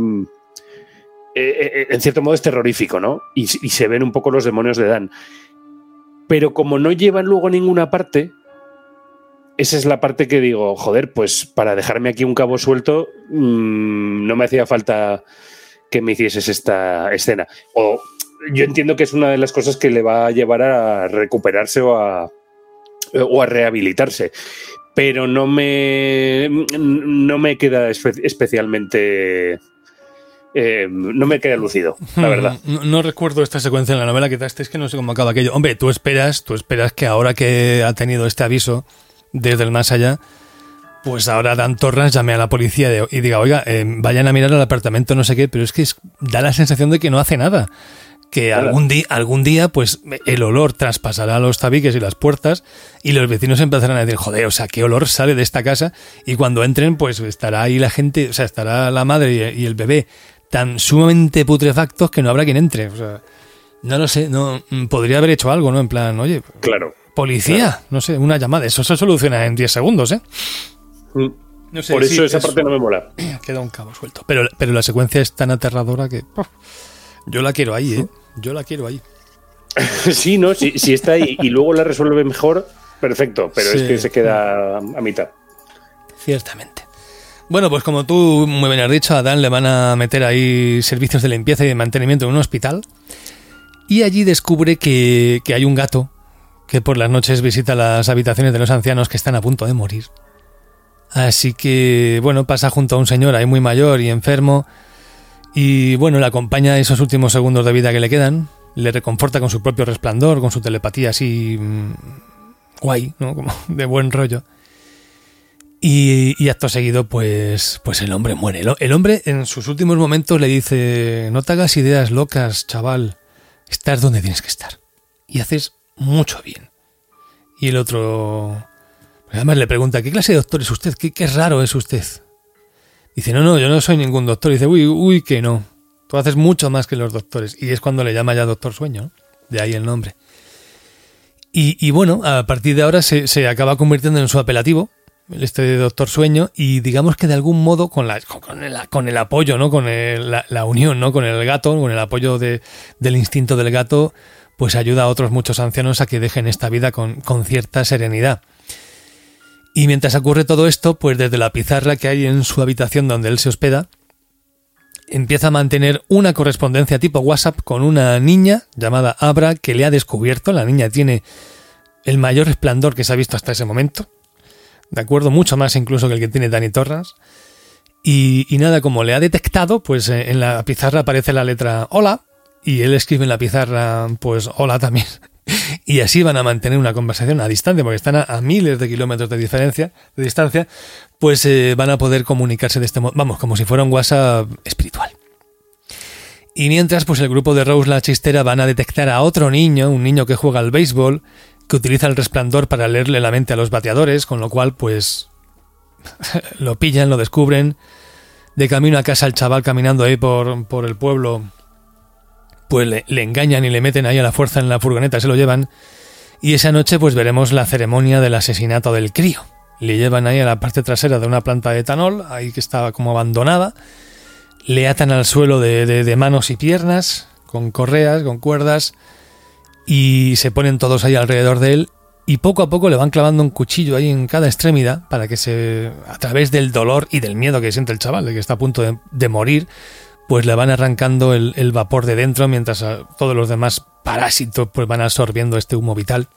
[SPEAKER 4] eh, en cierto modo, es terrorífico, ¿no? Y, y se ven un poco los demonios de Dan. Pero como no llevan luego a ninguna parte, esa es la parte que digo, joder, pues para dejarme aquí un cabo suelto, mmm, no me hacía falta que me hicieses esta escena. O yo entiendo que es una de las cosas que le va a llevar a recuperarse o a, o a rehabilitarse. Pero no me, no me queda espe- especialmente... Eh, no me queda lucido, la verdad.
[SPEAKER 2] No, no recuerdo esta secuencia en la novela, que es que no sé cómo acaba aquello. Hombre, tú esperas, tú esperas que ahora que ha tenido este aviso desde el más allá, pues ahora Dan Torrance llame a la policía de, y diga, oiga, eh, vayan a mirar al apartamento no sé qué, pero es que es, da la sensación de que no hace nada. que algún día, algún día, pues el olor traspasará los tabiques y las puertas y los vecinos empezarán a decir, joder, o sea, qué olor sale de esta casa, y cuando entren, pues estará ahí la gente, o sea, estará la madre y el bebé tan sumamente putrefactos que no habrá quien entre. O sea, no lo sé, no podría haber hecho algo, ¿no? En plan, oye,
[SPEAKER 4] claro,
[SPEAKER 2] policía,
[SPEAKER 4] claro.
[SPEAKER 2] no sé, una llamada, eso se soluciona en diez segundos, ¿eh?
[SPEAKER 4] Mm.
[SPEAKER 2] No sé,
[SPEAKER 4] Por eso
[SPEAKER 2] sí,
[SPEAKER 4] esa
[SPEAKER 2] es,
[SPEAKER 4] parte no me mola.
[SPEAKER 2] Queda un cabo suelto. Pero, pero la secuencia es tan aterradora que uf, yo la quiero ahí, ¿eh? Yo la quiero ahí.
[SPEAKER 4] Sí, ¿no? Si, si está ahí y luego la resuelve mejor, perfecto, pero
[SPEAKER 2] Sí.
[SPEAKER 4] es que se queda a mitad.
[SPEAKER 2] Ciertamente. Bueno, pues como tú muy bien has dicho, a Dan le van a meter ahí servicios de limpieza y de mantenimiento en un hospital, y allí descubre que, que hay un gato que por las noches visita las habitaciones de los ancianos que están a punto de morir. Así que, bueno, pasa junto a un señor ahí muy mayor y enfermo, y bueno, le acompaña esos últimos segundos de vida que le quedan, le reconforta con su propio resplandor, con su telepatía así mmm, guay, ¿no? Como de buen rollo. Y, y acto seguido, pues, pues el hombre muere. El, el hombre en sus últimos momentos le dice, no te hagas ideas locas, chaval, estás donde tienes que estar. Y haces mucho bien. Y el otro, además le pregunta, ¿qué clase de doctor es usted? ¿Qué, qué raro es usted? Dice, no, no, yo no soy ningún doctor. Dice, uy, uy, que no. Tú haces mucho más que los doctores. Y es cuando le llama ya Doctor Sueño, ¿no? De ahí el nombre. Y, y bueno, a partir de ahora se, se acaba convirtiendo en su apelativo, este Doctor Sueño, y digamos que de algún modo con la con el, con el apoyo, ¿no? Con el, la, la unión, ¿no? Con el gato, con el apoyo de, del instinto del gato, pues ayuda a otros muchos ancianos a que dejen esta vida con, con cierta serenidad. Y mientras ocurre todo esto, pues desde la pizarra que hay en su habitación donde él se hospeda, empieza a mantener una correspondencia tipo WhatsApp con una niña llamada Abra que le ha descubierto. La niña tiene el mayor resplandor que se ha visto hasta ese momento, de acuerdo, mucho más incluso que el que tiene Dani Torrance. Y, y nada, como le ha detectado, pues eh, en la pizarra aparece la letra hola, y él escribe en la pizarra pues hola también. Y así van a mantener una conversación a distancia, porque están a, a miles de kilómetros de diferencia, de distancia, pues eh, van a poder comunicarse de este modo, vamos, como si fuera un WhatsApp espiritual. Y mientras, pues el grupo de Rose la Chistera van a detectar a otro niño, un niño que juega al béisbol, que utiliza el resplandor para leerle la mente a los bateadores, con lo cual, pues, lo pillan, lo descubren. De camino a casa, el chaval caminando ahí por, por el pueblo, pues le, le engañan y le meten ahí a la fuerza en la furgoneta, se lo llevan. Y esa noche, pues veremos la ceremonia del asesinato del crío. Le llevan ahí a la parte trasera de una planta de etanol, ahí que estaba como abandonada. Le atan al suelo de, de, de manos y piernas, con correas, con cuerdas, y se ponen todos ahí alrededor de él, y poco a poco le van clavando un cuchillo ahí en cada extremidad para que se, a través del dolor y del miedo que siente el chaval, de que está a punto de, de morir, pues le van arrancando el, el vapor de dentro, mientras todos los demás parásitos pues van absorbiendo este humo vital.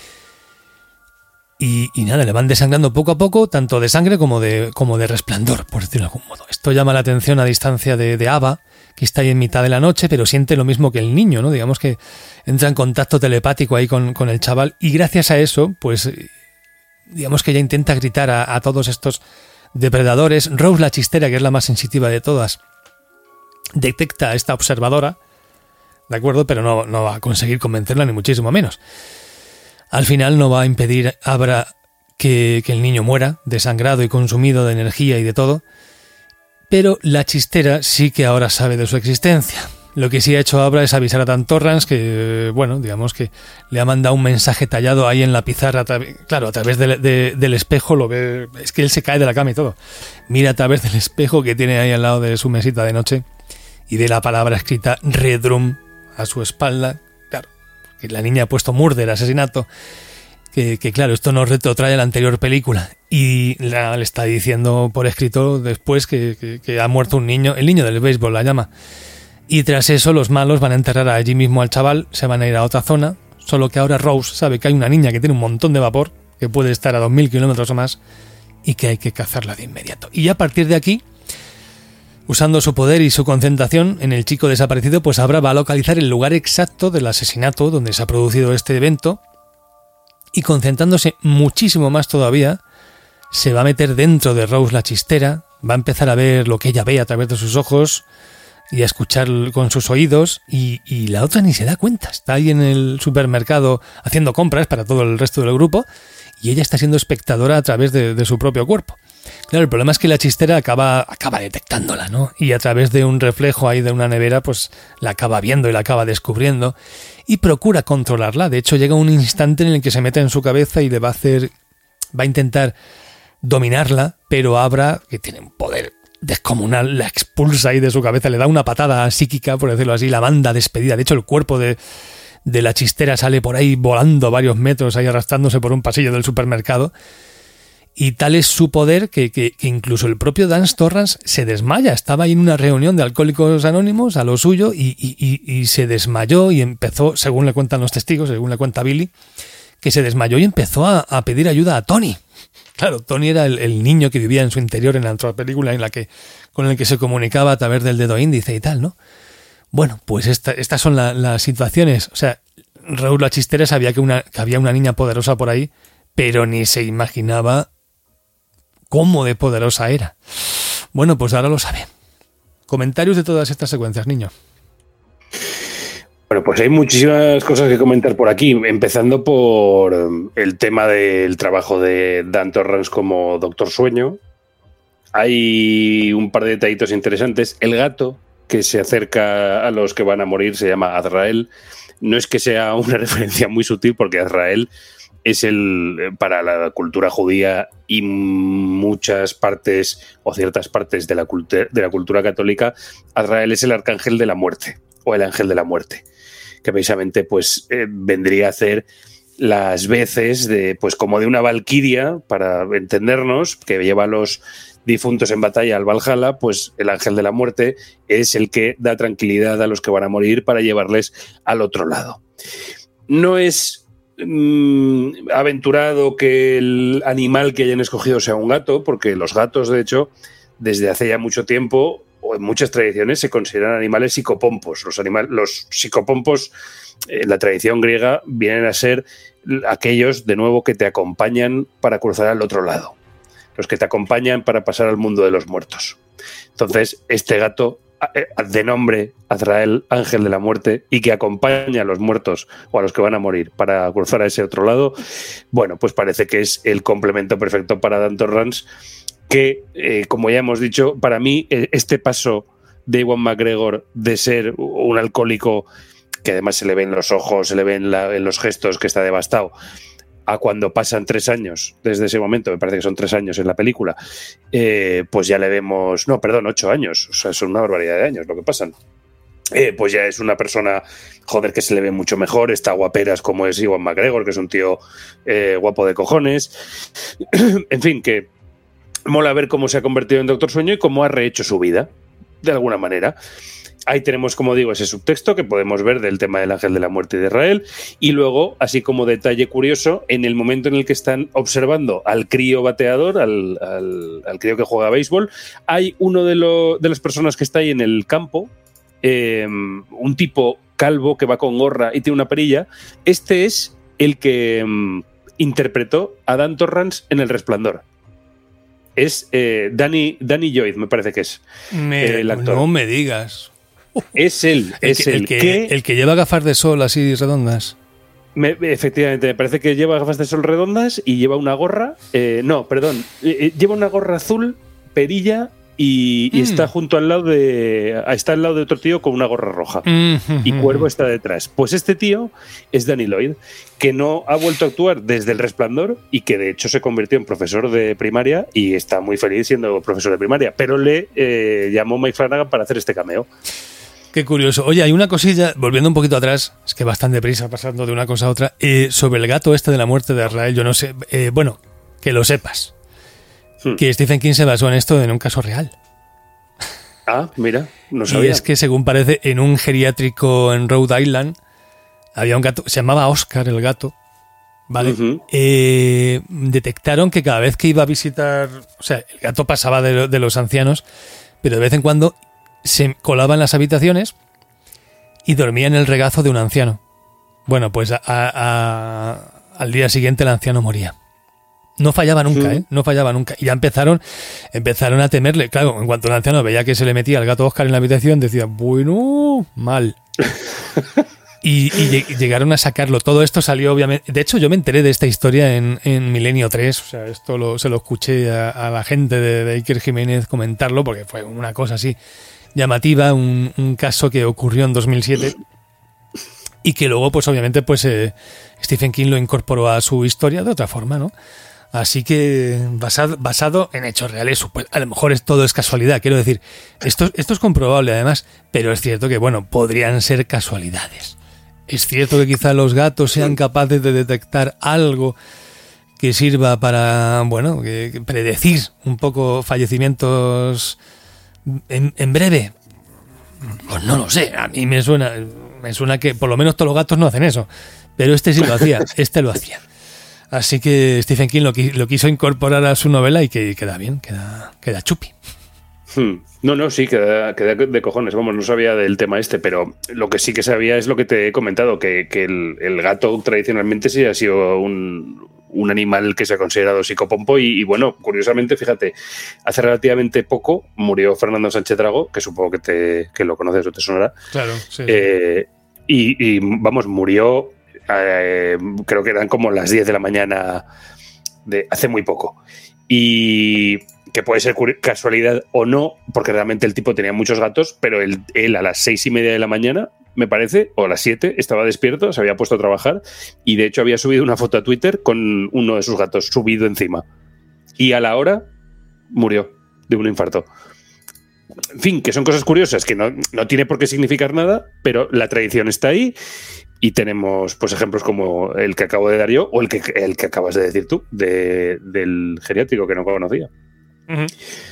[SPEAKER 2] Y, y nada, le van desangrando poco a poco, tanto de sangre como de, como de resplandor, por decirlo de algún modo. Esto llama la atención a distancia de, de Ava, que está ahí en mitad de la noche, pero siente lo mismo que el niño, ¿no? Digamos que entra en contacto telepático ahí con, con el chaval, y gracias a eso, pues, digamos que ella intenta gritar a, a todos estos depredadores. Rose la Chistera, que es la más sensitiva de todas, detecta a esta observadora, ¿de acuerdo? Pero no, no va a conseguir convencerla, ni muchísimo menos. Al final no va a impedir Abra que, que el niño muera, desangrado y consumido de energía y de todo, pero la Chistera sí que ahora sabe de su existencia. Lo que sí ha hecho Abra es avisar a Dan Torrance que, bueno, digamos que le ha mandado un mensaje tallado ahí en la pizarra, claro, a través de, de, del espejo lo ve, es que él se cae de la cama y todo. Mira a través del espejo que tiene ahí al lado de su mesita de noche y ve la palabra escrita Redrum a su espalda. Que la niña ha puesto murder, asesinato, que, que claro, esto nos retrotrae a la anterior película, y la, le está diciendo por escrito después que, que, que ha muerto un niño, el niño del béisbol la llama, y tras eso los malos van a enterrar allí mismo al chaval, se van a ir a otra zona, solo que ahora Rose sabe que hay una niña que tiene un montón de vapor, que puede estar a dos mil kilómetros o más, y que hay que cazarla de inmediato. Y a partir de aquí, usando su poder y su concentración en el chico desaparecido, pues Abra va a localizar el lugar exacto del asesinato donde se ha producido este evento, y concentrándose muchísimo más todavía, se va a meter dentro de Rose la Chistera, va a empezar a ver lo que ella ve a través de sus ojos, y a escuchar con sus oídos, y, y la otra ni se da cuenta. Está ahí en el supermercado haciendo compras para todo el resto del grupo y ella está siendo espectadora a través de, de su propio cuerpo. Claro, el problema es que la chistera acaba, acaba detectándola, ¿no? Y a través de un reflejo ahí de una nevera, pues la acaba viendo y la acaba descubriendo y procura controlarla. De hecho, llega un instante en el que se mete en su cabeza y le va a hacer, va a intentar dominarla, pero Abra, que tiene un poder descomunal, la expulsa ahí de su cabeza, le da una patada psíquica, por decirlo así, la manda despedida. De hecho, el cuerpo de, de la chistera sale por ahí volando varios metros, ahí arrastrándose por un pasillo del supermercado. Y tal es su poder que, que, que incluso el propio Dan Torrance se desmaya. Estaba ahí en una reunión de Alcohólicos Anónimos, a lo suyo, y, y, y, y se desmayó y empezó, según le cuentan los testigos, según le cuenta Billy, que se desmayó y empezó a, a pedir ayuda a Tony. Claro, Tony era el, el niño que vivía en su interior en la otra película, en la que, con el que se comunicaba a través del dedo índice y tal, ¿no? Bueno, pues esta, estas son la, las situaciones. O sea, Raúl la chistera sabía que, una, que había una niña poderosa por ahí, pero ni se imaginaba cómo de poderosa era. Bueno, pues ahora lo sabe. Comentarios de todas estas secuencias, niño.
[SPEAKER 4] Bueno, pues hay muchísimas cosas que comentar por aquí, empezando por el tema del trabajo de Dan Torrance como Doctor Sueño. Hay un par de detallitos interesantes. El gato que se acerca a los que van a morir se llama Azrael. No es que sea una referencia muy sutil, porque Azrael es el, para la cultura judía y muchas partes o ciertas partes de la, cultura, de la cultura católica, Azrael es el arcángel de la muerte o el ángel de la muerte, que precisamente pues eh, vendría a hacer las veces de, pues como de una valquiria, para entendernos, que lleva a los difuntos en batalla al Valhalla. Pues el ángel de la muerte es el que da tranquilidad a los que van a morir para llevarles al otro lado. No es Mm, aventurado que el animal que hayan escogido sea un gato, porque los gatos, de hecho, desde hace ya mucho tiempo o en muchas tradiciones se consideran animales psicopompos. Los, animal, los psicopompos en la tradición griega vienen a ser aquellos, de nuevo, que te acompañan para cruzar al otro lado, los que te acompañan para pasar al mundo de los muertos. Entonces, este gato de nombre Azrael, ángel de la muerte, y que acompaña a los muertos o a los que van a morir para cruzar a ese otro lado, bueno, pues parece que es el complemento perfecto para Dan Torrance, que, eh, como ya hemos dicho, para mí este paso de Ewan McGregor de ser un alcohólico, que además se le ve en los ojos, se le ve en, la, en los gestos que está devastado, a cuando pasan tres años desde ese momento, me parece que son tres años en la película, eh, pues ya le vemos, no, perdón, ocho años, o sea, son una barbaridad de años lo que pasan. Eh, pues ya es una persona, joder, que se le ve mucho mejor, está guaperas como es Ewan McGregor, que es un tío eh, guapo de cojones. En fin, que mola ver cómo se ha convertido en Doctor Sueño y cómo ha rehecho su vida, de alguna manera. Ahí tenemos, como digo, ese subtexto que podemos ver del tema del ángel de la muerte de Israel. Y luego, así como detalle curioso, en el momento en el que están observando al crío bateador, al, al, al crío que juega a béisbol, hay uno de, lo, de las personas que está ahí en el campo, eh, un tipo calvo que va con gorra y tiene una perilla. Este es el que um, interpretó a Dan Torrance en El Resplandor. Es eh, Danny, Danny Lloyd, me parece que es
[SPEAKER 2] me,
[SPEAKER 4] eh, el actor.
[SPEAKER 2] No me digas.
[SPEAKER 4] Es él,
[SPEAKER 2] el
[SPEAKER 4] es
[SPEAKER 2] que,
[SPEAKER 4] él.
[SPEAKER 2] El que,
[SPEAKER 4] que,
[SPEAKER 2] el que lleva gafas de sol así redondas.
[SPEAKER 4] Me, efectivamente, me parece que lleva gafas de sol redondas y lleva una gorra. Eh, no, perdón. Eh, lleva una gorra azul, perilla y, y mm. está junto al lado de. Está al lado de otro tío con una gorra roja. Mm. Y Cuervo está detrás. Pues este tío es Danny Lloyd, que no ha vuelto a actuar desde El Resplandor y que de hecho se convirtió en profesor de primaria y está muy feliz siendo profesor de primaria. Pero le eh, llamó Mike Flanagan para hacer este cameo.
[SPEAKER 2] Qué curioso. Oye, hay una cosilla, volviendo un poquito atrás, es que bastante prisa pasando de una cosa a otra, eh, sobre el gato este de la muerte de Azrael, yo no sé, eh, bueno, que lo sepas, hmm. que Stephen King se basó en esto en un caso real.
[SPEAKER 4] Ah, mira, no sabía.
[SPEAKER 2] Y es que, según parece, en un geriátrico en Rhode Island había un gato, se llamaba Oscar el gato, ¿vale? Uh-huh. Eh, detectaron que cada vez que iba a visitar, o sea, el gato pasaba de, de los ancianos, pero de vez en cuando se colaba en las habitaciones y dormía en el regazo de un anciano. Bueno, pues a, a, al día siguiente el anciano moría. No fallaba nunca, ¿eh? No fallaba nunca. Y ya empezaron, empezaron a temerle. Claro, en cuanto el anciano veía que se le metía el gato Oscar en la habitación, decía, bueno, mal. Y, y llegaron a sacarlo. Todo esto salió, obviamente. De hecho, yo me enteré de esta historia en, en Milenio tres. O sea, esto lo, se lo escuché a, a la gente de, de Iker Jiménez comentarlo, porque fue una cosa así llamativa, un, un caso que ocurrió en dos mil siete y que luego, pues obviamente, pues eh, Stephen King lo incorporó a su historia de otra forma, ¿no? Así que basado, basado en hechos reales, pues, a lo mejor es, todo es casualidad, quiero decir, esto, esto es comprobable además, pero es cierto que, bueno, podrían ser casualidades. Es cierto que quizá los gatos sean capaces de detectar algo que sirva para, bueno, que, que predecir un poco fallecimientos en, en breve. Pues no lo sé, a mí me suena, me suena que por lo menos todos los gatos no hacen eso, pero este sí lo hacía, este lo hacía. Así que Stephen King lo, lo quiso incorporar a su novela y que queda bien, queda, queda chupi.
[SPEAKER 4] Hmm. No, no, sí, queda, queda de cojones. Vamos, no sabía del tema este, pero lo que sí que sabía es lo que te he comentado, que, que el, el gato tradicionalmente sí ha sido un, un animal que se ha considerado psicopompo y, y bueno, curiosamente, fíjate, hace relativamente poco murió Fernando Sánchez Dragó, que supongo que, te, que lo conoces o te sonará.
[SPEAKER 2] Claro, sí.
[SPEAKER 4] Eh, y, y vamos, murió... Eh, creo que eran como las diez de la mañana de hace muy poco. Y que puede ser casualidad o no, porque realmente el tipo tenía muchos gatos, pero él, él a las seis y media de la mañana, me parece, o a las siete, estaba despierto, se había puesto a trabajar y de hecho había subido una foto a Twitter con uno de sus gatos subido encima. Y a la hora murió de un infarto. En fin, que son cosas curiosas, que no, no tiene por qué significar nada, pero la tradición está ahí. Y tenemos pues ejemplos como el que acabo de dar yo o el que, el que acabas de decir tú, de, del geriátrico que no conocía. Uh-huh.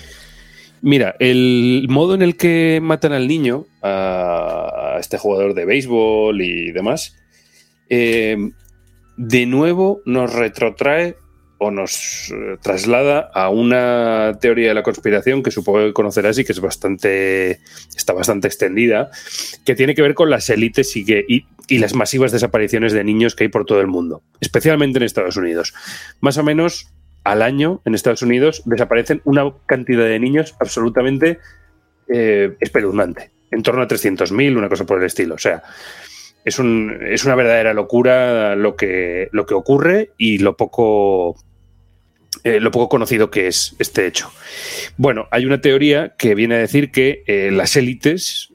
[SPEAKER 4] Mira, el modo en el que matan al niño, a este jugador de béisbol y demás, eh, de nuevo nos retrotrae o nos eh, traslada a una teoría de la conspiración que supongo que conocerás y que es bastante, está bastante extendida, que tiene que ver con las élites y, que, y, y las masivas desapariciones de niños que hay por todo el mundo, especialmente en Estados Unidos. Más o menos al año en Estados Unidos desaparecen una cantidad de niños absolutamente eh, espeluznante, en torno a trescientos mil, una cosa por el estilo. O sea, es, un, es una verdadera locura lo que, lo que ocurre y lo poco... Eh, lo poco conocido que es este hecho. Bueno, hay una teoría que viene a decir que eh, las élites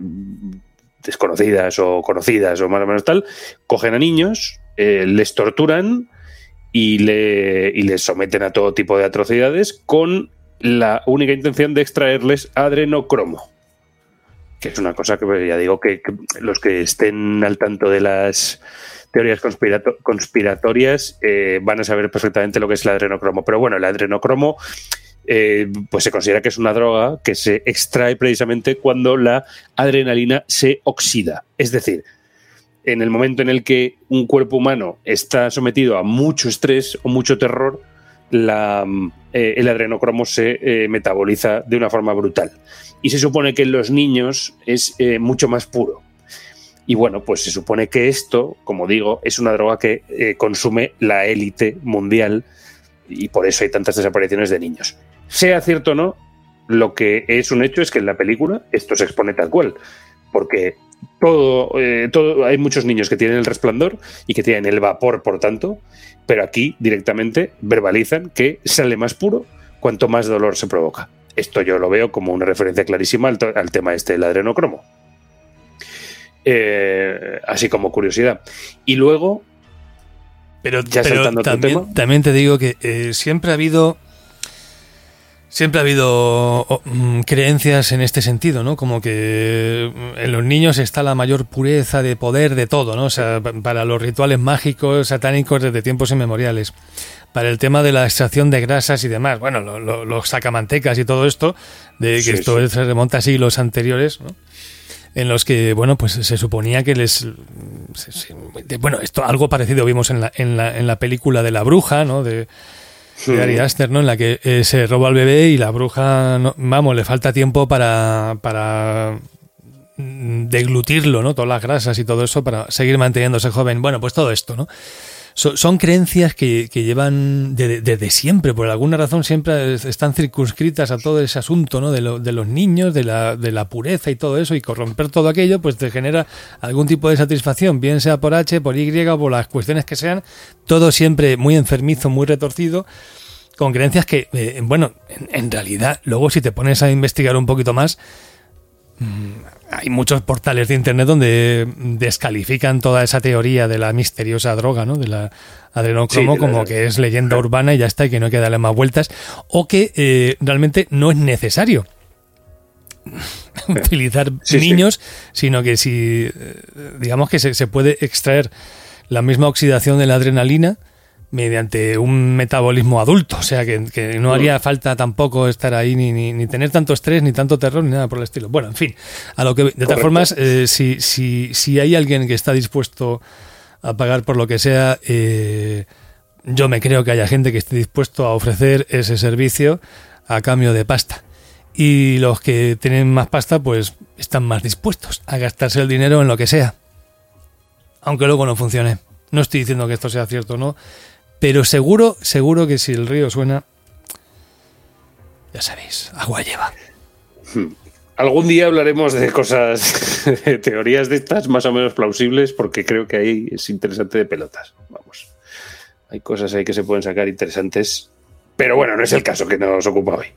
[SPEAKER 4] desconocidas o conocidas o más o menos tal, cogen a niños, eh, les torturan y, le, y les someten a todo tipo de atrocidades con la única intención de extraerles adrenocromo, que es una cosa que ya digo que, que los que estén al tanto de las teorías conspirato- conspiratorias eh, van a saber perfectamente lo que es el adrenocromo. Pero bueno, el adrenocromo eh, pues se considera que es una droga que se extrae precisamente cuando la adrenalina se oxida. Es decir, en el momento en el que un cuerpo humano está sometido a mucho estrés o mucho terror, la, eh, el adrenocromo se eh, metaboliza de una forma brutal. Y se supone que en los niños es eh, mucho más puro. Y bueno, pues se supone que esto, como digo, es una droga que eh, consume la élite mundial y por eso hay tantas desapariciones de niños. Sea cierto o no, lo que es un hecho es que en la película esto se expone tal cual, porque todo, eh, todo, hay muchos niños que tienen el resplandor y que tienen el vapor, por tanto, pero aquí directamente verbalizan que sale más puro cuanto más dolor se provoca. Esto yo lo veo como una referencia clarísima al, al tema este del adrenocromo. Eh, así como curiosidad. Y luego,
[SPEAKER 2] pero,
[SPEAKER 4] ya
[SPEAKER 2] pero
[SPEAKER 4] saltando
[SPEAKER 2] también,
[SPEAKER 4] otro tema,
[SPEAKER 2] también te digo que eh, siempre ha habido siempre ha habido oh, mm, creencias en este sentido, ¿no? Como que en los niños está la mayor pureza de poder de todo, ¿no? O sea, para los rituales mágicos, satánicos desde tiempos inmemoriales. Para el tema de la extracción de grasas y demás, bueno, lo, lo, los sacamantecas y todo esto, de que sí, esto sí. se remonta a siglos anteriores, ¿no? En los que, bueno, pues se suponía que les... Se, se, bueno, esto algo parecido vimos en la, en la, en la película de La Bruja, ¿no? De, sí. de Ari Aster, ¿no? En la que eh, se roba al bebé y la bruja, no, vamos, le falta tiempo para, para deglutirlo, ¿no? Todas las grasas y todo eso para seguir manteniéndose joven. Bueno, pues todo esto, ¿no? So, son creencias que, que llevan desde de, de siempre, por alguna razón siempre están circunscritas a todo ese asunto, ¿no? De, lo, de los niños, de la, de la pureza y todo eso, y corromper todo aquello, pues te genera algún tipo de satisfacción, bien sea por H, por Y o por las cuestiones que sean, todo siempre muy enfermizo, muy retorcido, con creencias que, eh, bueno, en, en realidad, luego si te pones a investigar un poquito más, hay muchos portales de internet donde descalifican toda esa teoría de la misteriosa droga, ¿no? De la adrenocromo, sí, como la... que es leyenda urbana y ya está, y que no hay que darle más vueltas, o que eh, realmente no es necesario utilizar sí, niños, sí. sino que si, digamos que se, se puede extraer la misma oxidación de la adrenalina mediante un metabolismo adulto, o sea que, que no haría falta tampoco estar ahí ni, ni, ni tener tanto estrés, ni tanto terror, ni nada por el estilo. Bueno, en fin, a lo que de todas Correcto. formas, eh, si, si, si hay alguien que está dispuesto a pagar por lo que sea, eh, yo me creo que haya gente que esté dispuesto a ofrecer ese servicio a cambio de pasta. Y los que tienen más pasta, pues están más dispuestos a gastarse el dinero en lo que sea, aunque luego no funcione. No estoy diciendo que esto sea cierto o no, pero seguro, seguro que si el río suena, ya sabéis, agua lleva.
[SPEAKER 4] Algún día hablaremos de cosas, de teorías de estas más o menos plausibles, porque creo que ahí es interesante de pelotas. Vamos, hay cosas ahí que se pueden sacar interesantes, pero bueno, no es el caso que nos ocupa hoy.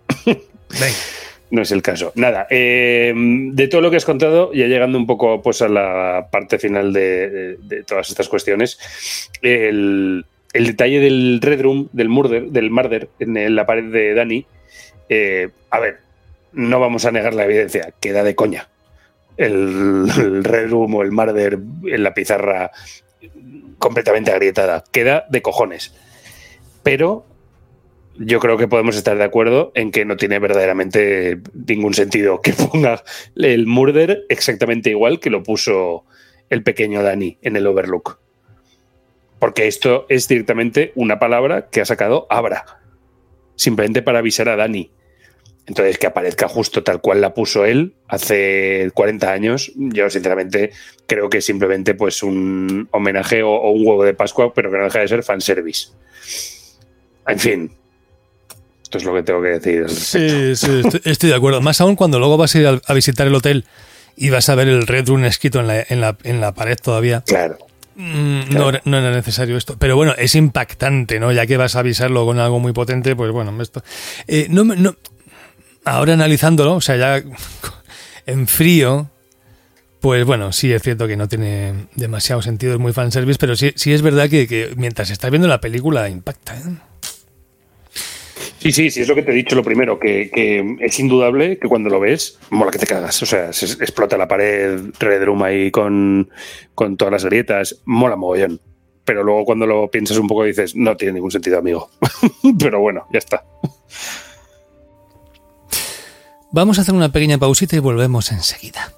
[SPEAKER 4] No es el caso. Nada, eh, de todo lo que has contado, ya llegando un poco pues a la parte final de, de, de todas estas cuestiones, el... El detalle del Red Room, del murder, del murder en la pared de Dani, eh, a ver, no vamos a negar la evidencia, queda de coña. El, el Red Room o el murder en la pizarra completamente agrietada, queda de cojones. Pero yo creo que podemos estar de acuerdo en que no tiene verdaderamente ningún sentido que ponga el murder exactamente igual que lo puso el pequeño Dani en el Overlook. Porque esto es directamente una palabra que ha sacado Abra, simplemente para avisar a Dani. Entonces, que aparezca justo tal cual la puso él hace cuarenta años, yo sinceramente creo que es simplemente pues un homenaje o, o un huevo de Pascua, pero que no deja de ser fanservice. En fin, esto es lo que tengo que decir.
[SPEAKER 2] Sí, sí, estoy, estoy de acuerdo. Más aún cuando luego vas a ir a, a visitar el hotel y vas a ver el Red Room escrito en la, en la, en la pared todavía.
[SPEAKER 4] Claro.
[SPEAKER 2] Mm, no, no era necesario esto, pero bueno, es impactante, ¿no? Ya que vas a avisarlo con algo muy potente, pues bueno, esto. Eh, no, no, ahora analizándolo, o sea, ya en frío, pues bueno, sí es cierto que no tiene demasiado sentido, es muy fanservice, pero sí, sí es verdad que, que mientras estás viendo la película impacta, ¿eh?
[SPEAKER 4] Sí, sí, sí, es lo que te he dicho lo primero, que, que es indudable que cuando lo ves, mola que te cagas. O sea, se explota la pared, Red Room ahí con, con todas las grietas, mola mogollón. Pero luego cuando lo piensas un poco dices, no tiene ningún sentido, amigo. Pero bueno, ya está.
[SPEAKER 2] Vamos a hacer una pequeña pausita y volvemos enseguida.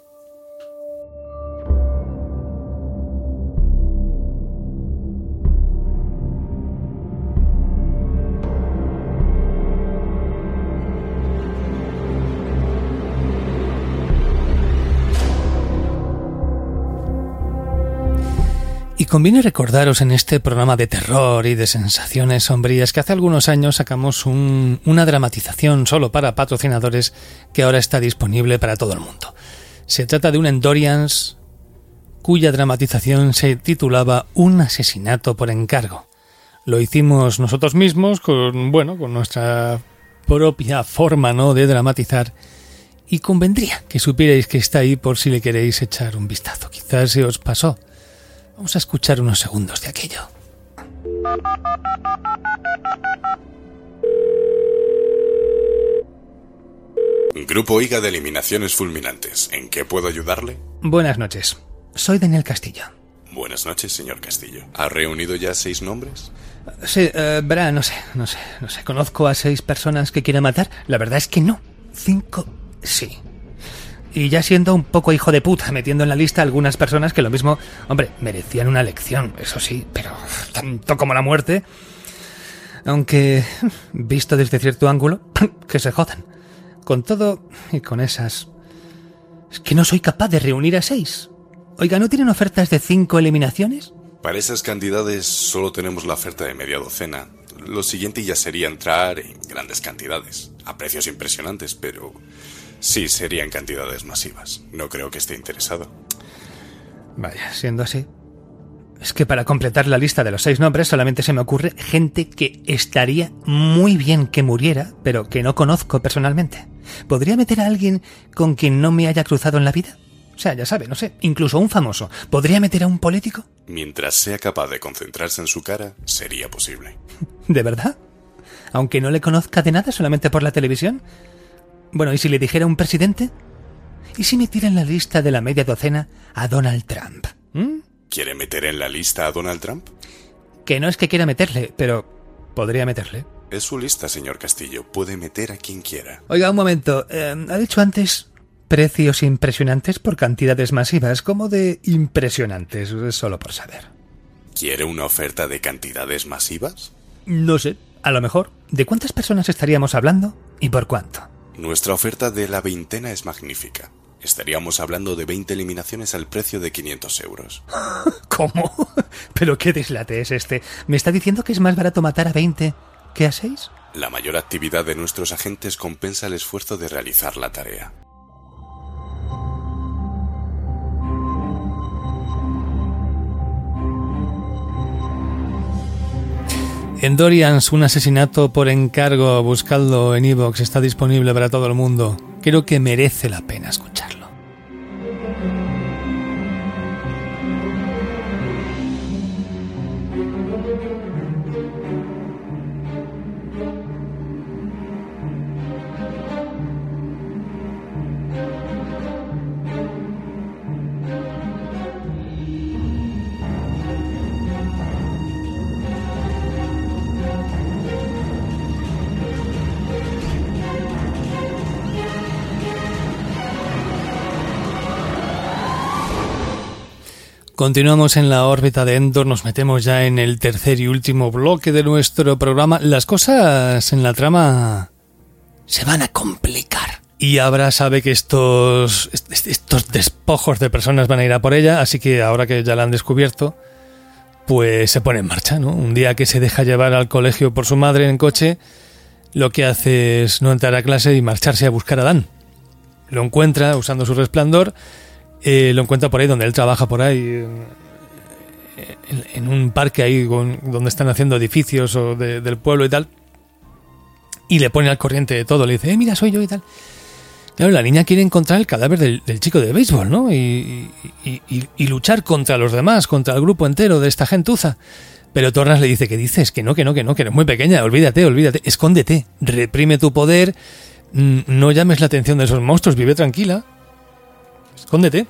[SPEAKER 2] Y conviene recordaros en este programa de terror y de sensaciones sombrías que hace algunos años sacamos un, una dramatización solo para patrocinadores que ahora está disponible para todo el mundo. Se trata de un Endorians cuya dramatización se titulaba Un asesinato por encargo. Lo hicimos nosotros mismos con, bueno, con nuestra propia forma, ¿no?, de dramatizar, y convendría que supierais que está ahí por si le queréis echar un vistazo. Quizás se os pasó. Vamos a escuchar unos segundos de aquello.
[SPEAKER 7] Grupo I G A de Eliminaciones Fulminantes. ¿En qué puedo ayudarle?
[SPEAKER 2] Buenas noches. Soy Daniel Castillo.
[SPEAKER 7] Buenas noches, señor Castillo. ¿Ha reunido ya seis nombres?
[SPEAKER 2] Sí, eh, verá, no sé, no sé, no sé. ¿Conozco a seis personas que quiera matar? La verdad es que no. Cinco, sí. Y ya siendo un poco hijo de puta, metiendo en la lista algunas personas que lo mismo, hombre, merecían una lección, eso sí, pero tanto como la muerte. Aunque, visto desde cierto ángulo, que se jodan. Con todo y con esas... Es que no soy capaz de reunir a seis. Oiga, ¿no tienen ofertas de cinco eliminaciones?
[SPEAKER 7] Para esas cantidades solo tenemos la oferta de media docena. Lo siguiente ya sería entrar en grandes cantidades, a precios impresionantes, pero sí serían cantidades masivas. No creo que esté interesado.
[SPEAKER 2] Vaya, siendo así. Es que para completar la lista de los seis nombres solamente se me ocurre gente que estaría muy bien que muriera, pero que no conozco personalmente. ¿Podría meter a alguien con quien no me haya cruzado en la vida? O sea, ya sabe, no sé, incluso un famoso. ¿Podría meter a un político?
[SPEAKER 7] Mientras sea capaz de concentrarse en su cara, sería posible.
[SPEAKER 2] ¿De verdad? ¿Aunque no le conozca de nada solamente por la televisión? Bueno, ¿y si le dijera un presidente? ¿Y si metiera en la lista de la media docena a Donald Trump? ¿Mm?
[SPEAKER 7] ¿Quiere meter en la lista a Donald Trump?
[SPEAKER 2] Que no es que quiera meterle, pero podría meterle.
[SPEAKER 7] Es su lista, señor Castillo. Puede meter a quien quiera.
[SPEAKER 2] Oiga, un momento. Eh, ha dicho antes precios impresionantes por cantidades masivas. ¿Cómo de impresionantes? Solo por saber.
[SPEAKER 7] ¿Quiere una oferta de cantidades masivas?
[SPEAKER 2] No sé. A lo mejor. ¿De cuántas personas estaríamos hablando y por cuánto?
[SPEAKER 7] Nuestra oferta de la veintena es magnífica. Estaríamos hablando de veinte eliminaciones al precio de quinientos euros.
[SPEAKER 2] ¿Cómo? ¿Pero qué dislate es este? ¿Me está diciendo que es más barato matar a veinte que a seis?
[SPEAKER 7] La mayor actividad de nuestros agentes compensa el esfuerzo de realizar la tarea.
[SPEAKER 2] Endorians, un asesinato por encargo, buscadlo en iVoox, está disponible para todo el mundo. Creo que merece la pena escucharlo. Continuamos en la órbita de Endor, nos metemos ya en el tercer y último bloque de nuestro programa. Las cosas en la trama se van a complicar. Y Abra sabe que estos, estos despojos de personas van a ir a por ella, así que ahora que ya la han descubierto, pues se pone en marcha, ¿no? Un día que se deja llevar al colegio por su madre en coche, lo que hace es no entrar a clase y marcharse a buscar a Dan. Lo encuentra usando su resplandor. Eh, lo encuentra por ahí donde él trabaja, por ahí en, en, en un parque ahí con, donde están haciendo edificios o de, del pueblo y tal, y le pone al corriente de todo. Le dice, eh, mira, soy yo y tal. Claro, la niña quiere encontrar el cadáver del, del chico de béisbol, ¿no? Y, y, y, y luchar contra los demás, contra el grupo entero de esta gentuza. Pero Torras le dice, ¿qué dices? Que no, que no, que no, que eres muy pequeña, olvídate, olvídate, escóndete, reprime tu poder, no llames la atención de esos monstruos, vive tranquila. Escóndete.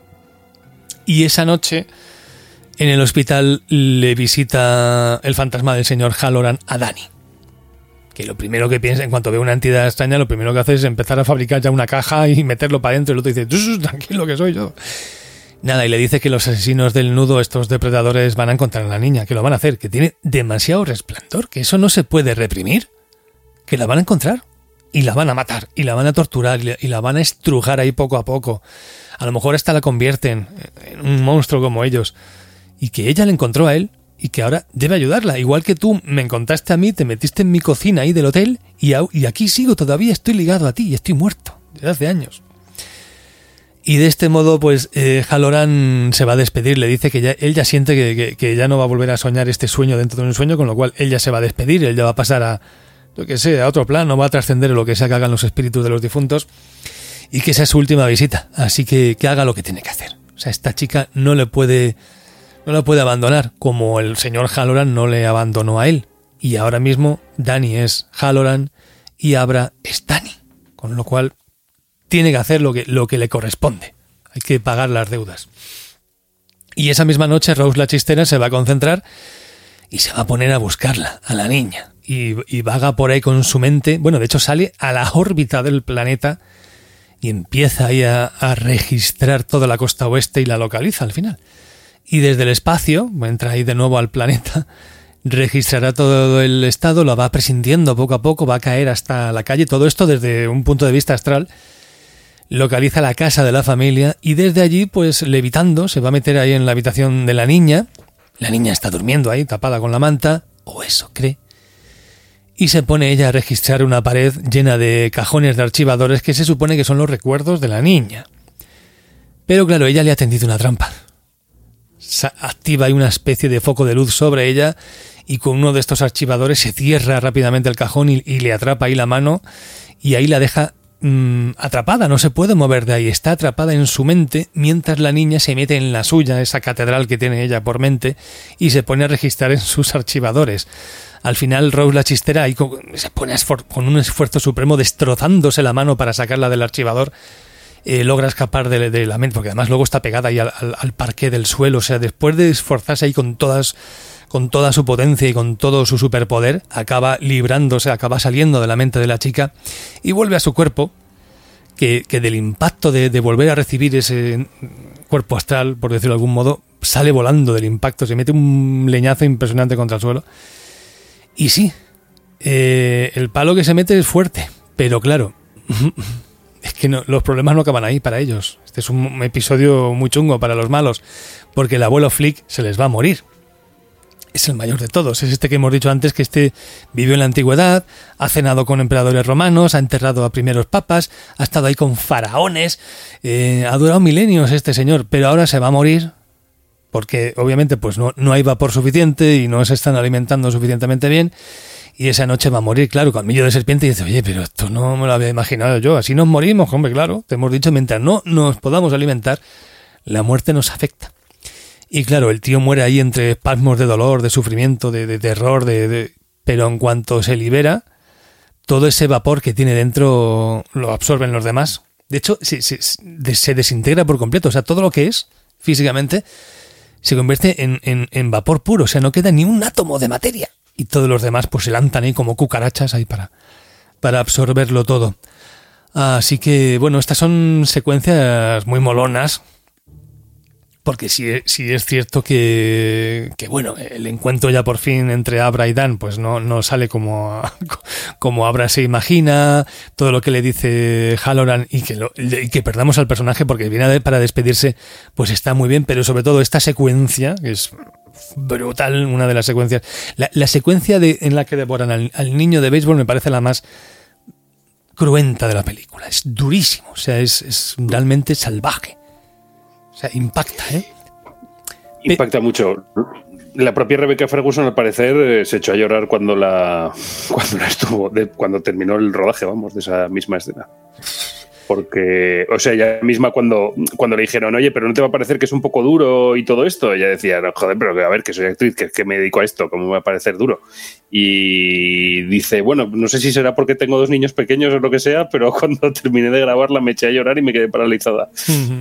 [SPEAKER 2] Y esa noche en el hospital le visita el fantasma del señor Halloran a Dani, que lo primero que piensa en cuanto ve una entidad extraña, lo primero que hace es empezar a fabricar ya una caja y meterlo para adentro, y el otro dice, tranquilo que soy yo. Nada, y le dice que los asesinos del nudo, estos depredadores, van a encontrar a la niña, que lo van a hacer, que tiene demasiado resplandor, que eso no se puede reprimir, que la van a encontrar. Y la van a matar, y la van a torturar, y la van a estrujar ahí poco a poco. A lo mejor hasta la convierten en un monstruo como ellos. Y que ella le encontró a él, y que ahora debe ayudarla. Igual que tú me encontraste a mí, te metiste en mi cocina ahí del hotel, y, a, y aquí sigo, todavía estoy ligado a ti, y estoy muerto, desde hace años. Y de este modo, pues, eh, Halloran se va a despedir, le dice que ya, él ya siente que, que, que ya no va a volver a soñar este sueño dentro de un sueño, con lo cual él ya se va a despedir, él ya va a pasar a... lo que sea, a otro plano, va a trascender lo que sea que hagan los espíritus de los difuntos, y que sea su última visita, así que que haga lo que tiene que hacer. O sea, esta chica no le puede no la puede abandonar, como el señor Halloran no le abandonó a él, y ahora mismo Dani es Halloran y Abra es Dani, con lo cual tiene que hacer lo que, lo que le corresponde, hay que pagar las deudas. Y esa misma noche Rose la chistera se va a concentrar y se va a poner a buscarla, a la niña. Y, y vaga por ahí con su mente. Bueno, de hecho sale a la órbita del planeta y empieza ahí a, a registrar toda la costa oeste y la localiza al final. Y desde el espacio, entra ahí de nuevo al planeta, registrará todo el estado, lo va presintiendo poco a poco, va a caer hasta la calle. Todo esto desde un punto de vista astral. Localiza la casa de la familia y desde allí, pues levitando, se va a meter ahí en la habitación de la niña, La niña está durmiendo ahí, tapada con la manta, o eso cree. Y se pone ella a registrar una pared llena de cajones de archivadores que se supone que son los recuerdos de la niña. Pero claro, ella le ha tendido una trampa. Activa ahí una especie de foco de luz sobre ella y con uno de estos archivadores se cierra rápidamente el cajón y, y le atrapa ahí la mano y ahí la deja mmm, atrapada, no se puede mover de ahí, está atrapada en su mente mientras la niña se mete en la suya, esa catedral que tiene ella por mente, y se pone a registrar en sus archivadores. Al final Rose la chistera ahí con, se pone con un esfuerzo supremo destrozándose la mano para sacarla del archivador. Eh, logra escapar de, de la mente, porque además luego está pegada ahí al, al, al parqué del suelo. O sea, después de esforzarse ahí con todas, con toda su potencia y con todo su superpoder, acaba librándose, acaba saliendo de la mente de la chica y vuelve a su cuerpo, que, que del impacto de, de volver a recibir ese cuerpo astral, por decirlo de algún modo, sale volando del impacto, se mete un leñazo impresionante contra el suelo. Y sí, eh, el palo que se mete es fuerte, pero claro... Es que no, los problemas no acaban ahí para ellos. Este es un episodio muy chungo para los malos, porque el abuelo Flick se les va a morir. Es el mayor de todos. Es este que hemos dicho antes, que este vivió en la antigüedad, ha cenado con emperadores romanos, ha enterrado a primeros papas, ha estado ahí con faraones, eh, ha durado milenios este señor, pero ahora se va a morir porque obviamente pues no, no hay vapor suficiente y no se están alimentando suficientemente bien. Y esa noche va a morir, claro, colmillo de serpiente, y dice, oye, pero esto no me lo había imaginado yo, así nos morimos, hombre, claro, te hemos dicho, mientras no nos podamos alimentar, la muerte nos afecta. Y claro, el tío muere ahí entre espasmos de dolor, de sufrimiento, de, de terror, de, de... pero en cuanto se libera, todo ese vapor que tiene dentro lo absorben los demás. De hecho, se, se, se desintegra por completo, o sea, todo lo que es, físicamente, se convierte en, en, en vapor puro, o sea, no queda ni un átomo de materia. Y todos los demás pues se lanzan ahí como cucarachas ahí para, para absorberlo todo. Así que, bueno, estas son secuencias muy molonas, porque sí, sí es cierto que, que, bueno, el encuentro ya por fin entre Abra y Dan pues no, no sale como, como Abra se imagina, todo lo que le dice Halloran y que, lo, y que perdamos al personaje porque viene para despedirse, pues está muy bien, pero sobre todo esta secuencia, que es... brutal, una de las secuencias. La, la secuencia de, en la que devoran al, al niño de béisbol me parece la más cruenta de la película. Es durísimo, o sea, es, es realmente salvaje. O sea, impacta, ¿eh?
[SPEAKER 4] Impacta Pe- mucho. La propia Rebecca Ferguson, al parecer, se echó a llorar cuando la, cuando la estuvo, de, cuando terminó el rodaje, vamos, de esa misma escena. Porque, o sea, ella misma cuando, cuando le dijeron, oye, pero no te va a parecer que es un poco duro y todo esto, ella decía, no, joder, pero a ver, que soy actriz, que, que me dedico a esto, ¿cómo me va a parecer duro? Y dice, bueno, no sé si será porque tengo dos niños pequeños o lo que sea, pero cuando terminé de grabarla me eché a llorar y me quedé paralizada.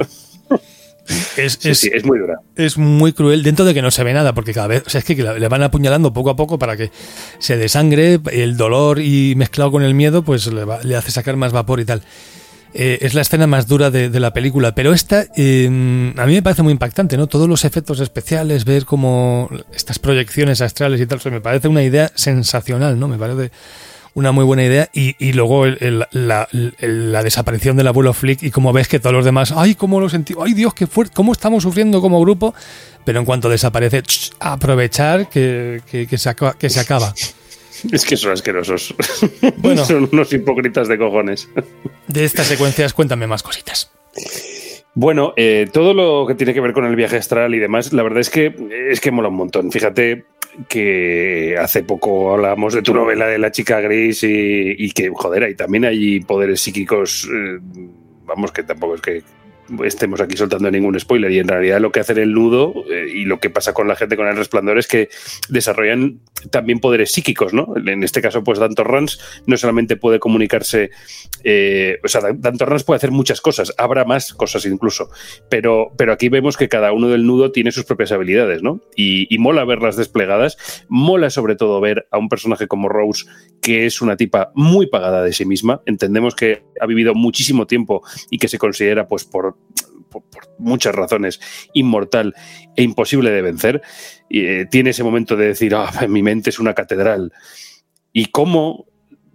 [SPEAKER 2] Es,
[SPEAKER 4] sí,
[SPEAKER 2] es,
[SPEAKER 4] sí, es muy dura.
[SPEAKER 2] Es muy cruel dentro de que no se ve nada, porque cada vez, o sea, es que le van apuñalando poco a poco para que se desangre, el dolor y mezclado con el miedo, pues le, va, le hace sacar más vapor y tal. Eh, es la escena más dura de, de la película, pero esta eh, a mí me parece muy impactante, ¿no? Todos los efectos especiales, ver cómo estas proyecciones astrales y tal, o sea, me parece una idea sensacional, ¿no? Me parece una muy buena idea y, y luego el, el, la, el, la desaparición del abuelo Flick y cómo ves que todos los demás, ¡ay, cómo lo sentí! ¡Ay, Dios, qué fuerte! ¿Cómo estamos sufriendo como grupo? Pero en cuanto desaparece, ¡ch! Aprovechar que, que, que, se acaba, que se acaba.
[SPEAKER 4] Es que son asquerosos.
[SPEAKER 2] Bueno,
[SPEAKER 4] son unos hipócritas de cojones.
[SPEAKER 2] De estas secuencias, cuéntame más cositas.
[SPEAKER 4] Bueno, eh, todo lo que tiene que ver con el viaje astral y demás, la verdad es que es que mola un montón. Fíjate que hace poco hablábamos de tu novela de la chica gris y, y que, joder, ahí también hay poderes psíquicos, eh, vamos, que tampoco es que estemos aquí soltando ningún spoiler, y en realidad lo que hace el nudo eh, y lo que pasa con la gente con el resplandor es que desarrollan también poderes psíquicos, ¿no? En este caso, pues Dan Torrance no solamente puede comunicarse, eh, o sea, Dan Torrance puede hacer muchas cosas, habrá más cosas incluso, pero, pero aquí vemos que cada uno del nudo tiene sus propias habilidades, ¿no? Y, y mola verlas desplegadas, mola sobre todo ver a un personaje como Rose, que es una tipa muy pagada de sí misma, entendemos que ha vivido muchísimo tiempo y que se considera, pues, por Por, por muchas razones, inmortal e imposible de vencer. Y, eh, tiene ese momento de decir, ah, oh, mi mente es una catedral. Y cómo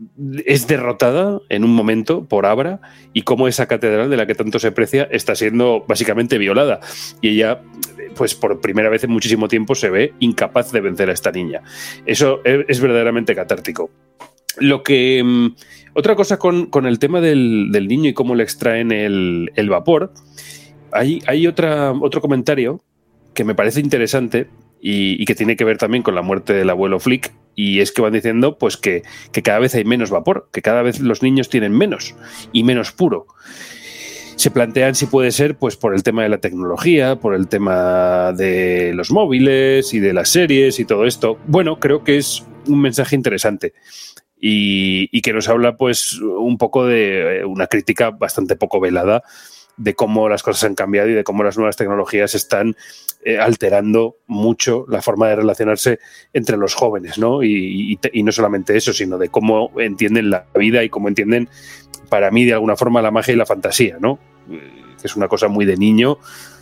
[SPEAKER 4] es derrotada en un momento por Abra y cómo esa catedral de la que tanto se precia está siendo básicamente violada. Y ella, pues por primera vez en muchísimo tiempo, se ve incapaz de vencer a esta niña. Eso es, es verdaderamente catártico. Lo que... Otra cosa con, con el tema del, del niño y cómo le extraen el, el vapor, hay, hay otra, otro comentario que me parece interesante y, y que tiene que ver también con la muerte del abuelo Flick, y es que van diciendo pues que, que cada vez hay menos vapor, que cada vez los niños tienen menos y menos puro. Se plantean si puede ser pues por el tema de la tecnología, por el tema de los móviles y de las series y todo esto. Bueno, creo que es un mensaje interesante y, y que nos habla pues un poco de una crítica bastante poco velada de cómo las cosas han cambiado y de cómo las nuevas tecnologías están eh, alterando mucho la forma de relacionarse entre los jóvenes, ¿no? Y, y, y no solamente eso, sino de cómo entienden la vida y cómo entienden, para mí, de alguna forma, la magia y la fantasía, ¿no? Que es una cosa muy de niño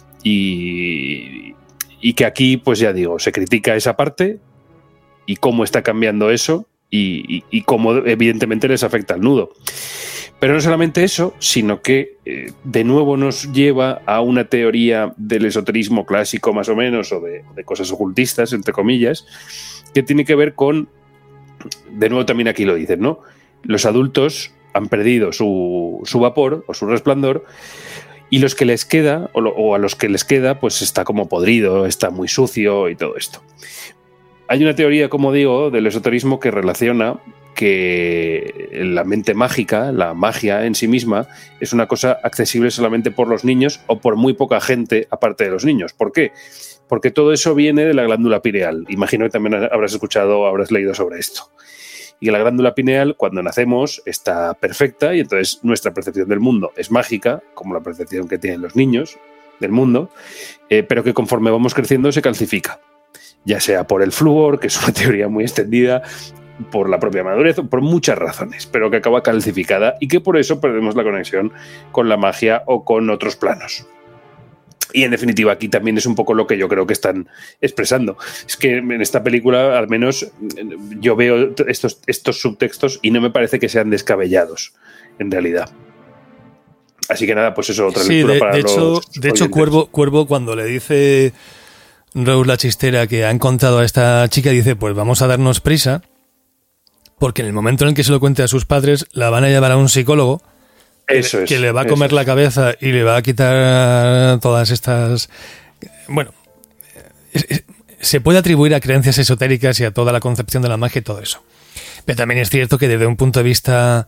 [SPEAKER 4] y, y que aquí, pues ya digo, se critica esa parte y cómo está cambiando eso y, y, y cómo evidentemente les afecta al nudo. Pero no solamente eso, sino que eh, de nuevo nos lleva a una teoría del esoterismo clásico más o menos, o de, de cosas ocultistas, entre comillas, que tiene que ver con, de nuevo también aquí lo dicen, ¿no? Los adultos han perdido su, su vapor o su resplandor y los que les queda, o, lo, o a los que les queda, pues está como podrido, está muy sucio y todo esto. Hay una teoría, como digo, del esoterismo que relaciona que la mente mágica, la magia en sí misma, es una cosa accesible solamente por los niños o por muy poca gente aparte de los niños. ¿Por qué? Porque todo eso viene de la glándula pineal. Imagino que también habrás escuchado, habrás leído sobre esto. Y la glándula pineal, cuando nacemos, está perfecta y entonces nuestra percepción del mundo es mágica, como la percepción que tienen los niños del mundo, eh, pero que conforme vamos creciendo se calcifica. Ya sea por el flúor, que es una teoría muy extendida, por la propia madurez, por muchas razones, pero que acaba calcificada y que por eso perdemos la conexión con la magia o con otros planos. Y en definitiva aquí también es un poco lo que yo creo que están expresando. Es que en esta película al menos yo veo estos, estos subtextos y no me parece que sean descabellados en realidad. Así que nada, pues eso, otra
[SPEAKER 2] sí,
[SPEAKER 4] lectura
[SPEAKER 2] de,
[SPEAKER 4] para
[SPEAKER 2] de
[SPEAKER 4] los
[SPEAKER 2] hecho,
[SPEAKER 4] oyentes.
[SPEAKER 2] De hecho, Cuervo, Cuervo cuando le dice Rose la chistera que ha encontrado a esta chica, dice, pues vamos a darnos prisa, porque en el momento en el que se lo cuente a sus padres, la van a llevar a un psicólogo
[SPEAKER 4] eso
[SPEAKER 2] que,
[SPEAKER 4] es,
[SPEAKER 2] que le va a comer
[SPEAKER 4] es.
[SPEAKER 2] la cabeza y le va a quitar todas estas... Bueno, es, es, se puede atribuir a creencias esotéricas y a toda la concepción de la magia y todo eso. Pero también es cierto que desde un punto de vista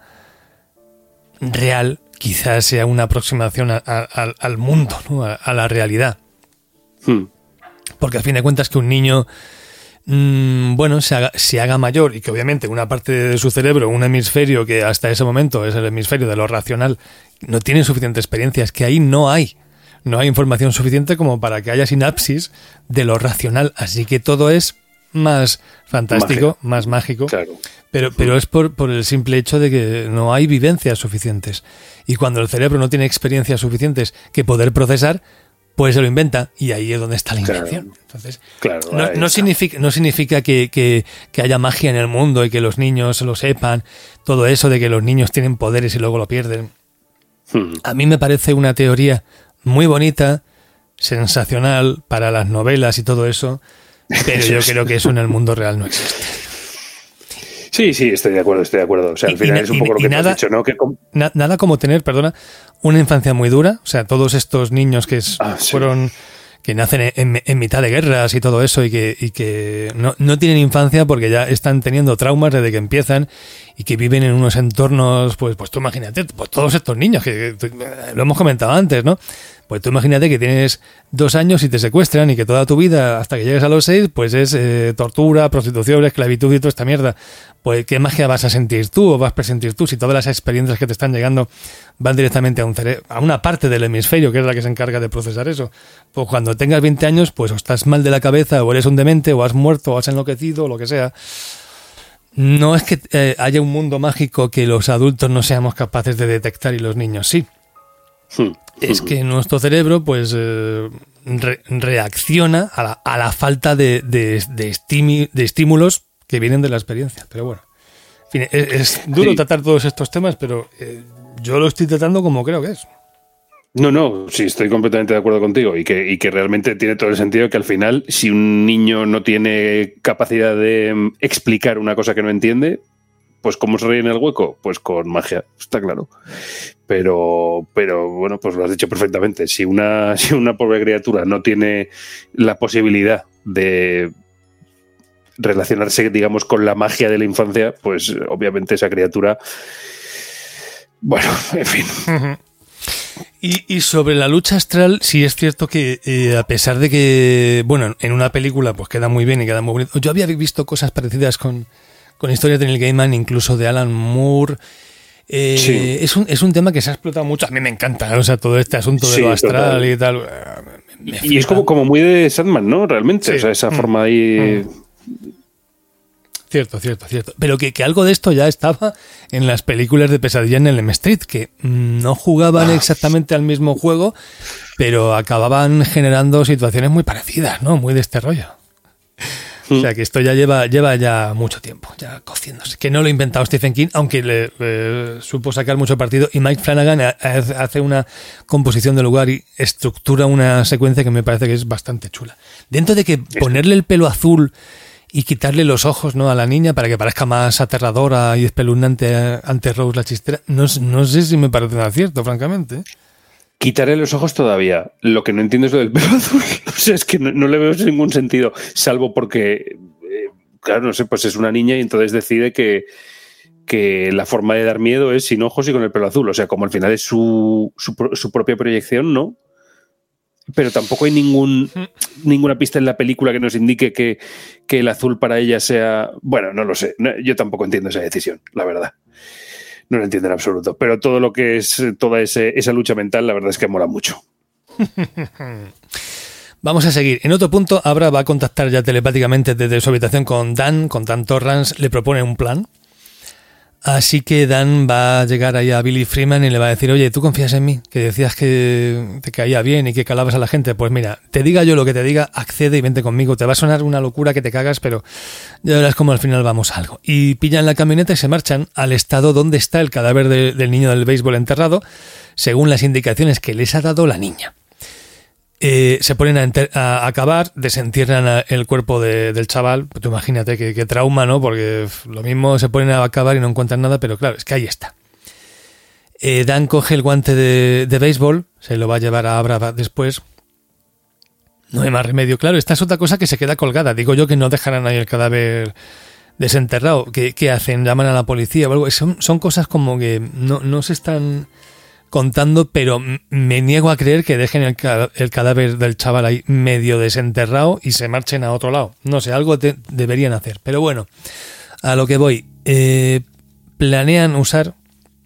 [SPEAKER 2] real, quizás sea una aproximación a, a, al mundo, ¿no? a, a la realidad.
[SPEAKER 4] Hmm.
[SPEAKER 2] Porque a fin de cuentas que un niño... bueno, se haga, se haga mayor y que obviamente una parte de su cerebro, un hemisferio que hasta ese momento es el hemisferio de lo racional, no tiene suficiente experiencia, es que ahí no hay, no hay información suficiente como para que haya sinapsis de lo racional, así que todo es más fantástico, Magia. más mágico,
[SPEAKER 4] claro.
[SPEAKER 2] pero, pero es por, por el simple hecho de que no hay vivencias suficientes y cuando el cerebro no tiene experiencias suficientes que poder procesar, pues se lo inventa y ahí es donde está la invención. Claro, Entonces,
[SPEAKER 4] claro,
[SPEAKER 2] no, no, significa, no significa que, que, que haya magia en el mundo y que los niños lo sepan, todo eso de que los niños tienen poderes y luego lo pierden. Hmm. A mí me parece una teoría muy bonita, sensacional para las novelas y todo eso, pero yo creo que eso en el mundo real no existe.
[SPEAKER 4] Sí, sí, estoy de acuerdo, estoy de acuerdo. O sea, al
[SPEAKER 2] y,
[SPEAKER 4] final
[SPEAKER 2] y,
[SPEAKER 4] es un poco lo que
[SPEAKER 2] nada,
[SPEAKER 4] te has dicho, ¿no? Que com-
[SPEAKER 2] na, nada como tener, perdona, una infancia muy dura. O sea, todos estos niños que es,
[SPEAKER 4] ah, sí.
[SPEAKER 2] fueron, que nacen en, en, en mitad de guerras y todo eso y que, y que no, no tienen infancia porque ya están teniendo traumas desde que empiezan y que viven en unos entornos, pues, pues tú imagínate, pues todos estos niños que, que lo hemos comentado antes, ¿no? Pues tú imagínate que tienes dos años y te secuestran y que toda tu vida, hasta que llegues a los seis, pues es eh, tortura, prostitución, esclavitud y toda esta mierda. Pues ¿qué magia vas a sentir tú o vas a presentir tú si todas las experiencias que te están llegando van directamente a un cere- a una parte del hemisferio que es la que se encarga de procesar eso? Pues cuando tengas veinte años, pues o estás mal de la cabeza o eres un demente o has muerto o has enloquecido o lo que sea. No es que eh, haya un mundo mágico que los adultos no seamos capaces de detectar y los niños sí. Es que nuestro cerebro pues eh, re- reacciona a la, a la falta de, de, de, estimi- de estímulos que vienen de la experiencia. Pero bueno, fin, es, es duro sí. tratar todos estos temas, pero eh, yo lo estoy tratando como creo que es.
[SPEAKER 4] No, no, sí, estoy completamente de acuerdo contigo y que, y que realmente tiene todo el sentido que al final, si un niño no tiene capacidad de explicar una cosa que no entiende, pues ¿cómo se rellena el hueco? Pues con magia, está claro. Pero, pero bueno, pues lo has dicho perfectamente. Si una, si una pobre criatura no tiene la posibilidad de relacionarse, digamos, con la magia de la infancia, pues obviamente esa criatura, bueno, en fin.
[SPEAKER 2] Uh-huh. Y, y sobre la lucha astral, sí es cierto que eh, a pesar de que, bueno, en una película pues queda muy bien y queda muy bonito. Yo había visto cosas parecidas con, con historias de Neil Gaiman, incluso de Alan Moore. Eh, sí. es, un, es un tema que se ha explotado mucho. A mí me encanta, o sea, todo este asunto de sí, lo astral total. Y tal.
[SPEAKER 4] Me y es como, como muy de Sandman, ¿no? Realmente, sí. O sea, esa mm. forma ahí... Mm.
[SPEAKER 2] Cierto, cierto, cierto. Pero que, que algo de esto ya estaba en las películas de Pesadilla en Elm Street, que no jugaban ah. exactamente al mismo juego, pero acababan generando situaciones muy parecidas, ¿no? Muy de este rollo. Mm. O sea, que esto ya lleva, lleva ya mucho tiempo, ya cociéndose. Que no lo ha inventado Stephen King, aunque le, le supo sacar mucho partido. Y Mike Flanagan hace una composición de lugar y estructura una secuencia que me parece que es bastante chula. Dentro de que ponerle el pelo azul y quitarle los ojos, ¿no?, a la niña para que parezca más aterradora y espeluznante ante Rose la chistera, no, no sé si me parece nada cierto, francamente.
[SPEAKER 4] Quitarle los ojos todavía. Lo que no entiendo es lo del pelo azul. O sea, es que no, no le veo ningún sentido, salvo porque, eh, claro, no sé, pues es una niña y entonces decide que, que la forma de dar miedo es sin ojos y con el pelo azul. O sea, como al final es su, su, su propia proyección, ¿no? Pero tampoco hay ningún ninguna pista en la película que nos indique que, que el azul para ella sea... Bueno, no lo sé. No, yo tampoco entiendo esa decisión, la verdad. No lo entiendo en absoluto. Pero todo lo que es toda ese, esa lucha mental, la verdad es que mola mucho.
[SPEAKER 2] Vamos a seguir. En otro punto, Abra va a contactar ya telepáticamente desde su habitación con Dan, con Dan Torrance, le propone un plan. Así que Dan va a llegar ahí a Billy Freeman y le va a decir, oye, ¿tú confías en mí? Que decías que te caía bien y que calabas a la gente. Pues mira, te diga yo lo que te diga, accede y vente conmigo. Te va a sonar una locura que te cagas, pero ya verás como al final vamos a algo. Y pillan la camioneta y se marchan al estado donde está el cadáver de, del niño del béisbol enterrado, según las indicaciones que les ha dado la niña. Eh, se ponen a, enter- a acabar, desentierran a el cuerpo de, del chaval. Pues tú imagínate qué, qué trauma, ¿no? Porque lo mismo se ponen a acabar y no encuentran nada, pero claro, es que ahí está. Eh, Dan coge el guante de, de béisbol, se lo va a llevar a Abra después. No hay más remedio. Claro, esta es otra cosa que se queda colgada. Digo yo que no dejarán ahí el cadáver desenterrado. ¿Qué, qué hacen? ¿Llaman a la policía o algo? Son, son cosas como que no, no se están contando, pero me niego a creer que dejen el, el cadáver del chaval ahí medio desenterrado y se marchen a otro lado. No sé, algo te, deberían hacer. Pero bueno, a lo que voy. Eh, planean usar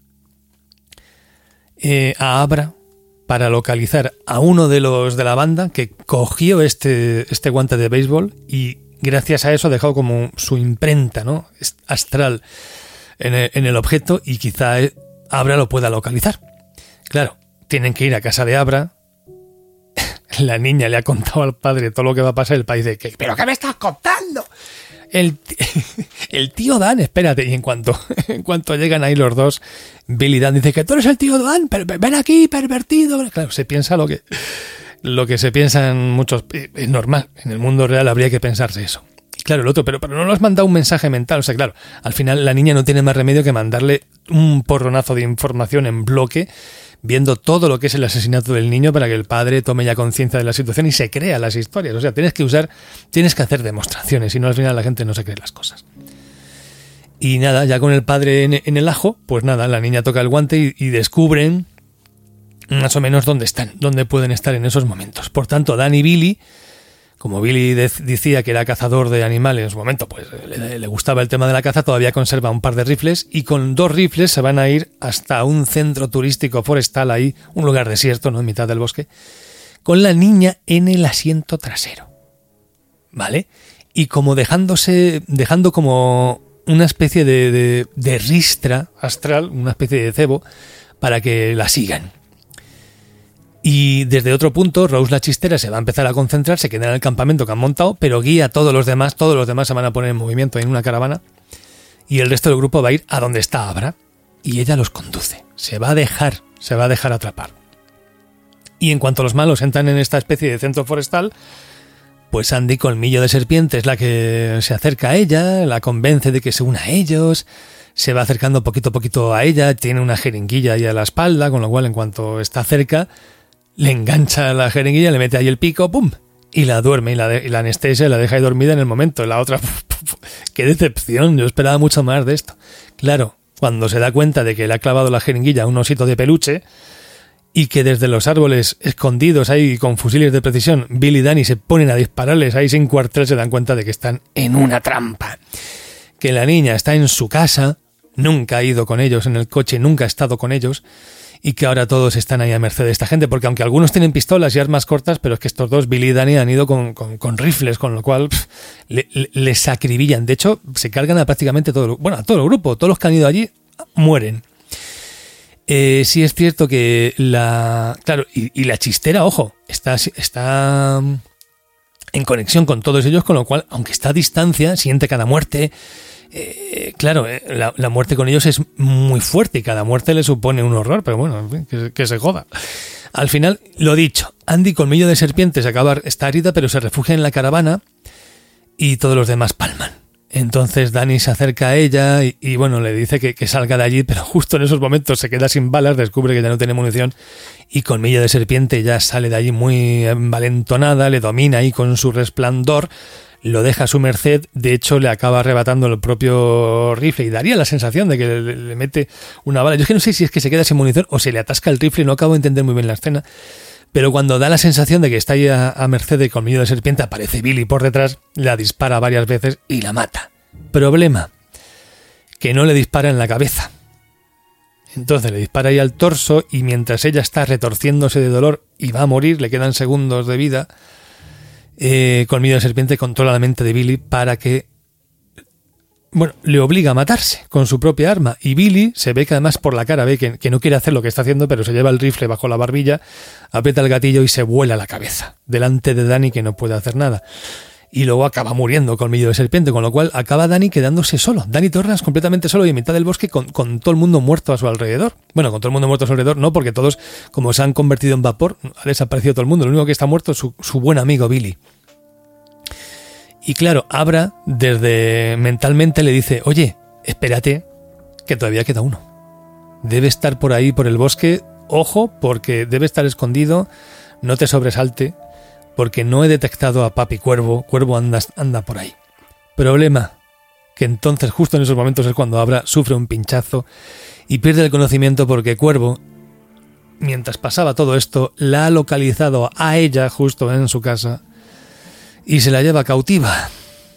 [SPEAKER 2] eh, a Abra para localizar a uno de los de la banda que cogió este, este guante de béisbol y gracias a eso ha dejado como su imprenta, ¿no?, astral en el, en el objeto y quizá Abra lo pueda localizar. Claro, tienen que ir a casa de Abra. La niña le ha contado al padre todo lo que va a pasar. El padre dice, ¿pero qué me estás contando? El, t- el tío Dan, espérate. Y en cuanto, en cuanto llegan ahí los dos, Billy Dan dice que tú eres el tío Dan, per- ven aquí, pervertido. Claro, se piensa lo que, lo que se piensa en muchos... Es normal, en el mundo real habría que pensarse eso. Claro, el otro, pero, pero no le has mandado un mensaje mental. O sea, claro, al final la niña no tiene más remedio que mandarle un porronazo de información en bloque, viendo todo lo que es el asesinato del niño para que el padre tome ya conciencia de la situación y se crea las historias. O sea, tienes que usar, tienes que hacer demostraciones, si no al final la gente no se cree las cosas. Y nada, ya con el padre en, en el ajo, pues nada, la niña toca el guante y, y descubren más o menos dónde están, dónde pueden estar en esos momentos. Por tanto, Dan y Billy, como Billy de- decía que era cazador de animales en su momento, pues le, le gustaba el tema de la caza, todavía conserva un par de rifles y con dos rifles se van a ir hasta un centro turístico forestal ahí, un lugar desierto, ¿no?, en mitad del bosque, con la niña en el asiento trasero. ¿Vale? Y como dejándose, dejando como una especie de, de, de ristra astral, una especie de cebo, para que la sigan. Y desde otro punto, Rose la chistera se va a empezar a concentrar, se queda en el campamento que han montado, pero guía a todos los demás, todos los demás se van a poner en movimiento en una caravana. y el resto del grupo va a ir a donde está Abra y ella los conduce. Se va a dejar, se va a dejar atrapar. Y en cuanto los malos entran en esta especie de centro forestal, pues Andy Colmillo de Serpiente es la que se acerca a ella, la convence de que se una a ellos, se va acercando poquito a poquito a ella, tiene una jeringuilla ahí a la espalda, con lo cual en cuanto está cerca, le engancha la jeringuilla, le mete ahí el pico, ¡pum!, y la duerme, y la, de, y la anestesia la deja ahí dormida en el momento. La otra, ¡qué decepción! Yo esperaba mucho más de esto. Claro, cuando se da cuenta de que le ha clavado la jeringuilla a un osito de peluche, y que desde los árboles escondidos ahí con fusiles de precisión, Bill y Danny se ponen a dispararles ahí sin cuartel, se dan cuenta de que están en una trampa. Que la niña está en su casa, nunca ha ido con ellos en el coche, nunca ha estado con ellos, y que ahora todos están ahí a merced de esta gente, porque aunque algunos tienen pistolas y armas cortas, pero es que estos dos, Bill y Danny, han ido con, con, con rifles, con lo cual pff, le, le, les acribillan. De hecho, se cargan a prácticamente todo, bueno, a todo el grupo, todos los que han ido allí mueren. Eh, sí es cierto que la... Claro, y, y la chistera, ojo, está, está en conexión con todos ellos, con lo cual, aunque está a distancia, siente cada muerte. Eh, claro, eh, la, la muerte con ellos es muy fuerte y cada muerte le supone un horror, pero bueno, en fin, que, que se joda. Al final, lo dicho, Andy Colmillo de Serpiente se acaba, está herida, pero se refugia en la caravana y todos los demás palman. Entonces Danny se acerca a ella y, y bueno, le dice que, que salga de allí, pero justo en esos momentos se queda sin balas, descubre que ya no tiene munición y Colmillo de Serpiente ya sale de allí muy envalentonada, le domina ahí con su resplandor, lo deja a su merced, de hecho le acaba arrebatando el propio rifle y daría la sensación de que le, le mete una bala. Yo es que no sé si es que se queda sin munición o se le atasca el rifle, no acabo de entender muy bien la escena. Pero cuando da la sensación de que está ahí a, a merced de Colmillo de Serpiente, aparece Billy por detrás, la dispara varias veces y la mata. Problema, que no le dispara en la cabeza. Entonces le dispara ahí al torso y mientras ella está retorciéndose de dolor y va a morir, le quedan segundos de vida, eh, Colmillo de Serpiente controla la mente de Billy para que... Bueno, le obliga a matarse con su propia arma y Billy se ve que además por la cara ve que, que no quiere hacer lo que está haciendo, pero se lleva el rifle bajo la barbilla, aprieta el gatillo y se vuela la cabeza delante de Danny, que no puede hacer nada. Y luego acaba muriendo Colmillo de Serpiente, con lo cual acaba Danny quedándose solo. Danny Torrance completamente solo y en mitad del bosque con, con todo el mundo muerto a su alrededor. Bueno, con todo el mundo muerto a su alrededor no, porque todos, como se han convertido en vapor, ha desaparecido todo el mundo. Lo único que está muerto es su, su buen amigo Billy. Y claro, Abra desde mentalmente le dice, oye, espérate, que todavía queda uno. Debe estar por ahí, por el bosque, ojo, porque debe estar escondido, no te sobresalte, porque no he detectado a Papi Cuervo, Cuervo anda, anda por ahí. Problema, que entonces justo en esos momentos es cuando Abra sufre un pinchazo y pierde el conocimiento porque Cuervo, mientras pasaba todo esto, la ha localizado a ella justo en su casa y se la lleva cautiva.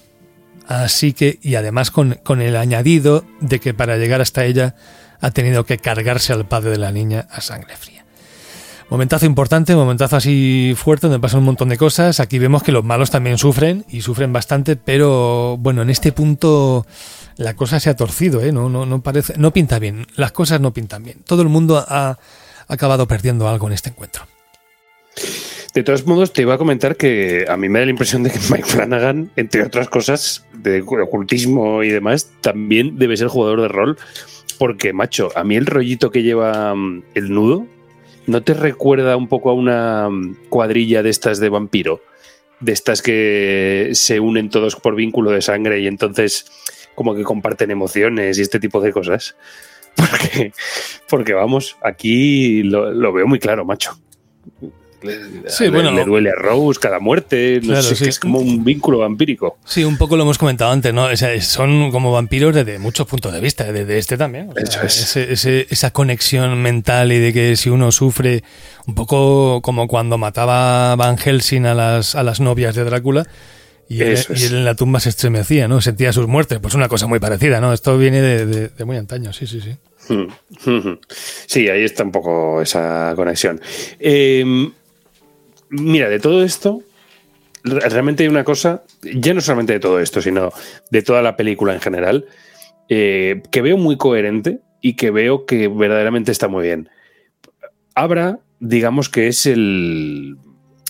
[SPEAKER 2] Así que, y además con, con el añadido de que para llegar hasta ella ha tenido que cargarse al padre de la niña a sangre fría. Momentazo importante, momentazo así fuerte, donde pasan un montón de cosas. Aquí vemos que los malos también sufren, y sufren bastante, pero bueno, en este punto la cosa se ha torcido, ¿eh? No, no, no parece, no pinta bien, las cosas no pintan bien. Todo el mundo ha acabado perdiendo algo en este encuentro.
[SPEAKER 4] De todos modos, te iba a comentar que a mí me da la impresión de que Mike Flanagan, entre otras cosas de ocultismo y demás, también debe ser jugador de rol, porque, macho, a mí el rollito que lleva el nudo, ¿no te recuerda un poco a una cuadrilla de estas de vampiro? De estas que se unen todos por vínculo de sangre y entonces como que comparten emociones y este tipo de cosas. Porque, porque vamos, aquí lo, lo veo muy claro, macho.
[SPEAKER 2] Sí,
[SPEAKER 4] le,
[SPEAKER 2] bueno,
[SPEAKER 4] le duele a Rose cada muerte, no
[SPEAKER 2] claro,
[SPEAKER 4] sé,
[SPEAKER 2] sí.
[SPEAKER 4] que es como un vínculo vampírico.
[SPEAKER 2] Sí, un poco lo hemos comentado antes, ¿no? O sea, son como vampiros desde muchos puntos de vista, desde este también. O sea,
[SPEAKER 4] Eso es.
[SPEAKER 2] Ese, ese, esa conexión mental y de que si uno sufre, un poco como cuando mataba Van Helsing a las, a las novias de Drácula y él, y él en la tumba se estremecía, ¿no? Sentía sus muertes, pues una cosa muy parecida, ¿no? Esto viene de, de, de muy antaño, sí, sí, sí.
[SPEAKER 4] Sí, ahí está un poco esa conexión. Eh, mira, de todo esto, realmente hay una cosa, ya no solamente de todo esto, sino de toda la película en general, eh, que veo muy coherente y que veo que verdaderamente está muy bien. Abra, digamos que es el...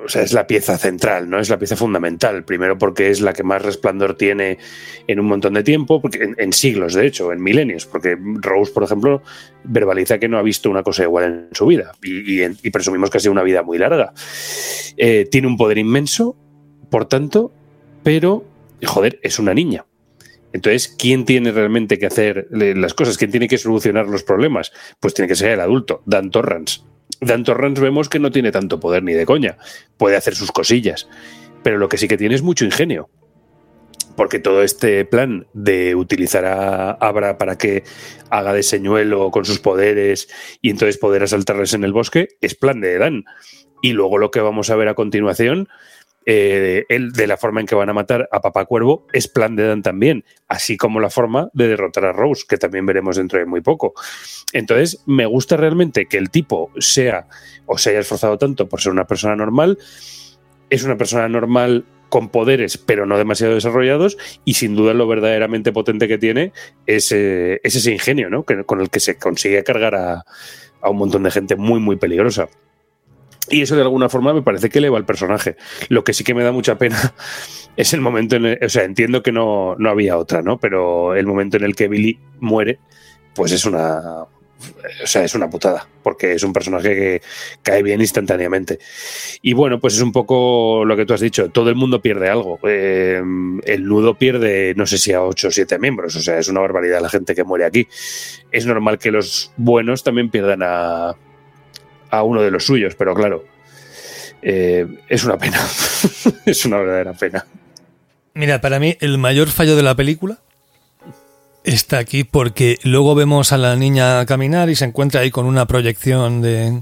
[SPEAKER 4] o sea, es la pieza central, ¿no? Es la pieza fundamental. Primero porque es la que más resplandor tiene en un montón de tiempo, porque en, en siglos, de hecho, en milenios, porque Rose, por ejemplo, verbaliza que no ha visto una cosa igual en su vida y, y, y presumimos que ha sido una vida muy larga. Eh, tiene un poder inmenso, por tanto, pero, joder, es una niña. Entonces, ¿quién tiene realmente que hacer las cosas? ¿Quién tiene que solucionar los problemas? Pues tiene que ser el adulto, Dan Torrance. Dan Torrance vemos que no tiene tanto poder ni de coña. Puede hacer sus cosillas, pero lo que sí que tiene es mucho ingenio. Porque todo este plan de utilizar a Abra para que haga de señuelo con sus poderes y entonces poder asaltarles en el bosque es plan de Dan. Y luego lo que vamos a ver a continuación... Eh, el, de la forma en que van a matar a Papá Cuervo es plan de Dan también, así como la forma de derrotar a Rose, que también veremos dentro de muy poco. Entonces me gusta realmente que el tipo sea o se haya esforzado tanto por ser una persona normal. Es una persona normal con poderes pero no demasiado desarrollados, y sin duda lo verdaderamente potente que tiene es, eh, es ese ingenio, ¿no? Que, con el que se consigue cargar a, a un montón de gente muy muy peligrosa. Y eso de alguna forma me parece que eleva al personaje. Lo que sí que me da mucha pena es el momento en el... O sea, entiendo que no, no había otra, ¿no? Pero el momento en el que Billy muere, pues es una... O sea, es una putada, porque es un personaje que cae bien instantáneamente. Y bueno, pues es un poco lo que tú has dicho. Todo el mundo pierde algo. Eh, el nudo pierde, no sé si a ocho o siete miembros. O sea, es una barbaridad la gente que muere aquí. Es normal que los buenos también pierdan a... a uno de los suyos, pero claro, eh, es una pena. Es una verdadera pena.
[SPEAKER 2] Mira, para mí el mayor fallo de la película está aquí, porque luego vemos a la niña caminar y se encuentra ahí con una proyección de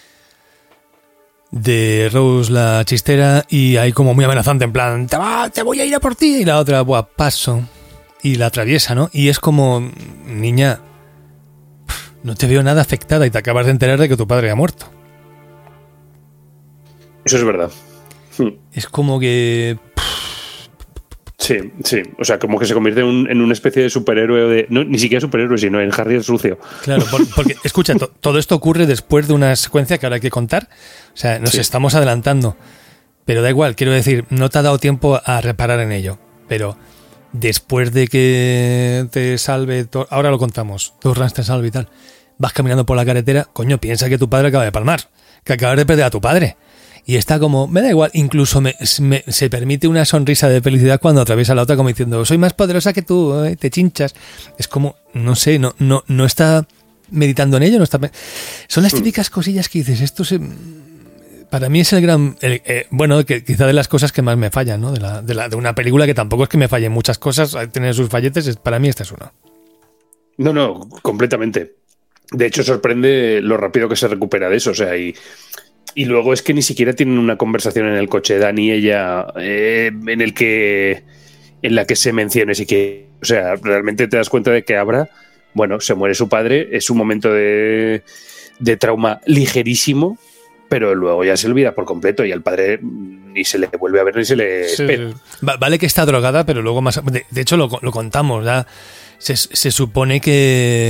[SPEAKER 2] de Rose la chistera, y ahí como muy amenazante, en plan, te, va, te voy a ir a por ti, y la otra, buah, paso, y la atraviesa, ¿no? Y es como, niña, no te veo nada afectada y te acabas de enterar de que tu padre ha muerto.
[SPEAKER 4] Eso es verdad.
[SPEAKER 2] Es como que...
[SPEAKER 4] Sí, sí. O sea, como que se convierte en, un, en una especie de superhéroe, de, no, ni siquiera superhéroe, sino en Harry el sucio.
[SPEAKER 2] Claro, por, porque, escucha, to, todo esto ocurre después de una secuencia que ahora hay que contar. O sea, nos sí. estamos adelantando. Pero da igual, quiero decir, no te ha dado tiempo a reparar en ello. Pero... después de que te salve, to- ahora lo contamos, Torrance te salve y tal, vas caminando por la carretera, coño, piensa que tu padre acaba de palmar, que acabas de perder a tu padre. Y está como, me da igual, incluso me, me, se permite una sonrisa de felicidad cuando atraviesa la otra como diciendo, soy más poderosa que tú, ¿eh? Te chinchas. Es como, no sé, no, no, no está meditando en ello, no está... Son las típicas cosillas que dices, esto se... Para mí es el gran... El, eh, bueno, que quizá de las cosas que más me fallan, ¿no? De, la, de, la, de una película que tampoco es que me fallen muchas cosas, tiene sus falletes, es, para mí esta es una.
[SPEAKER 4] No, no, completamente. De hecho, sorprende lo rápido que se recupera de eso, o sea, y... Y luego es que ni siquiera tienen una conversación en el coche, Dani y ella, eh, en el que en la que se mencione siquiera. O sea, realmente te das cuenta de que Abra, bueno, se muere su padre, es un momento de, de trauma ligerísimo, pero luego ya se olvida por completo y al padre ni se le vuelve a ver ni se le
[SPEAKER 2] sí,
[SPEAKER 4] espera.
[SPEAKER 2] Sí. Vale que está drogada, pero luego más... De, de hecho, lo, lo contamos, ya se, se supone que...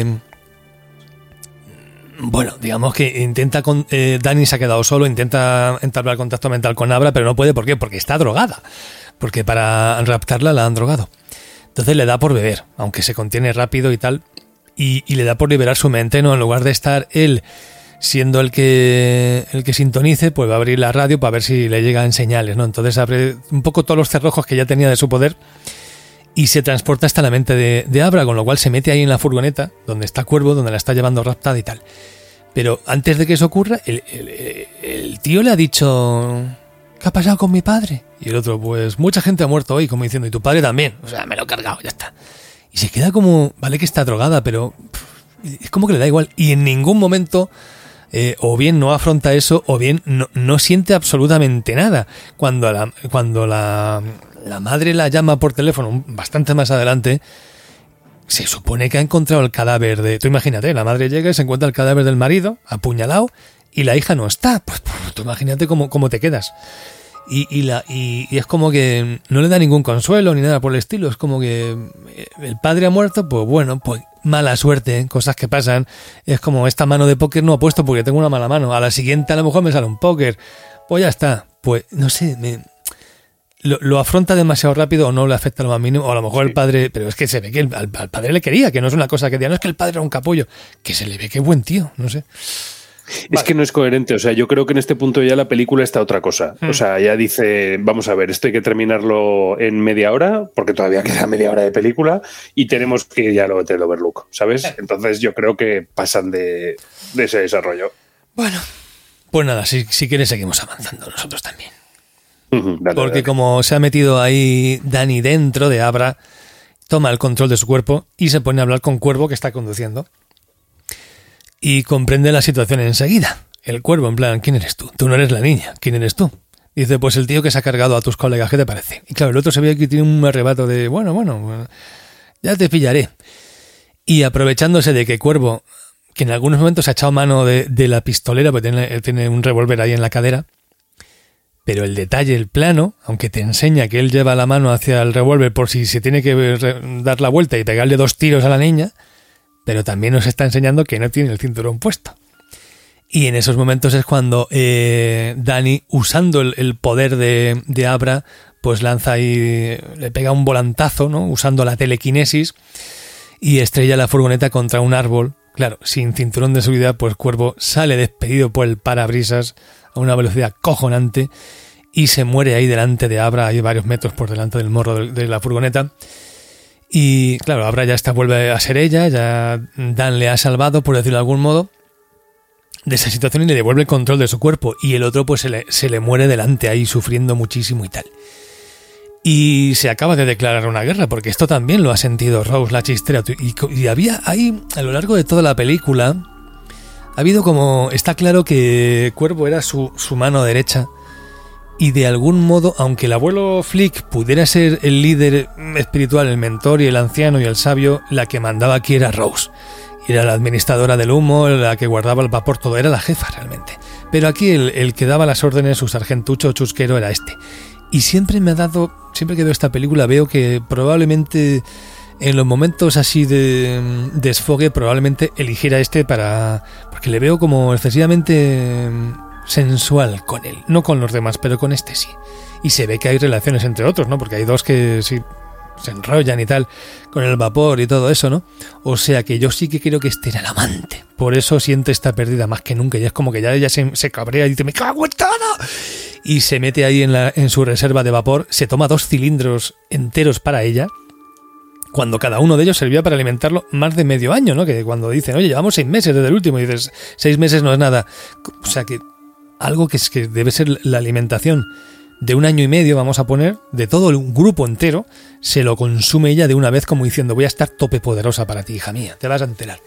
[SPEAKER 2] Bueno, digamos que intenta con, eh, Dani se ha quedado solo, intenta entablar contacto mental con Abra, pero no puede. ¿Por qué? Porque está drogada. Porque para raptarla la han drogado. Entonces le da por beber, aunque se contiene rápido y tal, y, y le da por liberar su mente, ¿no? En lugar de estar él siendo el que el que sintonice, pues va a abrir la radio para ver si le llegan señales, ¿no? Entonces abre un poco todos los cerrojos que ya tenía de su poder y se transporta hasta la mente de, de Abra, con lo cual se mete ahí en la furgoneta, donde está Cuervo, donde la está llevando raptada y tal. Pero antes de que eso ocurra, el, el, el tío le ha dicho... ¿Qué ha pasado con mi padre? Y el otro, pues mucha gente ha muerto hoy, como diciendo, y tu padre también. O sea, me lo he cargado, ya está. Y se queda como... Vale que está drogada, pero... Pff, es como que le da igual. Y en ningún momento... Eh, o bien no afronta eso, o bien no, no siente absolutamente nada. Cuando la, cuando la, la madre la llama por teléfono, bastante más adelante, se supone que ha encontrado el cadáver de... Tú imagínate, la madre llega y se encuentra el cadáver del marido, apuñalado, y la hija no está. Pues, pues tú imagínate cómo, cómo te quedas. Y, y, la, y, y es como que no le da ningún consuelo ni nada por el estilo. Es como que el padre ha muerto, pues bueno, pues mala suerte, cosas que pasan. Es como esta mano de póker no ha puesto porque tengo una mala mano. A la siguiente a lo mejor me sale un póker. Pues ya está. Pues no sé, me, lo, lo afronta demasiado rápido o no le afecta lo más mínimo. O a lo mejor sí. El padre, pero es que se ve que el, al, al padre le quería, que no es una cosa que diga, no es que el padre era un capullo, que se le ve que es buen tío, no sé.
[SPEAKER 4] Es vale. que no es coherente, o sea, yo creo que en este punto ya la película está otra cosa. Hmm. O sea, ya dice, vamos a ver, esto hay que terminarlo en media hora, porque todavía queda media hora de película, y tenemos que ir ya a lo del Overlook, ¿sabes? Entonces yo creo que pasan de, de ese desarrollo.
[SPEAKER 2] Bueno, pues nada, si, si quieres seguimos avanzando nosotros también.
[SPEAKER 4] Uh-huh, dale,
[SPEAKER 2] porque
[SPEAKER 4] dale.
[SPEAKER 2] Como se ha metido ahí Dani dentro de Abra, toma el control de su cuerpo y se pone a hablar con Cuervo, que está conduciendo. Y comprende la situación enseguida. El Cuervo, en plan, ¿quién eres tú? Tú no eres la niña, ¿quién eres tú? Dice, pues el tío que se ha cargado a tus colegas, ¿qué te parece? Y claro, el otro se ve que tiene un arrebato de, bueno, bueno, ya te pillaré. Y aprovechándose de que Cuervo, que en algunos momentos ha echado mano de, de la pistolera, porque tiene, tiene un revólver ahí en la cadera, pero el detalle, el plano, aunque te enseña que él lleva la mano hacia el revólver por si se tiene que dar la vuelta y pegarle dos tiros a la niña, pero también nos está enseñando que no tiene el cinturón puesto. Y en esos momentos es cuando eh, Dani, usando el, el poder de, de Abra, pues lanza ahí, le pega un volantazo, ¿no? Usando la telequinesis, y estrella la furgoneta contra un árbol. Claro, sin cinturón de seguridad, pues Cuervo sale despedido por el parabrisas a una velocidad cojonante y se muere ahí delante de Abra, ahí varios metros por delante del morro de, de la furgoneta. Y claro, Abra ya está, vuelve a ser ella, ya Dan le ha salvado, por decirlo de algún modo, de esa situación y le devuelve el control de su cuerpo. Y el otro pues se le, se le muere delante ahí, sufriendo muchísimo y tal. Y se acaba de declarar una guerra, porque esto también lo ha sentido Rose, la chistera. Y, y había ahí, a lo largo de toda la película, ha habido como, está claro que Cuervo era su, su mano derecha. Y de algún modo, aunque el abuelo Flick pudiera ser el líder espiritual, el mentor y el anciano y el sabio, la que mandaba aquí era Rose. Era la administradora del humo, la que guardaba el vapor, todo, era la jefa realmente. Pero aquí el, el que daba las órdenes, su sargentucho chusquero, era este. Y siempre me ha dado, siempre que veo esta película veo que probablemente en los momentos así de desfogue, probablemente eligiera este para... porque le veo como excesivamente sensual con él, no con los demás, pero con este sí. Y se ve que hay relaciones entre otros, ¿no? Porque hay dos que sí se enrollan y tal, con el vapor y todo eso, ¿no? O sea que yo sí que creo que este era el amante. Por eso siente esta pérdida más que nunca. Y es como que ya ella se, se cabrea y dice, ¡me cago en todo! Y se mete ahí en, la, en su reserva de vapor, se toma dos cilindros enteros para ella, cuando cada uno de ellos servía para alimentarlo más de medio año, ¿no? Que cuando dicen, oye, llevamos seis meses desde el último, y dices, seis meses no es nada. O sea que algo que, es, que debe ser la alimentación de un año y medio, vamos a poner, de todo un grupo entero, se lo consume ella de una vez, como diciendo, voy a estar tope poderosa para ti, hija mía, te vas a enterar.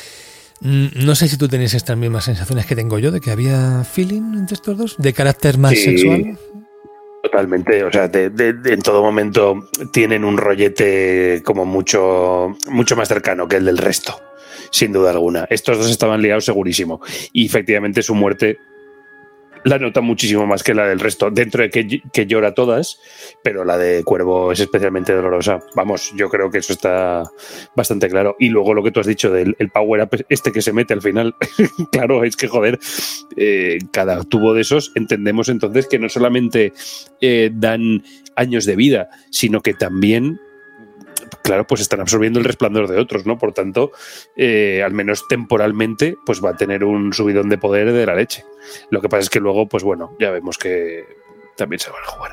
[SPEAKER 2] No sé si tú tenés estas mismas sensaciones que tengo yo, de que había feeling entre estos dos, de carácter más
[SPEAKER 4] sí,
[SPEAKER 2] sexual.
[SPEAKER 4] Totalmente, o sea, de, de, de, en todo momento tienen un rollete como mucho, mucho más cercano que el del resto, sin duda alguna. Estos dos estaban liados segurísimo, y efectivamente su muerte la nota muchísimo más que la del resto, dentro de que, que llora todas, pero la de Cuervo es especialmente dolorosa. Vamos, yo creo que eso está bastante claro. Y luego lo que tú has dicho del el power up este que se mete al final, claro, es que joder, eh, cada tubo de esos entendemos entonces que no solamente eh, dan años de vida, sino que también, claro, pues están absorbiendo el resplandor de otros, ¿no? Por tanto, eh, al menos temporalmente, pues va a tener un subidón de poder de la leche. Lo que pasa es que luego, pues bueno, ya vemos que también se van a jugar.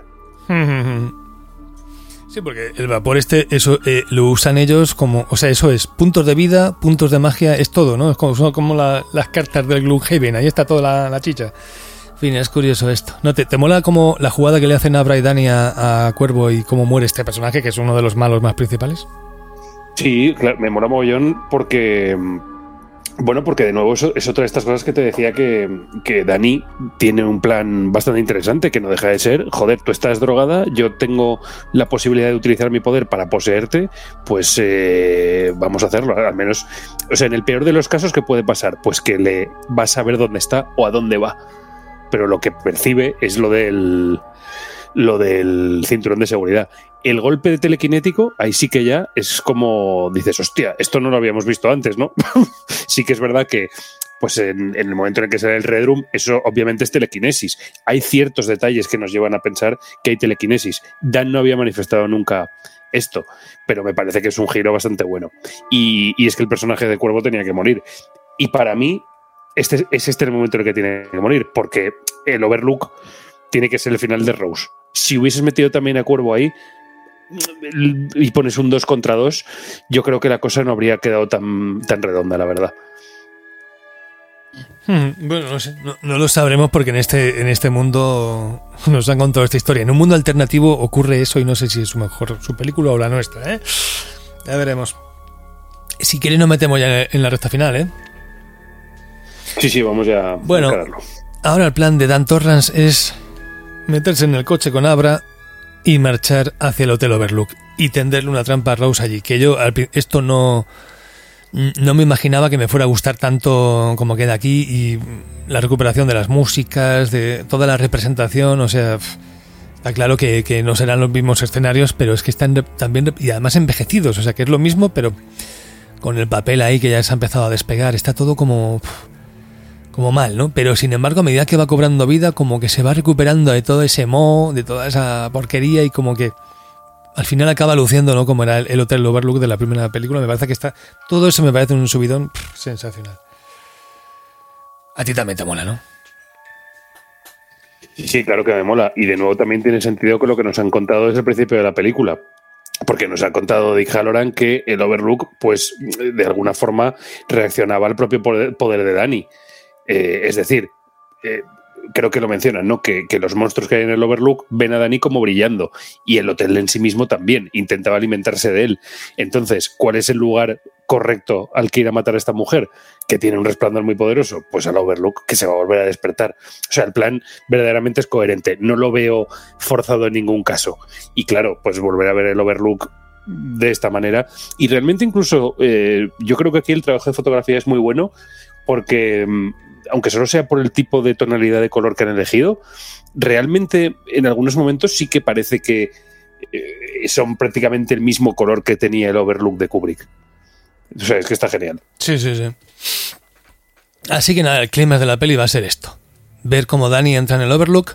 [SPEAKER 2] Sí, porque el vapor este, eso eh, lo usan ellos como, o sea, eso es puntos de vida, puntos de magia, es todo, ¿no? Es como, son como la, las cartas del Gloomhaven, ahí está toda la, la chicha. En fin, es curioso esto. ¿No te, te mola como la jugada que le hacen a Abra y Dani a, a Cuervo y cómo muere este personaje, que es uno de los malos más principales?
[SPEAKER 4] Sí, claro, me mola mogollón porque... Bueno, porque de nuevo eso es otra de estas cosas que te decía que, que Dani tiene un plan bastante interesante, que no deja de ser, joder, tú estás drogada, yo tengo la posibilidad de utilizar mi poder para poseerte, pues eh, vamos a hacerlo, al menos, o sea, en el peor de los casos, ¿qué puede pasar? Pues que le vas a saber dónde está o a dónde va, pero lo que percibe es lo del, lo del cinturón de seguridad. El golpe de telequinético, ahí sí que ya es como dices, hostia, esto no lo habíamos visto antes, ¿no? Sí que es verdad que pues en, en el momento en el que sale el Red Room, eso obviamente es telequinesis. Hay ciertos detalles que nos llevan a pensar que hay telequinesis. Dan no había manifestado nunca esto, pero me parece que es un giro bastante bueno. Y, y es que el personaje de Cuervo tenía que morir. Y para mí, este es este el momento en el que tiene que morir, porque el Overlook tiene que ser el final de Rose. Si hubieses metido también a Cuervo ahí y pones un dos contra dos, yo creo que la cosa no habría quedado tan, tan redonda, la verdad.
[SPEAKER 2] Hmm, bueno, no sé, no, no lo sabremos porque en este, en este mundo nos han contado esta historia. En un mundo alternativo ocurre eso y no sé si es su mejor su película o la nuestra, ¿eh? Ya veremos. Si quieres nos metemos ya en la recta final, ¿eh?
[SPEAKER 4] Sí, sí, vamos ya
[SPEAKER 2] bueno, a encararlo. Ahora el plan de Dan Torrance es meterse en el coche con Abra y marchar hacia el Hotel Overlook y tenderle una trampa a Rose allí, que yo esto no no me imaginaba que me fuera a gustar tanto como queda aquí, y la recuperación de las músicas, de toda la representación, o sea, está claro que, que no serán los mismos escenarios, pero es que están también y además envejecidos, o sea que es lo mismo, pero con el papel ahí que ya se ha empezado a despegar, está todo como como mal, ¿no? Pero sin embargo, a medida que va cobrando vida, como que se va recuperando de todo ese moho, de toda esa porquería, y como que al final acaba luciendo, ¿no? Como era el, el Hotel Overlook de la primera película. Me parece que está... Todo eso me parece un subidón pff, sensacional. A ti también te mola, ¿no?
[SPEAKER 4] Sí, claro que me mola. Y de nuevo también tiene sentido con lo que nos han contado desde el principio de la película. Porque nos ha contado Dick Hallorann que el Overlook, pues, de alguna forma reaccionaba al propio poder, poder de Dani. Eh, es decir, eh, creo que lo mencionan, ¿no? Que, que los monstruos que hay en el Overlook ven a Dani como brillando, y el hotel en sí mismo también intentaba alimentarse de él. Entonces, ¿cuál es el lugar correcto al que ir a matar a esta mujer? Que tiene un resplandor muy poderoso, pues al Overlook, que se va a volver a despertar. O sea, el plan verdaderamente es coherente, no lo veo forzado en ningún caso. Y claro, pues volver a ver el Overlook de esta manera, y realmente incluso eh, yo creo que aquí el trabajo de fotografía es muy bueno, porque aunque solo sea por el tipo de tonalidad de color que han elegido, realmente en algunos momentos sí que parece que eh, son prácticamente el mismo color que tenía el Overlook de Kubrick. O sea, es que está genial.
[SPEAKER 2] Sí, sí, sí. Así que nada, el clima de la peli va a ser esto. Ver cómo Dani entra en el Overlook,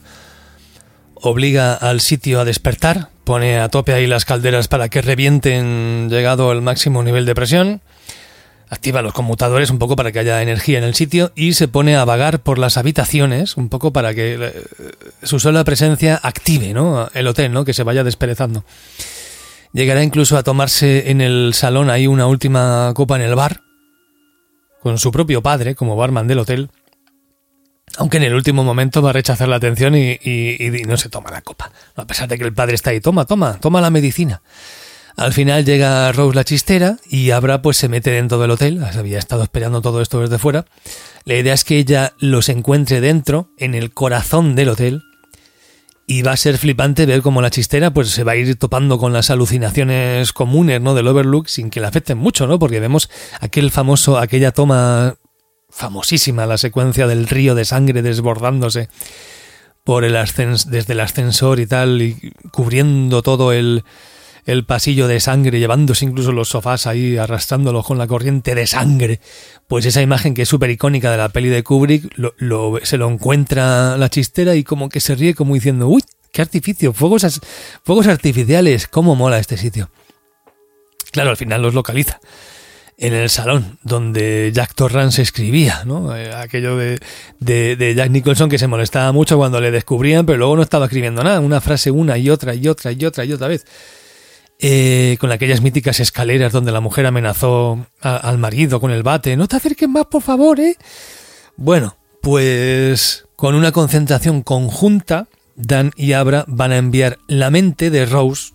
[SPEAKER 2] obliga al sitio a despertar, pone a tope ahí las calderas para que revienten llegado al máximo nivel de presión, activa los conmutadores un poco para que haya energía en el sitio y se pone a vagar por las habitaciones un poco para que su sola presencia active, ¿no?, el hotel, ¿no?, que se vaya desperezando. Llegará incluso a tomarse en el salón ahí una última copa en el bar con su propio padre como barman del hotel, aunque en el último momento va a rechazar la atención y, y, y no se toma la copa, a pesar de que el padre está ahí, toma, toma, toma la medicina. Al final llega Rose la chistera y Abra pues se mete dentro del hotel. Había estado esperando todo esto desde fuera. La idea es que ella los encuentre dentro, en el corazón del hotel, y va a ser flipante ver cómo la chistera pues se va a ir topando con las alucinaciones comunes, ¿no?, del Overlook, sin que le afecten mucho, ¿no?, porque vemos aquel famoso, aquella toma famosísima, la secuencia del río de sangre desbordándose por el ascens- desde el ascensor y tal, y cubriendo todo el el pasillo de sangre, llevándose incluso los sofás ahí, arrastrándolos con la corriente de sangre. Pues esa imagen que es súper icónica de la peli de Kubrick, lo, lo, se lo encuentra la chistera y como que se ríe como diciendo, uy, qué artificio, fuegos, as, fuegos artificiales, cómo mola este sitio. Claro, al final los localiza en el salón donde Jack Torrance escribía, ¿no? Eh, aquello de, de, de Jack Nicholson, que se molestaba mucho cuando le descubrían, pero luego no estaba escribiendo nada, una frase una y otra y otra y otra y otra vez. Eh, con aquellas míticas escaleras donde la mujer amenazó a, al marido con el bate. No te acerques más, por favor, ¿eh? Bueno, pues con una concentración conjunta, Dan y Abra van a enviar la mente de Rose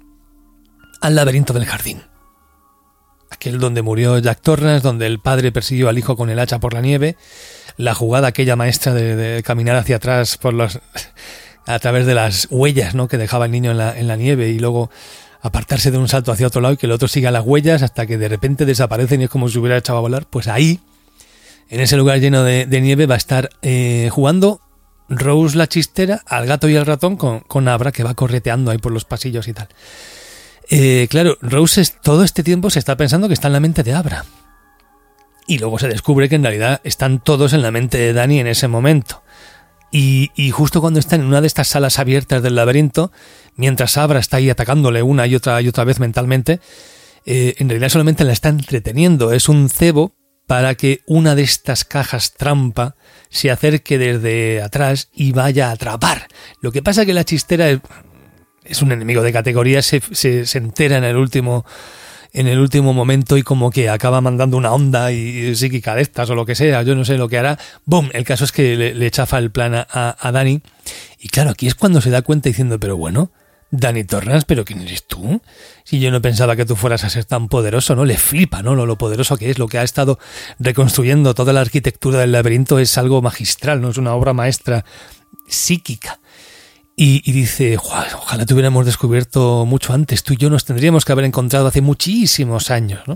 [SPEAKER 2] al laberinto del jardín. Aquel donde murió Jack Torrance, donde el padre persiguió al hijo con el hacha por la nieve. La jugada aquella maestra de, de caminar hacia atrás por los, a través de las huellas, ¿no?, que dejaba el niño en la, en la nieve, y luego apartarse de un salto hacia otro lado y que el otro siga las huellas hasta que de repente desaparecen y es como si hubiera echado a volar. Pues ahí, en ese lugar lleno de, de nieve, va a estar eh, jugando Rose la chistera al gato y al ratón con, con Abra, que va correteando ahí por los pasillos y tal. Eh, claro, Rose es, todo este tiempo se está pensando que está en la mente de Abra. Y luego se descubre que en realidad están todos en la mente de Dani en ese momento. Y, y justo cuando está en una de estas salas abiertas del laberinto, mientras Abra está ahí atacándole una y otra y otra vez mentalmente, eh, en realidad solamente la está entreteniendo. Es un cebo para que una de estas cajas trampa se acerque desde atrás y vaya a atrapar. Lo que pasa es que la chistera es, es un enemigo de categoría, se, se, se entera en el último... en el último momento y como que acaba mandando una onda y psíquica de estas o lo que sea, yo no sé lo que hará. ¡Bum! El caso es que le, le chafa el plan a, a Dani. Y claro, aquí es cuando se da cuenta diciendo, pero bueno, Dani Torrance, ¿pero quién eres tú? Si yo no pensaba que tú fueras a ser tan poderoso, ¿no? Le flipa, ¿no? Lo, lo poderoso que es, lo que ha estado reconstruyendo, toda la arquitectura del laberinto es algo magistral, ¿no? Es una obra maestra psíquica. Y, y dice, ojalá te hubiéramos descubierto mucho antes, tú y yo nos tendríamos que haber encontrado hace muchísimos años, ¿no?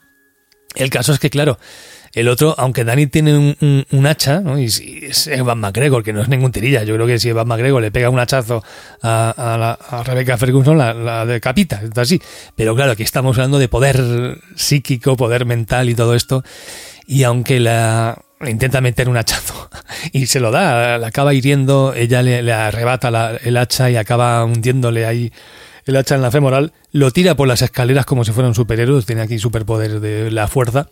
[SPEAKER 2] El caso es que, claro, el otro, aunque Dani tiene un, un, un hacha, ¿no? Y si es Ewan McGregor, que no es ningún tirilla, yo creo que si Ewan McGregor le pega un hachazo a, a, la, a Rebecca Ferguson, la, la decapita, es así. Pero claro, aquí estamos hablando de poder psíquico, poder mental y todo esto, y aunque la... le intenta meter un hachazo y se lo da, la acaba hiriendo, ella le, le arrebata la, el hacha y acaba hundiéndole ahí el hacha en la femoral, lo tira por las escaleras como si fuera un superhéroe, tiene aquí superpoder de la fuerza,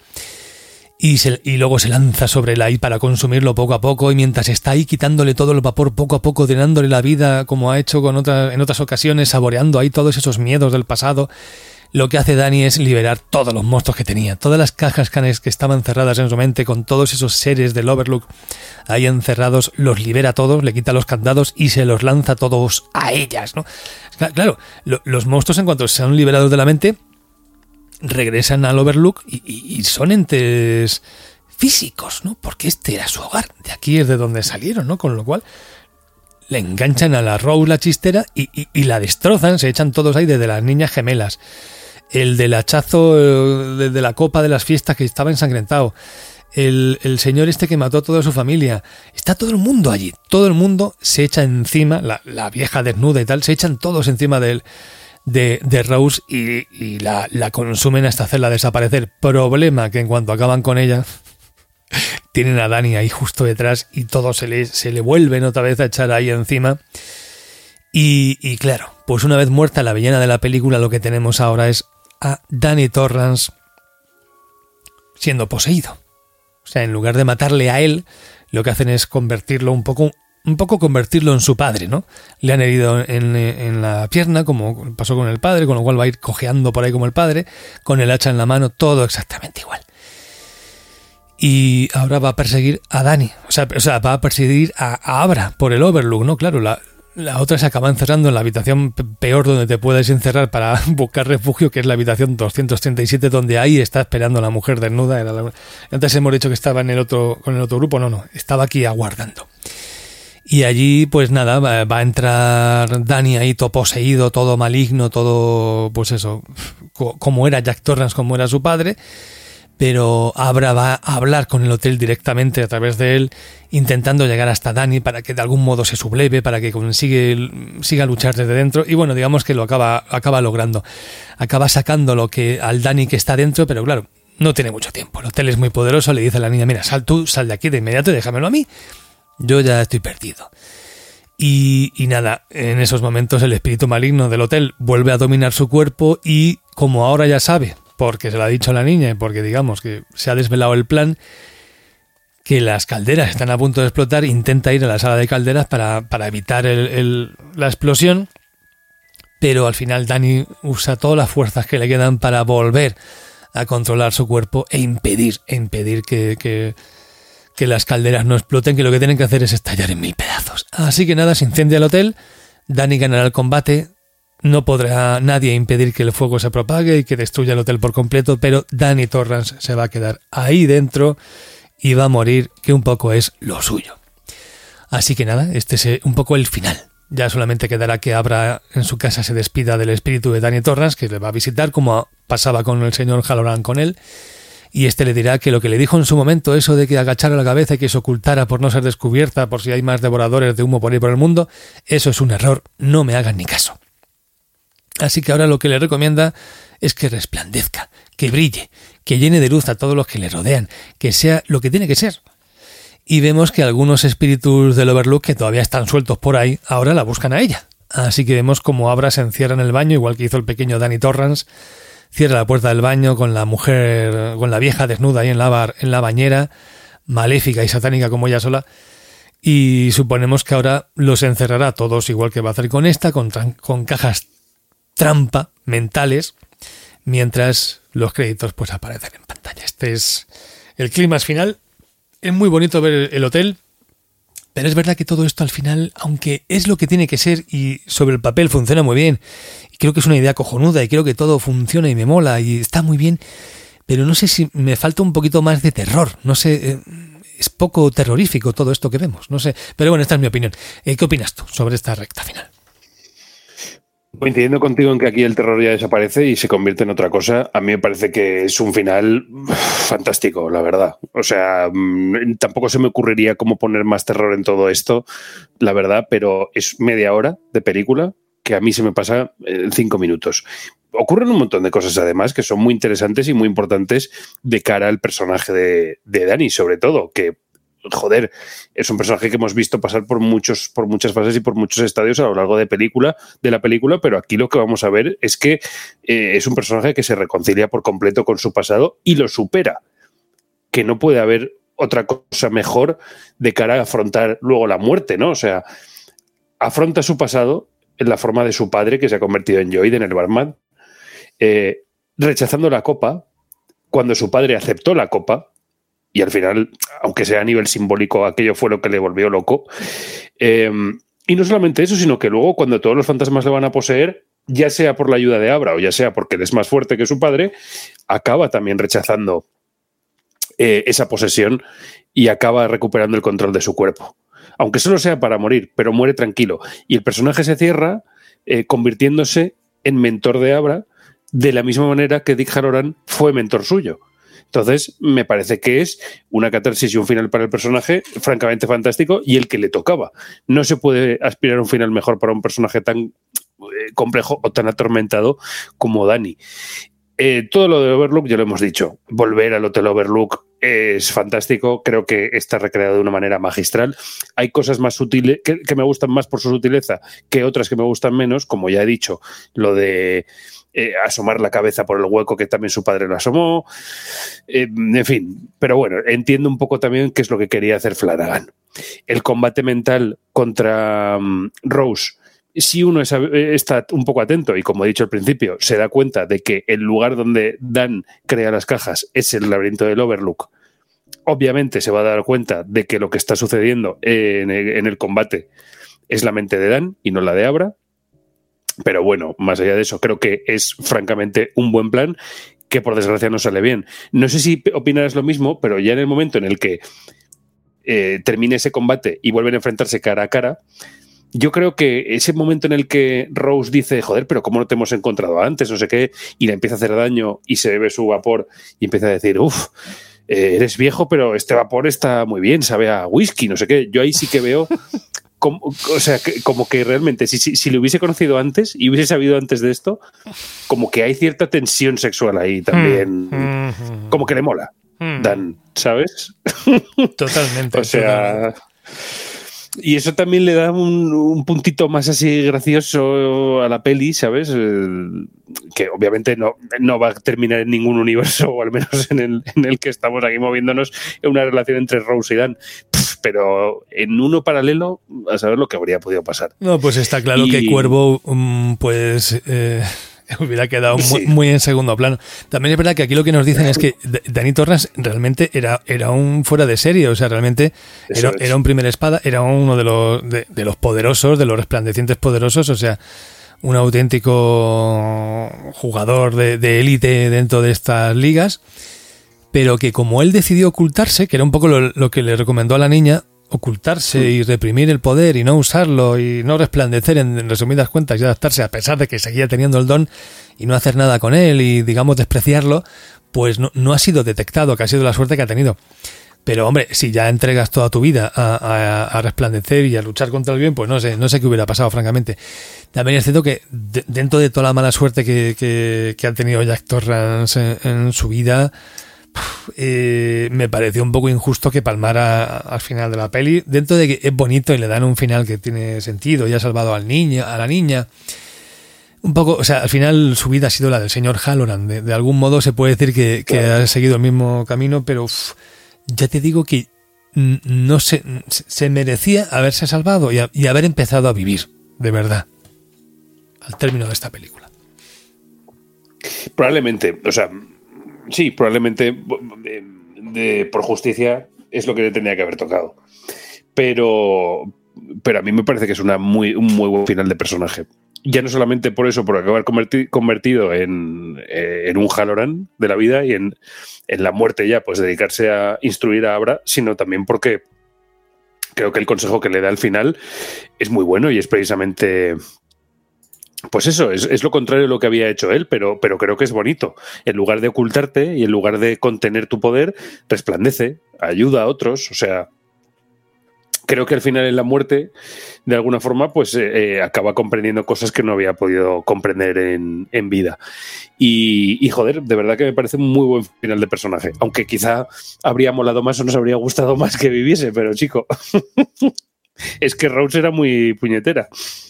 [SPEAKER 2] y, se, y luego se lanza sobre él ahí para consumirlo poco a poco, y mientras está ahí quitándole todo el vapor poco a poco, drenándole la vida como ha hecho con otra, en otras ocasiones, saboreando ahí todos esos miedos del pasado, lo que hace Dani es liberar todos los monstruos que tenía, todas las cajas que estaban cerradas en su mente, con todos esos seres del Overlook ahí encerrados, los libera todos, le quita los candados y se los lanza todos a ellas, ¿no? Claro, lo, los monstruos, en cuanto sean liberados de la mente, regresan al Overlook y, y, y son entes físicos, ¿no? Porque este era su hogar, de aquí es de donde salieron, ¿no? Con lo cual le enganchan a la Rose, la chistera, y, y, y la destrozan, se echan todos ahí desde las niñas gemelas. El del hachazo de, de la copa de las fiestas que estaba ensangrentado, el, el señor este que mató a toda su familia, está todo el mundo allí, todo el mundo se echa encima, la, la vieja desnuda y tal, se echan todos encima de, de, de Rose y, y la, la consumen hasta hacerla desaparecer. Problema que en cuanto acaban con ella, tienen a Dani ahí justo detrás y todos se le, se le vuelven otra vez a echar ahí encima. Y, y claro, pues una vez muerta la villana de la película, lo que tenemos ahora es a Dani Torrance siendo poseído. O sea, en lugar de matarle a él, lo que hacen es convertirlo un poco, un poco convertirlo en su padre, ¿no? Le han herido en, en la pierna, como pasó con el padre, con lo cual va a ir cojeando por ahí como el padre, con el hacha en la mano, todo exactamente igual. Y ahora va a perseguir a Dani, o sea, o sea va a perseguir a, a Abra por el Overlook, ¿no? Claro, la, la otra se acaba encerrando en la habitación peor donde te puedes encerrar para buscar refugio, que es la habitación doscientos treinta y siete, donde ahí está esperando la mujer desnuda. Era la... Antes hemos dicho que estaba en el otro, con el otro grupo, no, no, estaba aquí aguardando. Y allí, pues nada, va, va a entrar Dani ahí todo poseído, todo maligno, todo, pues eso, como era Jack Torrance, como era su padre. Pero Abra va a hablar con el hotel directamente a través de él, intentando llegar hasta Dani para que de algún modo se subleve, para que consigue, siga a luchar desde dentro. Y bueno, digamos que lo acaba, acaba logrando. Acaba sacando lo que al Dani que está dentro, pero claro, no tiene mucho tiempo. El hotel es muy poderoso, le dice a la niña, mira, sal tú, sal de aquí de inmediato y déjamelo a mí. Yo ya estoy perdido. Y, y nada, en esos momentos el espíritu maligno del hotel vuelve a dominar su cuerpo y, como ahora ya sabe, porque se lo ha dicho a la niña y porque digamos que se ha desvelado el plan, que las calderas están a punto de explotar, intenta ir a la sala de calderas para, para evitar el, el, la explosión, pero al final Dani usa todas las fuerzas que le quedan para volver a controlar su cuerpo e impedir, e impedir que, que, que las calderas no exploten, que lo que tienen que hacer es estallar en mil pedazos. Así que nada, se incendia el hotel, Dani ganará el combate. No podrá nadie impedir que el fuego se propague y que destruya el hotel por completo, pero Dani Torrance se va a quedar ahí dentro y va a morir, que un poco es lo suyo. Así que nada, este es un poco el final. Ya solamente quedará que Abra en su casa se despida del espíritu de Dani Torrance, que le va a visitar, como pasaba con el señor Halloran con él, y este le dirá que lo que le dijo en su momento, eso de que agachara la cabeza y que se ocultara por no ser descubierta, por si hay más devoradores de humo por ahí por el mundo, eso es un error, no me hagan ni caso. Así que ahora lo que le recomienda es que resplandezca, que brille, que llene de luz a todos los que le rodean, que sea lo que tiene que ser. Y vemos que algunos espíritus del Overlook que todavía están sueltos por ahí, ahora la buscan a ella. Así que vemos como Abra se encierra en el baño, igual que hizo el pequeño Danny Torrance, cierra la puerta del baño con la mujer, con la vieja desnuda ahí en la, bar, en la bañera, maléfica y satánica como ella sola, y suponemos que ahora los encerrará a todos igual que va a hacer con esta, con, con cajas trampa mentales, mientras los créditos pues aparecen en pantalla. Este es el clímax final. Es muy bonito ver el hotel, pero es verdad que todo esto al final, aunque es lo que tiene que ser y sobre el papel funciona muy bien, y creo que es una idea cojonuda y creo que todo funciona y me mola y está muy bien, pero no sé si me falta un poquito más de terror, no sé, es poco terrorífico todo esto que vemos, no sé, pero bueno, esta es mi opinión. ¿Qué opinas tú sobre esta recta final?
[SPEAKER 4] Coincidiendo contigo en que aquí el terror ya desaparece y se convierte en otra cosa, a mí me parece que es un final fantástico, la verdad. O sea, mmm, tampoco se me ocurriría cómo poner más terror en todo esto, la verdad, pero es media hora de película que a mí se me pasa en cinco minutos. Ocurren un montón de cosas, además, que son muy interesantes y muy importantes de cara al personaje de, de Dani, sobre todo, que joder, es un personaje que hemos visto pasar por muchos, por muchas fases y por muchos estadios a lo largo de película, de la película, pero aquí lo que vamos a ver es que eh, es un personaje que se reconcilia por completo con su pasado y lo supera. Que no puede haber otra cosa mejor de cara a afrontar luego la muerte, ¿no? O sea, afronta su pasado en la forma de su padre, que se ha convertido en Lloyd, en el barman, eh, rechazando la copa, cuando su padre aceptó la copa, y al final, aunque sea a nivel simbólico, aquello fue lo que le volvió loco. Eh, y no solamente eso, sino que luego cuando todos los fantasmas le van a poseer, ya sea por la ayuda de Abra o ya sea porque él es más fuerte que su padre, acaba también rechazando eh, esa posesión y acaba recuperando el control de su cuerpo. Aunque solo sea para morir, pero muere tranquilo. Y el personaje se cierra eh, convirtiéndose en mentor de Abra de la misma manera que Dick Hallorann fue mentor suyo. Entonces, me parece que es una catarsis y un final para el personaje francamente fantástico y el que le tocaba. No se puede aspirar a un final mejor para un personaje tan eh, complejo o tan atormentado como Dani. Eh, todo lo de Overlook ya lo hemos dicho. Volver al Hotel Overlook es fantástico. Creo que está recreado de una manera magistral. Hay cosas más sutiles que, que me gustan más por su sutileza que otras que me gustan menos, como ya he dicho, lo de Eh, asomar la cabeza por el hueco que también su padre lo asomó, eh, en fin, pero bueno, entiendo un poco también qué es lo que quería hacer Flanagan. El combate mental contra um, Rose, si uno es, está un poco atento y como he dicho al principio, se da cuenta de que el lugar donde Dan crea las cajas es el laberinto del Overlook, obviamente se va a dar cuenta de que lo que está sucediendo en el, en el combate es la mente de Dan y no la de Abra. Pero bueno, más allá de eso, creo que es francamente un buen plan que por desgracia no sale bien. No sé si opinarás lo mismo, pero ya en el momento en el que eh, termine ese combate y vuelven a enfrentarse cara a cara, yo creo que ese momento en el que Rose dice, joder, pero ¿cómo no te hemos encontrado antes? No sé qué, y le empieza a hacer daño y se bebe su vapor y empieza a decir, uff, eh, eres viejo, pero este vapor está muy bien, sabe a whisky, no sé qué. Yo ahí sí que veo... Como, o sea, que, como que realmente, si, si, si lo hubiese conocido antes y hubiese sabido antes de esto, como que hay cierta tensión sexual ahí también. Mm, mm, como que le mola, mm. Dan, ¿sabes? Totalmente. O sea... Totalmente. Y eso también le da un, un puntito más así gracioso a la peli, ¿sabes? Eh, que obviamente no, no va a terminar en ningún universo, o al menos en el, en el que estamos aquí moviéndonos, en una relación entre Rose y Dan. Pff, pero en uno paralelo, a saber lo que habría podido pasar.
[SPEAKER 2] No, pues está claro y... que Cuervo, um, pues... Eh... hubiera quedado sí. muy, muy en segundo plano. También es verdad que aquí lo que nos dicen es que Danny Torrance realmente era, era un fuera de serie, o sea, realmente era, era un primer espada, era uno de los, de, de los poderosos, de los resplandecientes poderosos, o sea, un auténtico jugador de, de élite dentro de estas ligas, pero que como él decidió ocultarse, que era un poco lo, lo que le recomendó a la niña, ocultarse mm. y reprimir el poder y no usarlo y no resplandecer en, en resumidas cuentas y adaptarse a pesar de que seguía teniendo el don y no hacer nada con él y digamos despreciarlo, pues no, no ha sido detectado, que ha sido la suerte que ha tenido. Pero hombre, si ya entregas toda tu vida a, a, a resplandecer y a luchar contra el bien, pues no sé, no sé qué hubiera pasado, francamente. También es cierto que de, dentro de toda la mala suerte que, que, que ha tenido Jack Torrance en, en su vida, eh, me pareció un poco injusto que palmara al final de la peli, dentro de que es bonito y le dan un final que tiene sentido y ha salvado al niño, a la niña. Un poco, o sea, al final su vida ha sido la del señor Halloran. De, de algún modo se puede decir que, que ha seguido el mismo camino, pero uf, ya te digo que no se, se merecía haberse salvado y, a, y haber empezado a vivir, de verdad, al término de esta película.
[SPEAKER 4] Probablemente, o sea, sí, probablemente de, de, por justicia es lo que le tenía que haber tocado. Pero, pero a mí me parece que es una muy, un muy buen final de personaje. Ya no solamente por eso, por acabar converti- convertido en, eh, en un Halloran de la vida y en, en la muerte ya, pues dedicarse a instruir a Abra, sino también porque creo que el consejo que le da al final es muy bueno y es precisamente, pues eso, es, es lo contrario de lo que había hecho él, pero, pero creo que es bonito. En lugar de ocultarte y en lugar de contener tu poder, resplandece, ayuda a otros, o sea... Creo que al final en la muerte, de alguna forma, pues eh, acaba comprendiendo cosas que no había podido comprender en, en vida. Y, y, joder, de verdad que me parece un muy buen final de personaje. Aunque quizá habría molado más o nos habría gustado más que viviese, pero chico, es que Rose era muy puñetera.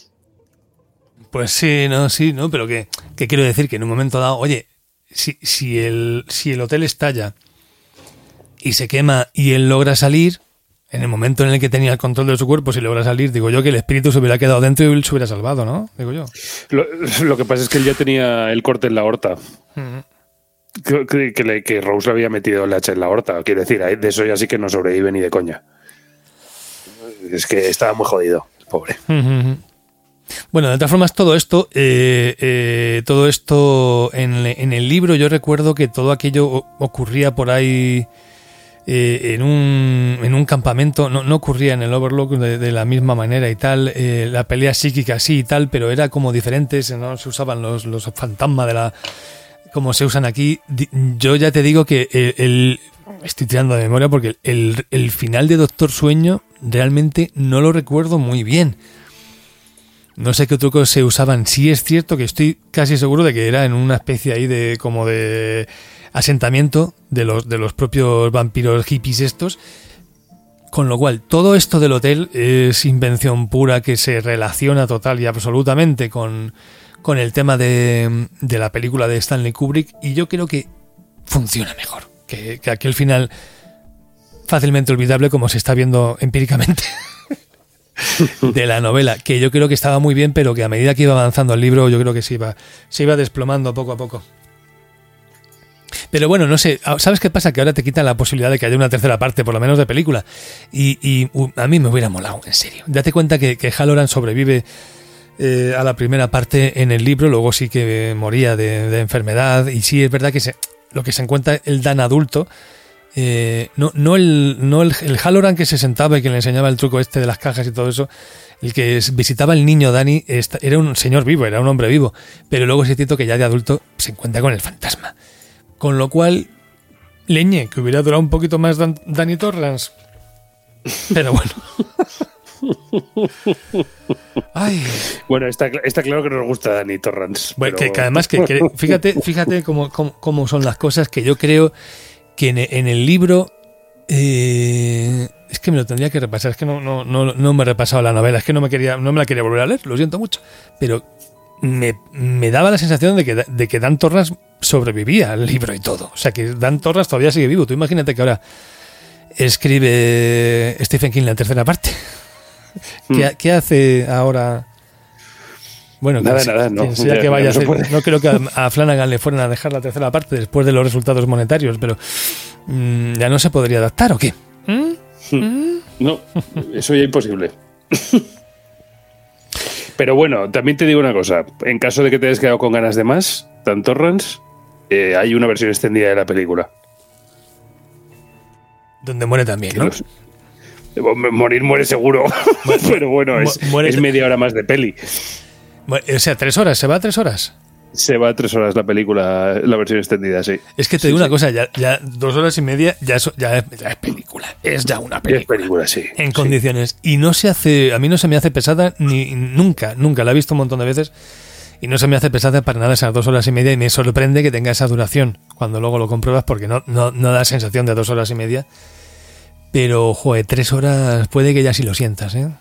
[SPEAKER 2] Pues sí, no, sí, no, pero que, que quiero decir que en un momento dado, oye, si, si, el, si el hotel estalla y se quema y él logra salir... En el momento en el que tenía el control de su cuerpo, si logra salir, digo yo que el espíritu se hubiera quedado dentro y él se hubiera salvado, ¿no? Digo yo.
[SPEAKER 4] Lo, lo que pasa es que él ya tenía el corte en la aorta. Uh-huh. Que, que, que, le, que Rose le había metido el hacha en la aorta. Quiero decir, de eso ya sí que no sobrevive ni de coña. Es que estaba muy jodido, pobre.
[SPEAKER 2] Uh-huh. Bueno, de todas formas, todo esto, eh, eh, todo esto en, en el libro, yo recuerdo que todo aquello ocurría por ahí... Eh, en un en un campamento, no, no ocurría en el Overlook de, de la misma manera y tal, eh, la pelea psíquica sí y tal, pero era como diferente, no se usaban los, los fantasmas de la como se usan aquí. Yo ya te digo que el, el estoy tirando de memoria porque el, el final de Doctor Sueño realmente no lo recuerdo muy bien. No sé qué trucos se usaban. Sí es cierto que estoy casi seguro de que era en una especie ahí de como de asentamiento de los de los propios vampiros hippies estos, con lo cual todo esto del hotel es invención pura que se relaciona total y absolutamente con, con el tema de, de la película de Stanley Kubrick, y yo creo que funciona mejor que, que aquel final fácilmente olvidable como se está viendo empíricamente de la novela, que yo creo que estaba muy bien, pero que a medida que iba avanzando el libro yo creo que se iba, se iba desplomando poco a poco. Pero bueno, no sé, ¿sabes qué pasa? Que ahora te quitan la posibilidad de que haya una tercera parte, por lo menos de película. Y, y uh, a mí me hubiera molado, en serio. Date cuenta que, que Halloran sobrevive eh, a la primera parte en el libro, luego sí que moría de, de enfermedad. Y sí, es verdad que se, lo que se encuentra el Dan adulto, eh, no, no, el, no el, el Halloran que se sentaba y que le enseñaba el truco este de las cajas y todo eso, el que visitaba al niño Danny, era un señor vivo, era un hombre vivo. Pero luego sí es cierto que ya de adulto se encuentra con el fantasma. Con lo cual, leñe, que hubiera durado un poquito más Dan, Danny Torrance. Pero bueno. Ay.
[SPEAKER 4] Bueno, está, está claro que nos gusta Danny Torrance.
[SPEAKER 2] Bueno,
[SPEAKER 4] pero...
[SPEAKER 2] que, que además, que, que fíjate, fíjate cómo, cómo, cómo son las cosas, que yo creo que en, en el libro... Eh, es que me lo tendría que repasar, es que no, no, no, no me he repasado la novela, es que no me, quería, no me la quería volver a leer, lo siento mucho. Pero... Me, me daba la sensación de que, de que Dan Torrance sobrevivía al libro y todo. O sea, que Dan Torrance todavía sigue vivo. Tú imagínate que ahora escribe Stephen King la tercera parte. ¿Qué, mm. ¿Qué hace ahora? Bueno,
[SPEAKER 4] nada,
[SPEAKER 2] que,
[SPEAKER 4] nada, no.
[SPEAKER 2] Que sea
[SPEAKER 4] ya,
[SPEAKER 2] que vaya
[SPEAKER 4] no,
[SPEAKER 2] a hacer,
[SPEAKER 4] puede.
[SPEAKER 2] no creo que a, a Flanagan le fueran a dejar la tercera parte después de los resultados monetarios, pero mmm, ya no se podría adaptar, ¿o qué? ¿Mm?
[SPEAKER 4] ¿Mm? No, eso ya es imposible. Pero bueno, también te digo una cosa. En caso de que te hayas quedado con ganas de más, Dan Torrance, eh, hay una versión extendida de la película.
[SPEAKER 2] Donde muere también, ¿no? Los,
[SPEAKER 4] morir muere seguro. Bueno, pero bueno, es,
[SPEAKER 2] muere,
[SPEAKER 4] es media hora más de peli.
[SPEAKER 2] O sea, tres horas. ¿Se va a tres horas?
[SPEAKER 4] Se va a tres horas la película, la versión extendida, sí.
[SPEAKER 2] Es que te
[SPEAKER 4] sí,
[SPEAKER 2] digo
[SPEAKER 4] sí.
[SPEAKER 2] una cosa, ya, ya dos horas y media ya es, ya, es, ya es película. Es ya una película.
[SPEAKER 4] Es película, sí.
[SPEAKER 2] En
[SPEAKER 4] sí.
[SPEAKER 2] condiciones. Y no se hace, a mí no se me hace pesada ni nunca, nunca. La he visto un montón de veces y no se me hace pesada para nada esas dos horas y media y me sorprende que tenga esa duración cuando luego lo compruebas porque no, no, no da sensación de dos horas y media. Pero, joder, tres horas puede que ya sí lo sientas, ¿eh?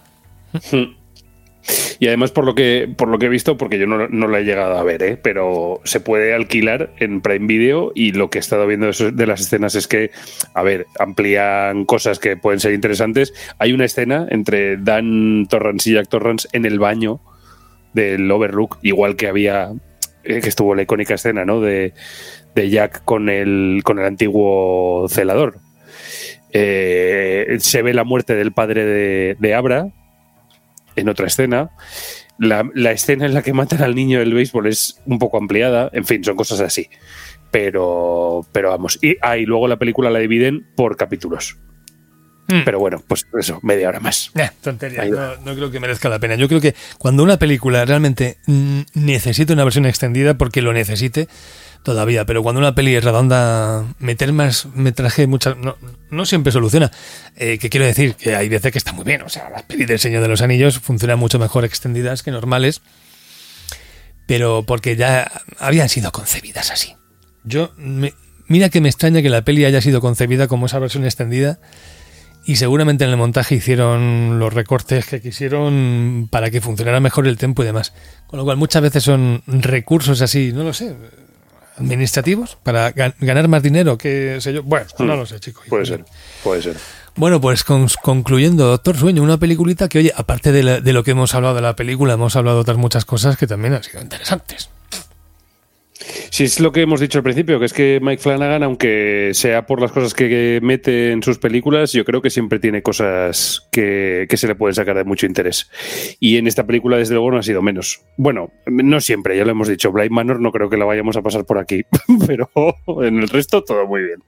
[SPEAKER 4] Y además, por lo que por lo que he visto, porque yo no, no la he llegado a ver, ¿eh? Pero se puede alquilar en Prime Video y lo que he estado viendo de las escenas es que, a ver, amplían cosas que pueden ser interesantes. Hay una escena entre Dan Torrance y Jack Torrance en el baño del Overlook, igual que había, eh, que estuvo la icónica escena, ¿no? De, de Jack con el, con el antiguo celador. Eh, se ve la muerte del padre de, de Abra en otra escena. La, la escena en la que matan al niño del béisbol es un poco ampliada. En fin, son cosas así. Pero, pero vamos. Y, ah, y luego la película la dividen por capítulos. Mm. Pero bueno, pues eso, media hora más.
[SPEAKER 2] Eh, tontería, no, no creo que merezca la pena. Yo creo que cuando una película realmente mm, necesita una versión extendida, porque lo necesite, todavía, pero cuando una peli es redonda, meter más metraje muchas no, no siempre soluciona. Eh, que quiero decir que hay veces que está muy bien, o sea, las pelis del Señor de los Anillos funcionan mucho mejor extendidas que normales, pero porque ya habían sido concebidas así. Yo me, mira que me extraña que la peli haya sido concebida como esa versión extendida y seguramente en el montaje hicieron los recortes que quisieron para que funcionara mejor el tempo y demás. Con lo cual muchas veces son recursos así, no lo sé, administrativos para gan- ganar más dinero, que sé yo. Bueno, no lo sé, chicos.
[SPEAKER 4] Puede ser, puede ser.
[SPEAKER 2] Bueno, pues con, concluyendo, Doctor Sueño, una peliculita que, oye, aparte de, la, de lo que hemos hablado de la película, hemos hablado de otras muchas cosas que también han sido interesantes.
[SPEAKER 4] Sí, es lo que hemos dicho al principio, que es que Mike Flanagan, aunque sea por las cosas que mete en sus películas, yo creo que siempre tiene cosas que, que se le pueden sacar de mucho interés. Y en esta película, desde luego, no ha sido menos. Bueno, no siempre, ya lo hemos dicho. Bly Manor no creo que la vayamos a pasar por aquí, pero en el resto todo muy bien.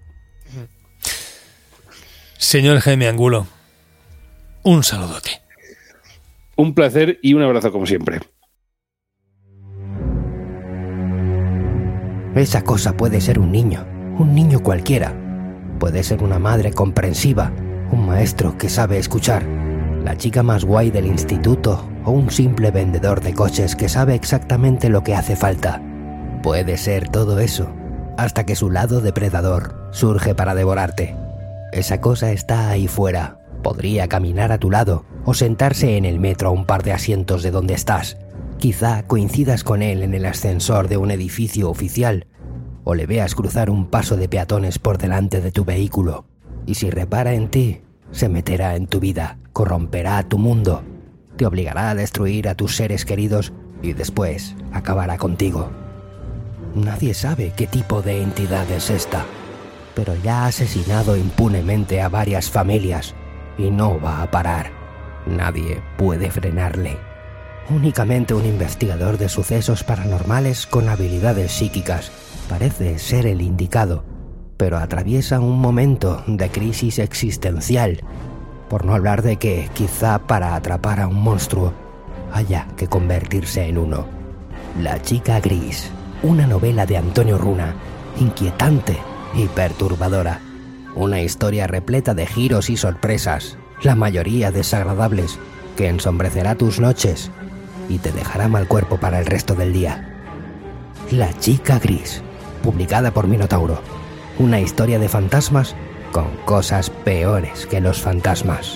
[SPEAKER 2] Señor Jaime Angulo, un saludote.
[SPEAKER 4] Un placer y un abrazo como siempre.
[SPEAKER 3] Esa cosa puede ser un niño, un niño cualquiera. Puede ser una madre comprensiva, un maestro que sabe escuchar, la chica más guay del instituto o un simple vendedor de coches que sabe exactamente lo que hace falta. Puede ser todo eso, hasta que su lado depredador surge para devorarte. Esa cosa está ahí fuera, podría caminar a tu lado o sentarse en el metro a un par de asientos de donde estás. Quizá coincidas con él en el ascensor de un edificio oficial o le veas cruzar un paso de peatones por delante de tu vehículo. Y si repara en ti, se meterá en tu vida, corromperá tu mundo, te obligará a destruir a tus seres queridos y después acabará contigo. Nadie sabe qué tipo de entidad es esta, pero ya ha asesinado impunemente a varias familias y no va a parar. Nadie puede frenarle. Únicamente un investigador de sucesos paranormales con habilidades psíquicas parece ser el indicado, pero atraviesa un momento de crisis existencial, por no hablar de que quizá para atrapar a un monstruo haya que convertirse en uno. La chica gris, una novela de Antonio Runa, inquietante y perturbadora. Una historia repleta de giros y sorpresas, la mayoría desagradables, que ensombrecerá tus noches y te dejará mal cuerpo para el resto del día. La chica gris, publicada por Minotauro. Una historia de fantasmas con cosas peores que los fantasmas.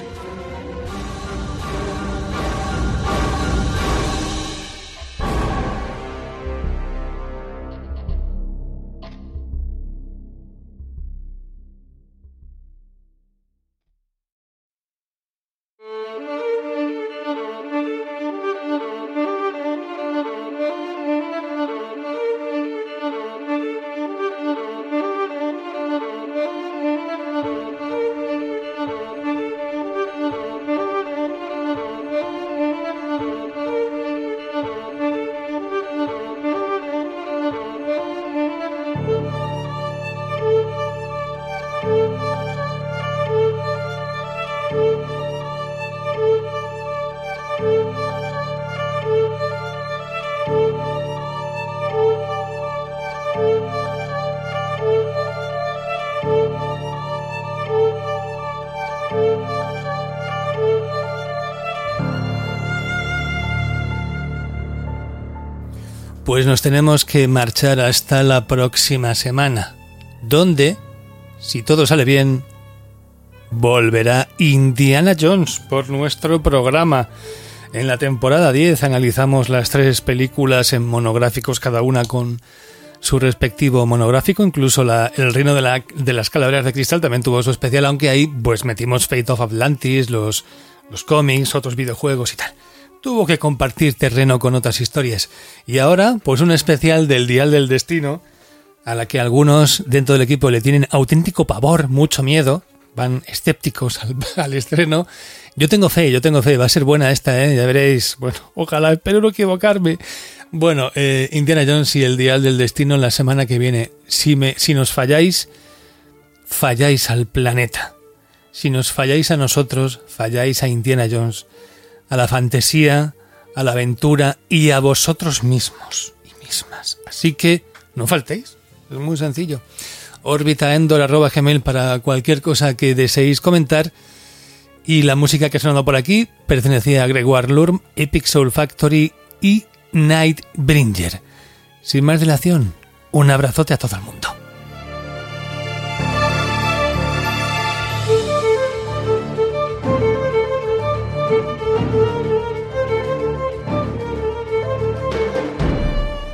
[SPEAKER 2] pues nos tenemos que marchar hasta la próxima semana, donde, si todo sale bien, volverá Indiana Jones por nuestro programa. En la temporada diez analizamos las tres películas en monográficos, cada una con su respectivo monográfico. Incluso la, el Reino de, la, de las Calaveras de Cristal también tuvo su especial, aunque ahí pues metimos Fate of Atlantis, los, los cómics, otros videojuegos y tal. Tuvo que compartir terreno con otras historias. Y ahora, pues un especial del Dial del Destino, a la que algunos dentro del equipo le tienen auténtico pavor, mucho miedo, van escépticos al, al estreno. Yo tengo fe, yo tengo fe, va a ser buena esta, ¿eh? Ya veréis. Bueno, ojalá, espero no equivocarme. Bueno, eh, Indiana Jones y el Dial del Destino la semana que viene. Si, me, si nos falláis, falláis al planeta. Si nos falláis a nosotros, falláis a Indiana Jones, a la fantasía, a la aventura y a vosotros mismos y mismas. Así que no faltéis, es muy sencillo. orbitaendor arroba gmail para cualquier cosa que deseéis comentar. Y la música que ha sonado por aquí pertenecía a Gregoire Lurm, Epic Soul Factory y Nightbringer. Sin más dilación, un abrazote a todo el mundo.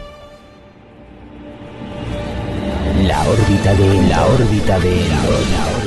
[SPEAKER 3] La órbita de la órbita de la órbita.